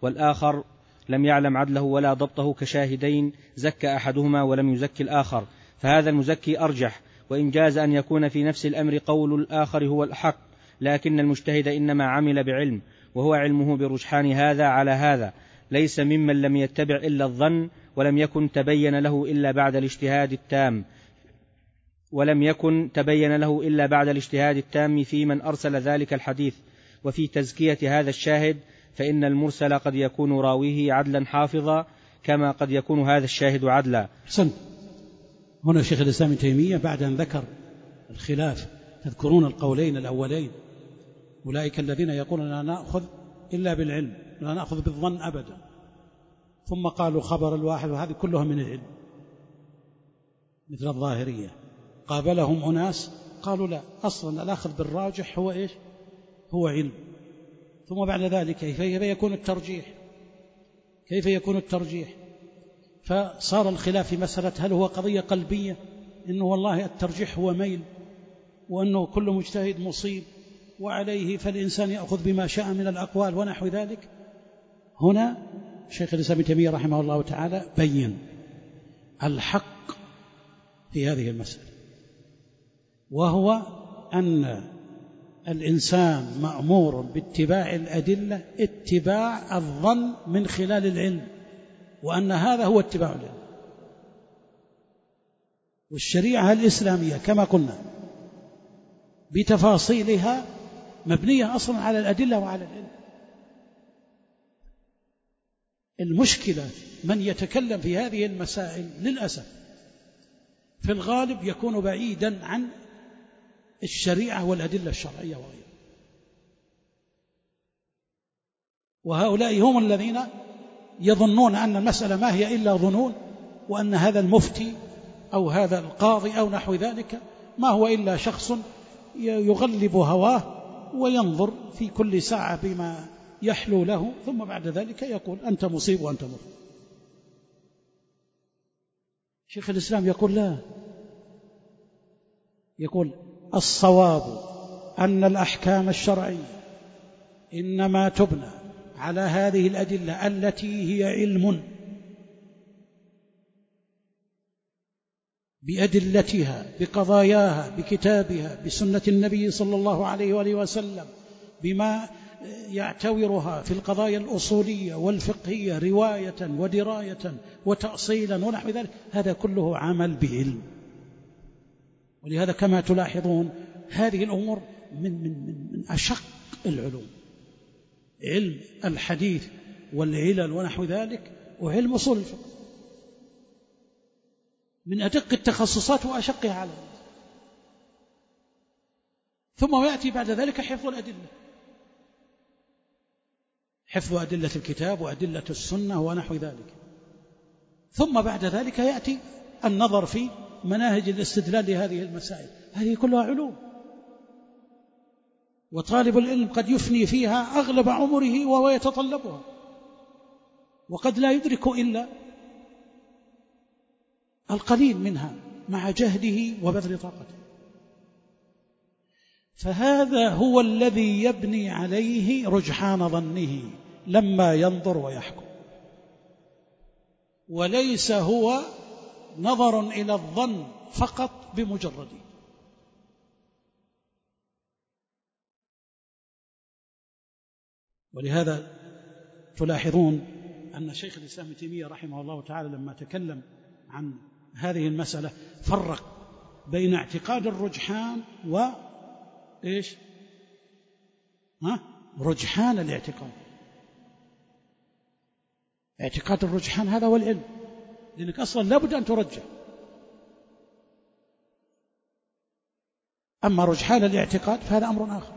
والآخر لم يعلم عدله ولا ضبطه كشاهدين زكى أحدهما ولم يزكي الآخر، فهذا المزكي أرجح، وإن جاز أن يكون في نفس الأمر قول الآخر هو الحق، لكن المجتهد إنما عمل بعلم، وهو علمه برجحان هذا على هذا، ليس ممن لم يتبع إلا الظن ولم يكن تبين له إلا بعد الاجتهاد التام ولم يكن تبين له إلا بعد الاجتهاد التام في من أرسل ذلك الحديث. وفي تزكية هذا الشاهد فإن المرسل قد يكون راويه عدلا حافظا كما قد يكون هذا الشاهد عدلا. حسن. هنا شيخ الإسلام ابن تيمية بعد أن ذكر الخلاف، تذكرون القولين الأولين، أولئك الذين يقولون لا نأخذ إلا بالعلم لا نأخذ بالظن أبدا، ثم قالوا خبر الواحد، وهذه كلها من العلم مثل الظاهرية. قابلهم أناس قالوا لا، أصلا الأخذ بالراجح هو إيش؟ هو علم. ثم بعد ذلك كيف يكون الترجيح؟ كيف يكون الترجيح؟ فصار الخلاف في مسألة هل هو قضية قلبية، إنه والله الترجيح هو ميل، وأنه كل مجتهد مصيب وعليه فالإنسان يأخذ بما شاء من الأقوال ونحو ذلك. هنا شيخ الإسلام ابن تيمية رحمه الله تعالى بين الحق في هذه المسألة، وهو أن الإنسان مأمور باتباع الأدلة اتباع الظن من خلال العلم، وأن هذا هو اتباع العلم. والشريعة الإسلامية كما قلنا بتفاصيلها مبنية أصلا على الأدلة وعلى العلم. المشكلة من يتكلم في هذه المسائل للأسف في الغالب يكون بعيدا عن الشريعة والأدلة الشرعية وغيرها، وهؤلاء هم الذين يظنون أن المسألة ما هي إلا ظنون، وأن هذا المفتي أو هذا القاضي أو نحو ذلك ما هو إلا شخص يغلب هواه وينظر في كل ساعة بما يحلو له، ثم بعد ذلك يقول أنت مصيب وأنت مخطئ. شيخ الإسلام يقول لا، يقول الصواب أن الأحكام الشرعية إنما تبنى على هذه الأدلة التي هي علم بأدلتها بقضاياها بكتابها بسنة النبي صلى الله عليه وآله وسلم، بما يعتورها في القضايا الأصولية والفقهية رواية ودراية وتأصيلا ونحو ذلك. هذا كله عمل بعلم. ولهذا كما تلاحظون هذه الأمور من, من, من, من أشق العلوم، علم الحديث والعلل ونحو ذلك، وعلم أصول الفقه من أدق التخصصات وأشقها على الناس. ثم يأتي بعد ذلك حفظ الأدلة، حفظ أدلة الكتاب وأدلة السنة ونحو ذلك. ثم بعد ذلك يأتي النظر في مناهج الاستدلال لهذه المسائل. هذه كلها علوم، وطالب العلم قد يفني فيها أغلب عمره وهو يتطلبها، وقد لا يدرك إلا القليل منها مع جهده وبذل طاقته. فهذا هو الذي يبني عليه رجحان ظنه لما ينظر ويحكم، وليس هو نظر إلى الظن فقط بمجرده. ولهذا تلاحظون أن شيخ الإسلام ابن تيمية رحمه الله تعالى لما تكلم عن هذه المسألة فرق بين اعتقاد الرجحان وإيش؟ ها؟ رجحان الاعتقاد. اعتقاد الرجحان هذا هو العلم، لأنك أصلا لابد أن ترجح. أما رجحان الاعتقاد فهذا أمر آخر.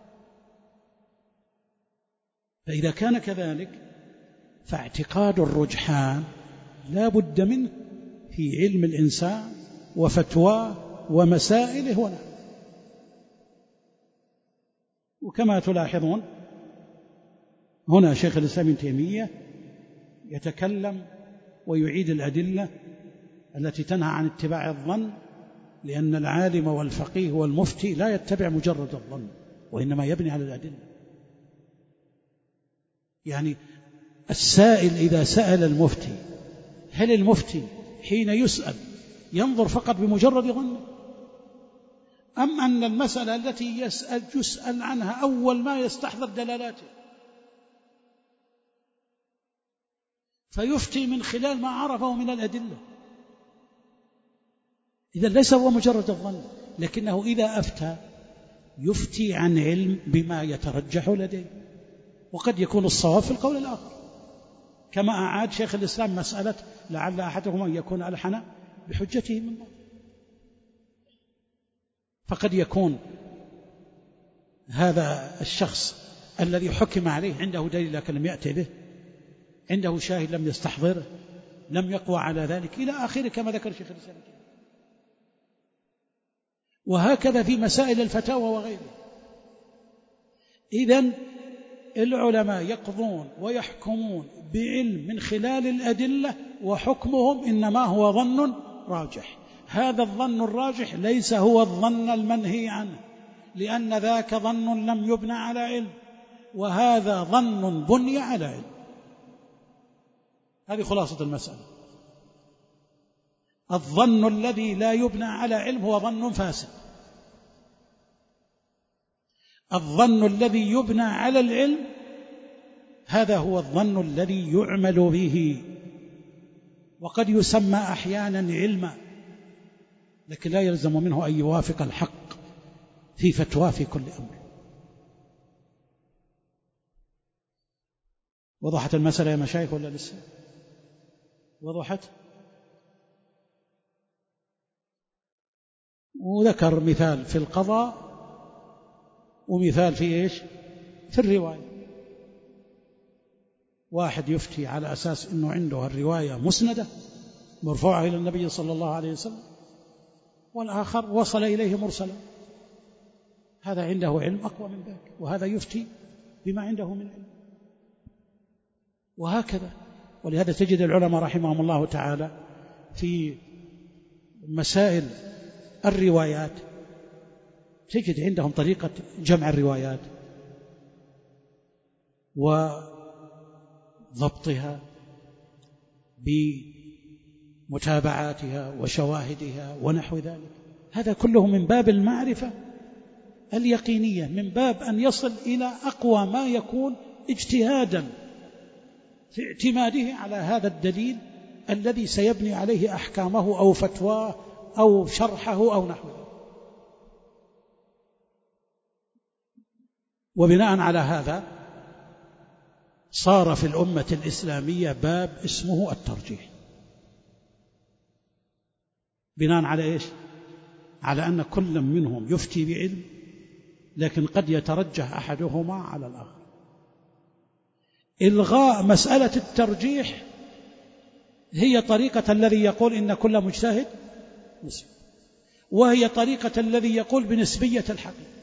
فإذا كان كذلك فاعتقاد الرجحان لا بد منه في علم الإنسان وفتواه ومسائله ونحوه. وكما تلاحظون هنا شيخ الإسلام ابن تيمية يتكلم ويعيد الأدلة التي تنهى عن اتباع الظن، لأن العالم والفقيه والمفتي لا يتبع مجرد الظن، وإنما يبني على الأدلة. يعني السائل إذا سأل المفتي هل المفتي حين يسأل ينظر فقط بمجرد ظنه، أم أن المسألة التي يسأل يسأل عنها أول ما يستحضر دلالاته فيفتي من خلال ما عرفه من الأدلة؟ إذا ليس هو مجرد الظن، لكنه إذا أفتى يفتي عن علم بما يترجح لديه، وقد يكون الصواب في القول الآخر، كما أعاد شيخ الإسلام مسألة لعل أحدهم أن يكون ألحن بحجته من بعض. فقد يكون هذا الشخص الذي حكم عليه عنده دليل لكن لم يأتي به، عنده شاهد لم يستحضره، لم يقوى على ذلك إلى آخره كما ذكر شيخ الإسلام. وهكذا في مسائل الفتاوى وغيرها. إذن العلماء يقضون ويحكمون بعلم من خلال الأدلة، وحكمهم إنما هو ظن راجح. هذا الظن الراجح ليس هو الظن المنهي عنه، لأن ذاك ظن لم يبنى على علم، وهذا ظن بني على علم. هذه خلاصة المسألة. الظن الذي لا يبنى على علم هو ظن فاسد. الظن الذي يبنى على العلم هذا هو الظن الذي يعمل به، وقد يسمى أحيانا علما، لكن لا يلزم منه أن يوافق الحق في فتوى في كل أمر. وضحت المسألة يا مشايخ ولا لسه؟ وضحت؟ وذكر مثال في القضاء ومثال في إيش؟ في الرواية. واحد يفتي على أساس أنه عنده الرواية مسندة مرفوعة إلى النبي صلى الله عليه وسلم، والآخر وصل إليه مرسلا، هذا عنده علم أقوى من ذاك، وهذا يفتي بما عنده من علم، وهكذا. ولهذا تجد العلماء رحمهم الله تعالى في مسائل الروايات تجد عندهم طريقة جمع الروايات وضبطها بمتابعاتها وشواهدها ونحو ذلك. هذا كله من باب المعرفة اليقينية، من باب أن يصل إلى أقوى ما يكون اجتهادا في اعتماده على هذا الدليل الذي سيبني عليه أحكامه أو فتواه أو شرحه أو نحو ذلك. وبناء على هذا صار في الأمة الإسلامية باب اسمه الترجيح. بناء على إيش؟ على أن كل منهم يفتي بعلم، لكن قد يترجح أحدهما على الآخر. إلغاء مسألة الترجيح هي طريقة الذي يقول إن كل مجتهد مسلم، وهي طريقة الذي يقول بنسبية الحقيقة.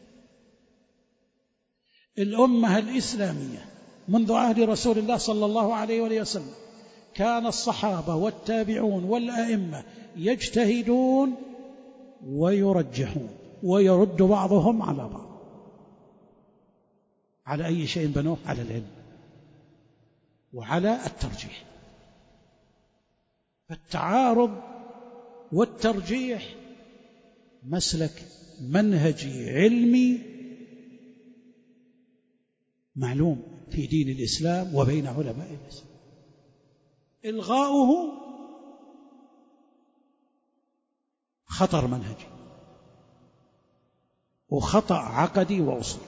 الأمة الإسلامية منذ عهد رسول الله صلى الله عليه وآله وسلم كان الصحابة والتابعون والأئمة يجتهدون ويرجحون ويرد بعضهم على بعض. على أي شيء بنوه؟ على العلم وعلى الترجيح. فالتعارض والترجيح مسلك منهجي علمي معلوم في دين الإسلام وبين علماء الإسلام. إلغاؤه خطر منهجي وخطأ عقدي وأصولي،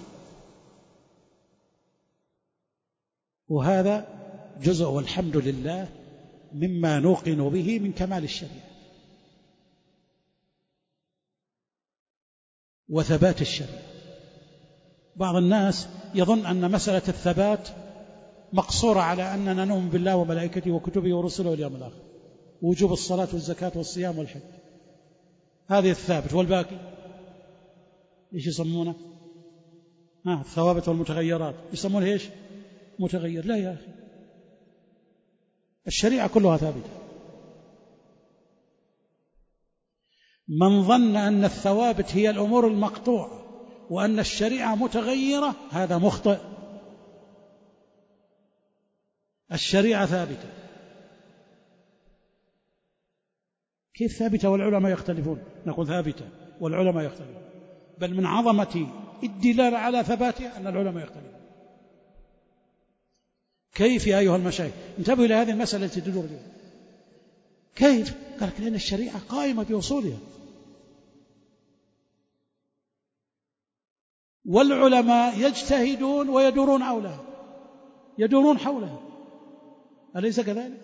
وهذا جزء والحمد لله مما نوقن به من كمال الشريعة وثبات الشريعة. بعض الناس يظن أن مسألة الثبات مقصورة على أننا نؤمن بالله وملائكته وكتبه ورسله واليوم الآخر، ووجوب الصلاة والزكاة والصيام والحج، هذه الثابت، والباقي إيش يسمونه؟ ها الثوابت والمتغيرات يسمونه إيش؟ متغير. لا يا أخي، الشريعة كلها ثابتة. من ظن أن الثوابت هي الأمور المقطوعة وأن الشريعة متغيرة هذا مخطئ. الشريعة ثابتة. كيف ثابتة والعلماء يختلفون؟ نقول ثابتة والعلماء يختلفون، بل من عظمة الدلالة على ثباتها أن العلماء يختلفون. كيف يا أيها المشايخ؟ انتبهوا إلى هذه المسألة التي تدور بها. كيف؟ قال لك لأن الشريعة قائمة بأصولها، والعلماء يجتهدون ويدورون حولها، يدورون حولها، أليس كذلك؟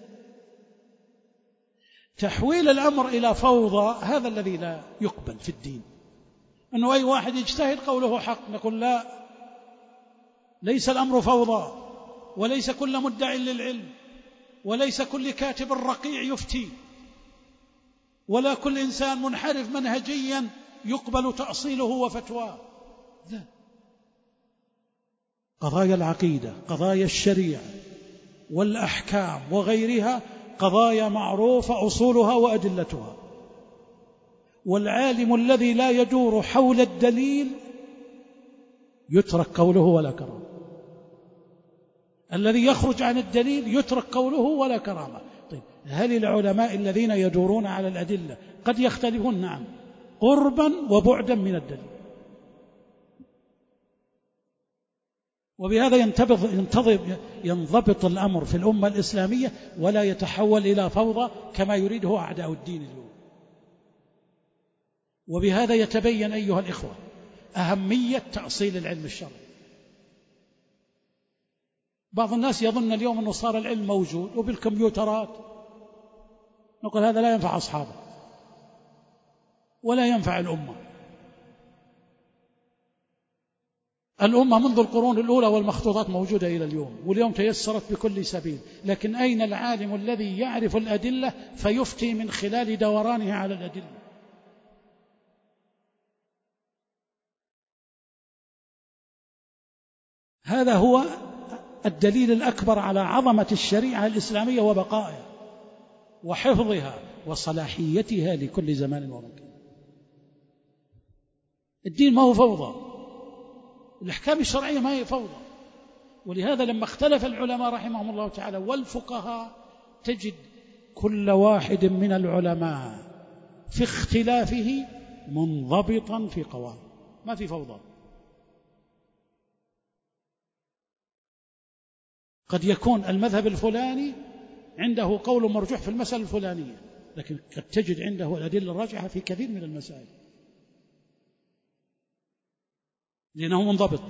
تحويل الأمر إلى فوضى هذا الذي لا يقبل في الدين، أنه أي واحد يجتهد قوله حق. نقول لا، ليس الأمر فوضى، وليس كل مدع للعلم، وليس كل كاتب رقيع يفتي، ولا كل إنسان منحرف منهجيا يقبل تأصيله وفتواه. لا، قضايا العقيدة، قضايا الشريعة والأحكام وغيرها قضايا معروفة أصولها وأدلتها، والعالم الذي لا يدور حول الدليل يترك قوله ولا كرامة، الذي يخرج عن الدليل يترك قوله ولا كرامة. طيب، هل العلماء الذين يدورون على الأدلة قد يختلفون؟ نعم، قربا وبعدا من الدليل. وبهذا ينتظم ينضبط الأمر في الأمة الإسلامية، ولا يتحول إلى فوضى كما يريده أعداء الدين اليوم. وبهذا يتبين أيها الإخوة أهمية تأصيل العلم الشرعي. بعض الناس يظن اليوم أنه صار العلم موجود وبالكمبيوترات، نقول هذا لا ينفع أصحابه ولا ينفع الأمة. الأمة منذ القرون الأولى والمخطوطات موجودة إلى اليوم، واليوم تيسرت بكل سبيل، لكن أين العالم الذي يعرف الأدلة فيفتي من خلال دورانه على الأدلة؟ هذا هو الدليل الأكبر على عظمة الشريعة الإسلامية وبقائها وحفظها وصلاحيتها لكل زمان ومكان. الدين ما هو فوضى، الأحكام الشرعية ما هي فوضى. ولهذا لما اختلف العلماء رحمهم الله تعالى والفقهاء تجد كل واحد من العلماء في اختلافه منضبطا في قواعد، ما في فوضى. قد يكون المذهب الفلاني عنده قول مرجوح في المسألة الفلانية، لكن قد تجد عنده الأدلة الراجحة في كثير من المسائل، لأنه منضبط.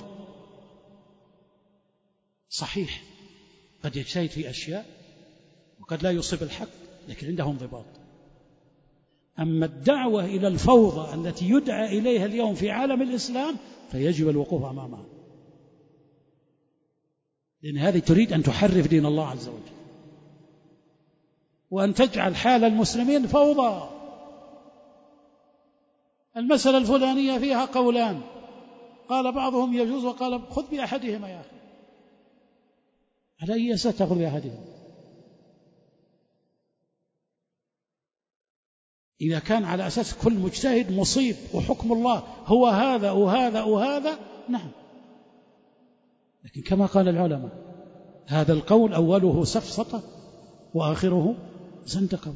صحيح قد يجتهد في أشياء وقد لا يصيب الحق، لكن عنده انضباط. أما الدعوة إلى الفوضى التي يدعى إليها اليوم في عالم الإسلام فيجب الوقوف أمامها، لأن هذه تريد أن تحرف دين الله عز وجل وأن تجعل حال المسلمين فوضى. المسألة الفلانية فيها قولان، قال بعضهم يجوز وقال خذ بأحدهما يا أخي. على أي أساس تأخذ بأحدهما؟ إذا كان على أساس كل مجتهد مصيب وحكم الله هو هذا وهذا وهذا، نعم، لكن كما قال العلماء هذا القول أوله سفسطة وآخره زندقة.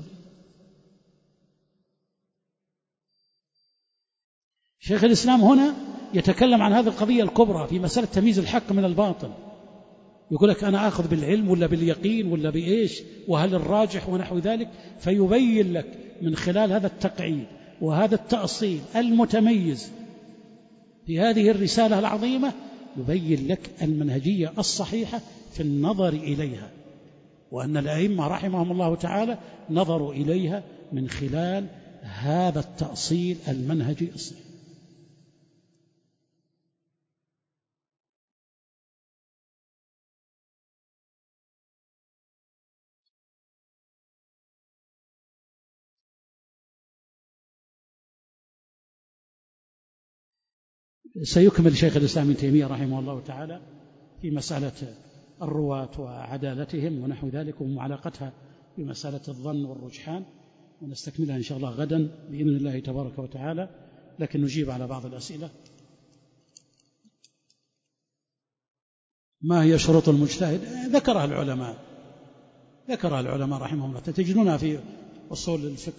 شيخ الإسلام هنا يتكلم عن هذه القضية الكبرى في مسألة تمييز الحق من الباطل. يقول لك أنا أخذ بالعلم ولا باليقين ولا بإيش، وهل الراجح ونحو ذلك، فيبين لك من خلال هذا التقعيد وهذا التأصيل المتميز في هذه الرسالة العظيمة، يبين لك المنهجية الصحيحة في النظر إليها، وأن الأئمة رحمهم الله تعالى نظروا إليها من خلال هذا التأصيل المنهجي الصحيح. سيكمل شيخ الإسلام ابن تيمية رحمه الله تعالى في مسألة الرواة وعدالتهم ونحو ذلك ومعلاقتها بمسألة الظن والرجحان، ونستكملها إن شاء الله غدا بإذن الله تبارك وتعالى. لكن نجيب على بعض الأسئلة. ما هي شروط المجتهد؟ ذكرها العلماء ذكرها العلماء رحمهم الله، تجدونها في أصول الفقه.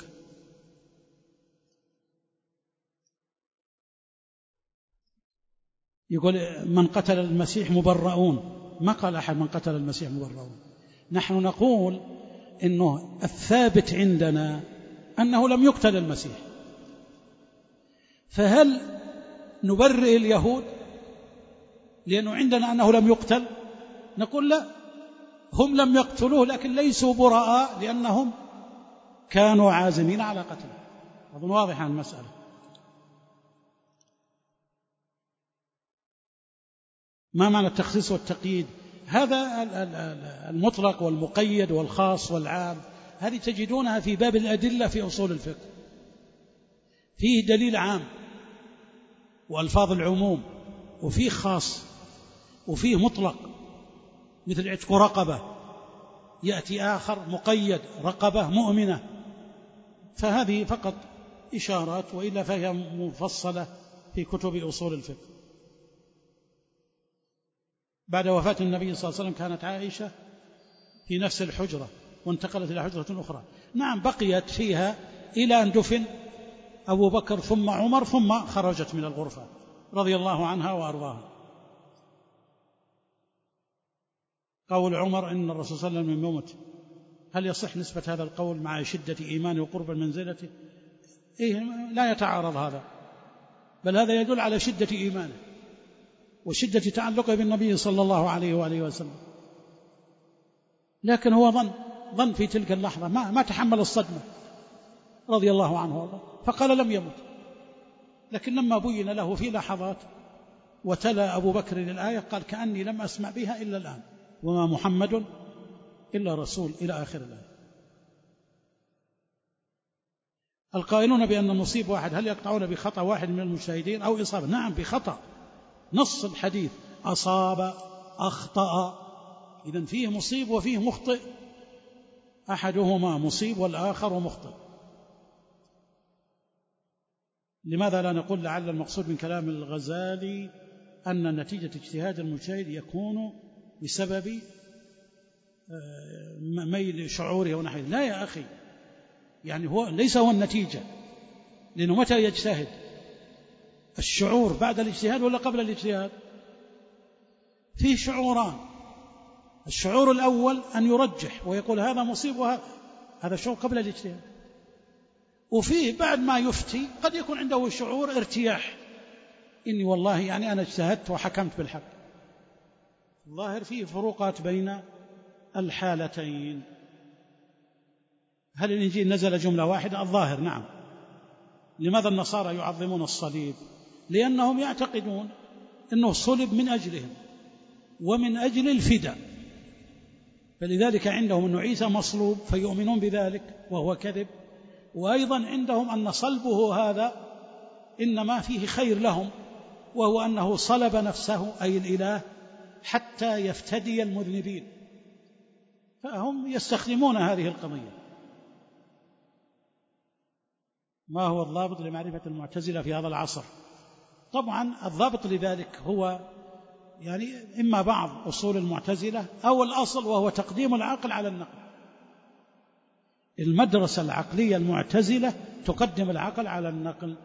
يقول من قتل المسيح مبرؤون، ما قال أحد من قتل المسيح مبرؤون. نحن نقول إنه الثابت عندنا أنه لم يقتل المسيح، فهل نبرئ اليهود لأنه عندنا أنه لم يقتل؟ نقول لا، هم لم يقتلوه لكن ليسوا براء لأنهم كانوا عازمين على قتله. أظن واضح عن المسألة. ما معنى التخصيص والتقييد؟ هذا المطلق والمقيد والخاص والعام، هذه تجدونها في باب الأدلة في أصول الفقه. فيه دليل عام وألفاظ العموم، وفيه خاص، وفيه مطلق مثل عتق رقبة، يأتي آخر مقيد رقبة مؤمنة. فهذه فقط إشارات، وإلا فهي مفصلة في كتب أصول الفقه. بعد وفاة النبي صلى الله عليه وسلم كانت عائشة في نفس الحجرة وانتقلت إلى حجرة أخرى. نعم، بقيت فيها إلى أن دفن أبو بكر ثم عمر، ثم خرجت من الغرفة رضي الله عنها وأرضاها. قول عمر إن الرسول صلى الله عليه وسلم يموت، هل يصح نسبة هذا القول مع شدة إيمانه وقرب منزلته؟ إيه، لا يتعارض هذا، بل هذا يدل على شدة إيمانه وشدة تعلقه بالنبي صلى الله عليه وآله وسلم. لكن هو ظن ظن في تلك اللحظة، ما, ما تحمل الصدمة رضي الله عنه والله، فقال لم يمت. لكن لما بين له في لحظات وتلا أبو بكر الآية قال كأني لم أسمع بها إلا الآن، وما محمد إلا رسول، إلى آخر الآية. القائلون بأن نصيب واحد هل يقطعون بخطأ واحد من المجتهدين أو إصابة؟ نعم، بخطأ. نص الحديث أصاب أخطأ، إذن فيه مصيب وفيه مخطئ، أحدهما مصيب والآخر مخطئ. لماذا لا نقول لعل المقصود من كلام الغزالي أن نتيجة اجتهاد المجتهد يكون بسبب ميل شعوره ونحوه؟ لا يا أخي، يعني هو ليس هو النتيجة، لأنه متى يجتهد؟ الشعور بعد الاجتهاد ولا قبل الاجتهاد؟ فيه شعوران، الشعور الأول أن يرجح ويقول هذا مصيب وهذا، هذا شعور قبل الاجتهاد. وفيه بعد ما يفتي قد يكون عنده شعور ارتياح، إني والله يعني أنا اجتهدت وحكمت بالحق. الظاهر فيه فروقات بين الحالتين. هل الإنجيل نزل جملة واحدة؟ الظاهر نعم. لماذا النصارى يعظمون الصليب؟ لأنهم يعتقدون أنه صلب من أجلهم ومن أجل الفداء، فلذلك عندهم أن عيسى مصلوب فيؤمنون بذلك وهو كذب. وأيضا عندهم أن صلبه هذا إنما فيه خير لهم، وهو أنه صلب نفسه أي الإله حتى يفتدي المذنبين، فهم يستخدمون هذه القضية. ما هو الضابط لمعرفة المعتزلة في هذا العصر؟ طبعا الضابط لذلك هو يعني إما بعض أصول المعتزلة أو الأصل، وهو تقديم العقل على النقل. المدرسة العقلية المعتزلة تقدم العقل على النقل.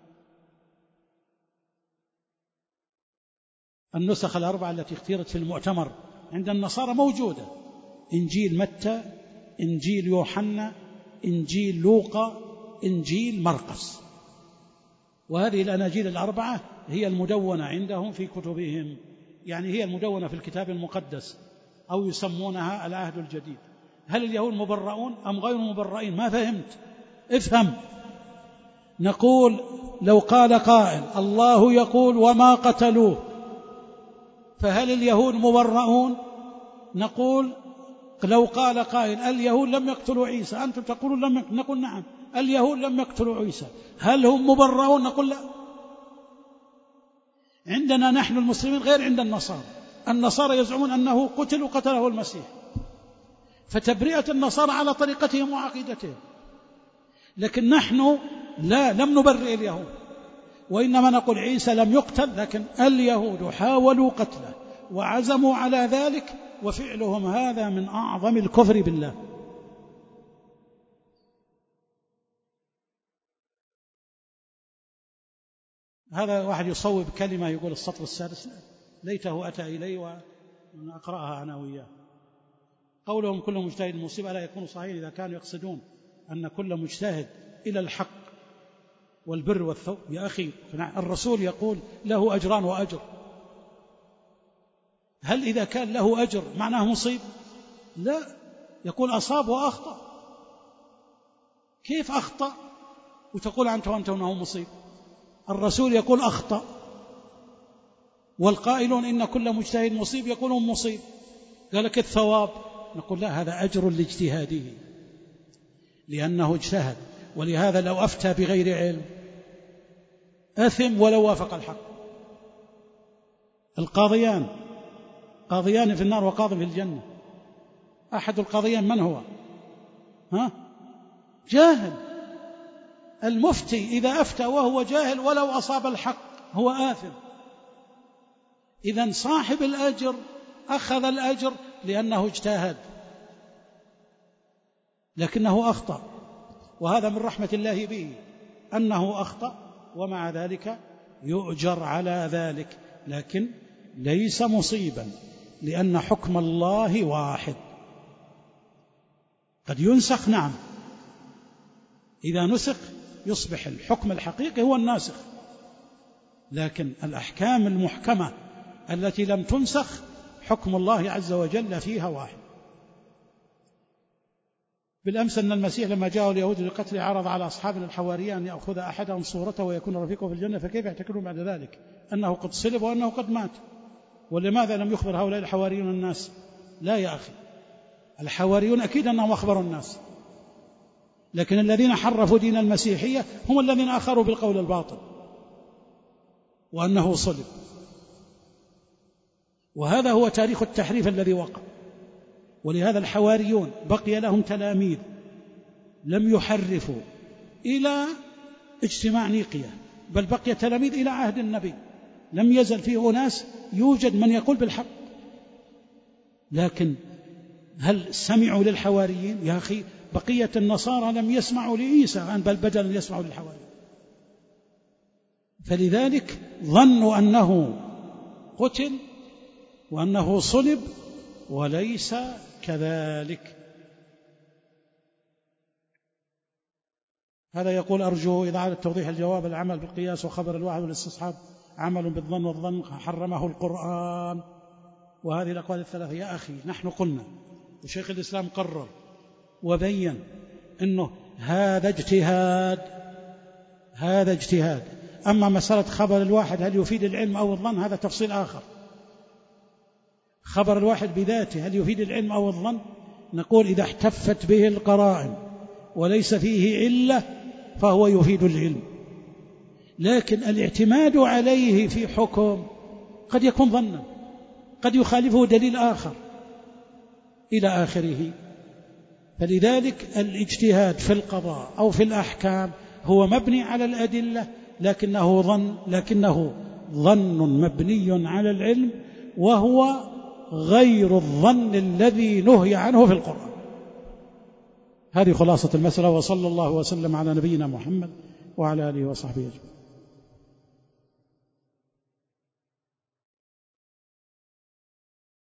النسخ الأربعة التي اختيرت في المؤتمر عند النصارى موجودة: إنجيل متى، إنجيل يوحنا، إنجيل لوقا، إنجيل مرقس. وهذه الأناجيل الأربعة هي المدونة عندهم في كتبهم، يعني هي المدونة في الكتاب المقدس، أو يسمونها العهد الجديد. هل اليهود مبرؤون أم غير مبرئين؟ ما فهمت، افهم. نقول لو قال قائل الله يقول وما قتلوه، فهل اليهود مبرؤون؟ نقول لو قال قائل اليهود لم يقتلوا عيسى، أنتم تقولون لم يقتلوا، نقول نعم اليهود لم يقتلوا عيسى، هل هم مبرؤون؟ نقول لا. عندنا نحن المسلمين غير عند النصارى. النصارى يزعمون أنه قتل وقتله المسيح، فتبرئة النصارى على طريقتهم وعقيدتهم، لكن نحن لا، لم نبرئ اليهود، وإنما نقول عيسى لم يقتل، لكن اليهود حاولوا قتله وعزموا على ذلك وفعلهم هذا من أعظم الكفر بالله. هذا واحد يصوب كلمة يقول السطر السادس ليته أتى إلي وأنا أقرأها أنا وياه. قولهم كل مجتهد مصيبة لا يكون صحيح إذا كانوا يقصدون أن كل مجتهد إلى الحق والبر والثوب. يا أخي الرسول يقول له أجران وأجر، هل إذا كان له أجر معناه مصيب؟ لا، يقول أصاب وأخطأ. كيف أخطأ وتقول أنت وأنت أنه مصيب؟ الرسول يقول أخطأ، والقائلون إن كل مجتهد مصيب يقولون مصيب. قال لك الثواب، نقول لا، هذا أجر لاجتهاده لأنه اجتهد. ولهذا لو أفتى بغير علم أثم ولو وافق الحق. القاضيان قاضيان في النار وقاض في الجنة. أحد القاضيان من هو؟ ها؟ جاهل. المفتي إذا أفتى وهو جاهل ولو أصاب الحق هو آثم. إذن صاحب الأجر أخذ الأجر لأنه اجتهد لكنه أخطأ، وهذا من رحمة الله به أنه أخطأ، ومع ذلك يؤجر على ذلك، لكن ليس مصيبا لأن حكم الله واحد. قد ينسخ، نعم، إذا نسخ يصبح الحكم الحقيقي هو الناسخ، لكن الأحكام المحكمة التي لم تنسخ حكم الله عز وجل فيها واحد. بالأمس أن المسيح لما جاءوا اليهود لقتل عرض على أصحابنا الحواريين أن يأخذ أحدهم صورته ويكون رفيقه في الجنة، فكيف يعتقدون بعد ذلك أنه قد صلب وأنه قد مات؟ ولماذا لم يخبر هؤلاء الحواريون الناس؟ لا يا أخي، الحواريون أكيد أنهم أخبروا الناس، لكن الذين حرفوا دين المسيحية هم الذين أخروا بالقول الباطل وأنه صلب. وهذا هو تاريخ التحريف الذي وقع. ولهذا الحواريون بقي لهم تلاميذ لم يحرفوا إلى اجتماع نيقية، بل بقي تلاميذ إلى عهد النبي، لم يزل فيه أناس يوجد من يقول بالحق. لكن هل سمعوا للحواريين؟ يا أخي بقية النصارى لم يسمعوا لعيسى، بل بدل يسمعوا للحواريين. فلذلك ظنوا أنه قتل وأنه صلب، وليس كذلك. هذا يقول أرجو إذا عاد توضيح الجواب. العمل بالقياس وخبر الواحد والاستصحاب عمل بالظن، والظن حرمه القرآن. وهذه الأقوال الثلاثة يا أخي نحن قلنا وشيخ الإسلام قرر وبين أنه هذا اجتهاد، هذا اجتهاد. أما مسألة خبر الواحد هل يفيد العلم أو الظن هذا تفصيل آخر. خبر الواحد بذاته هل يفيد العلم أو الظن؟ نقول إذا احتفت به القرائن وليس فيه علة فهو يفيد العلم، لكن الاعتماد عليه في حكم قد يكون ظنا، قد يخالفه دليل آخر إلى آخره. فلذلك الاجتهاد في القضاء أو في الأحكام هو مبني على الأدلة، لكنه ظن لكنه ظن مبني على العلم، وهو غير الظن الذي نهي عنه في القرآن. هذه خلاصة المسألة، وصلى الله وسلم على نبينا محمد وعلى آله وصحبه أجمعين.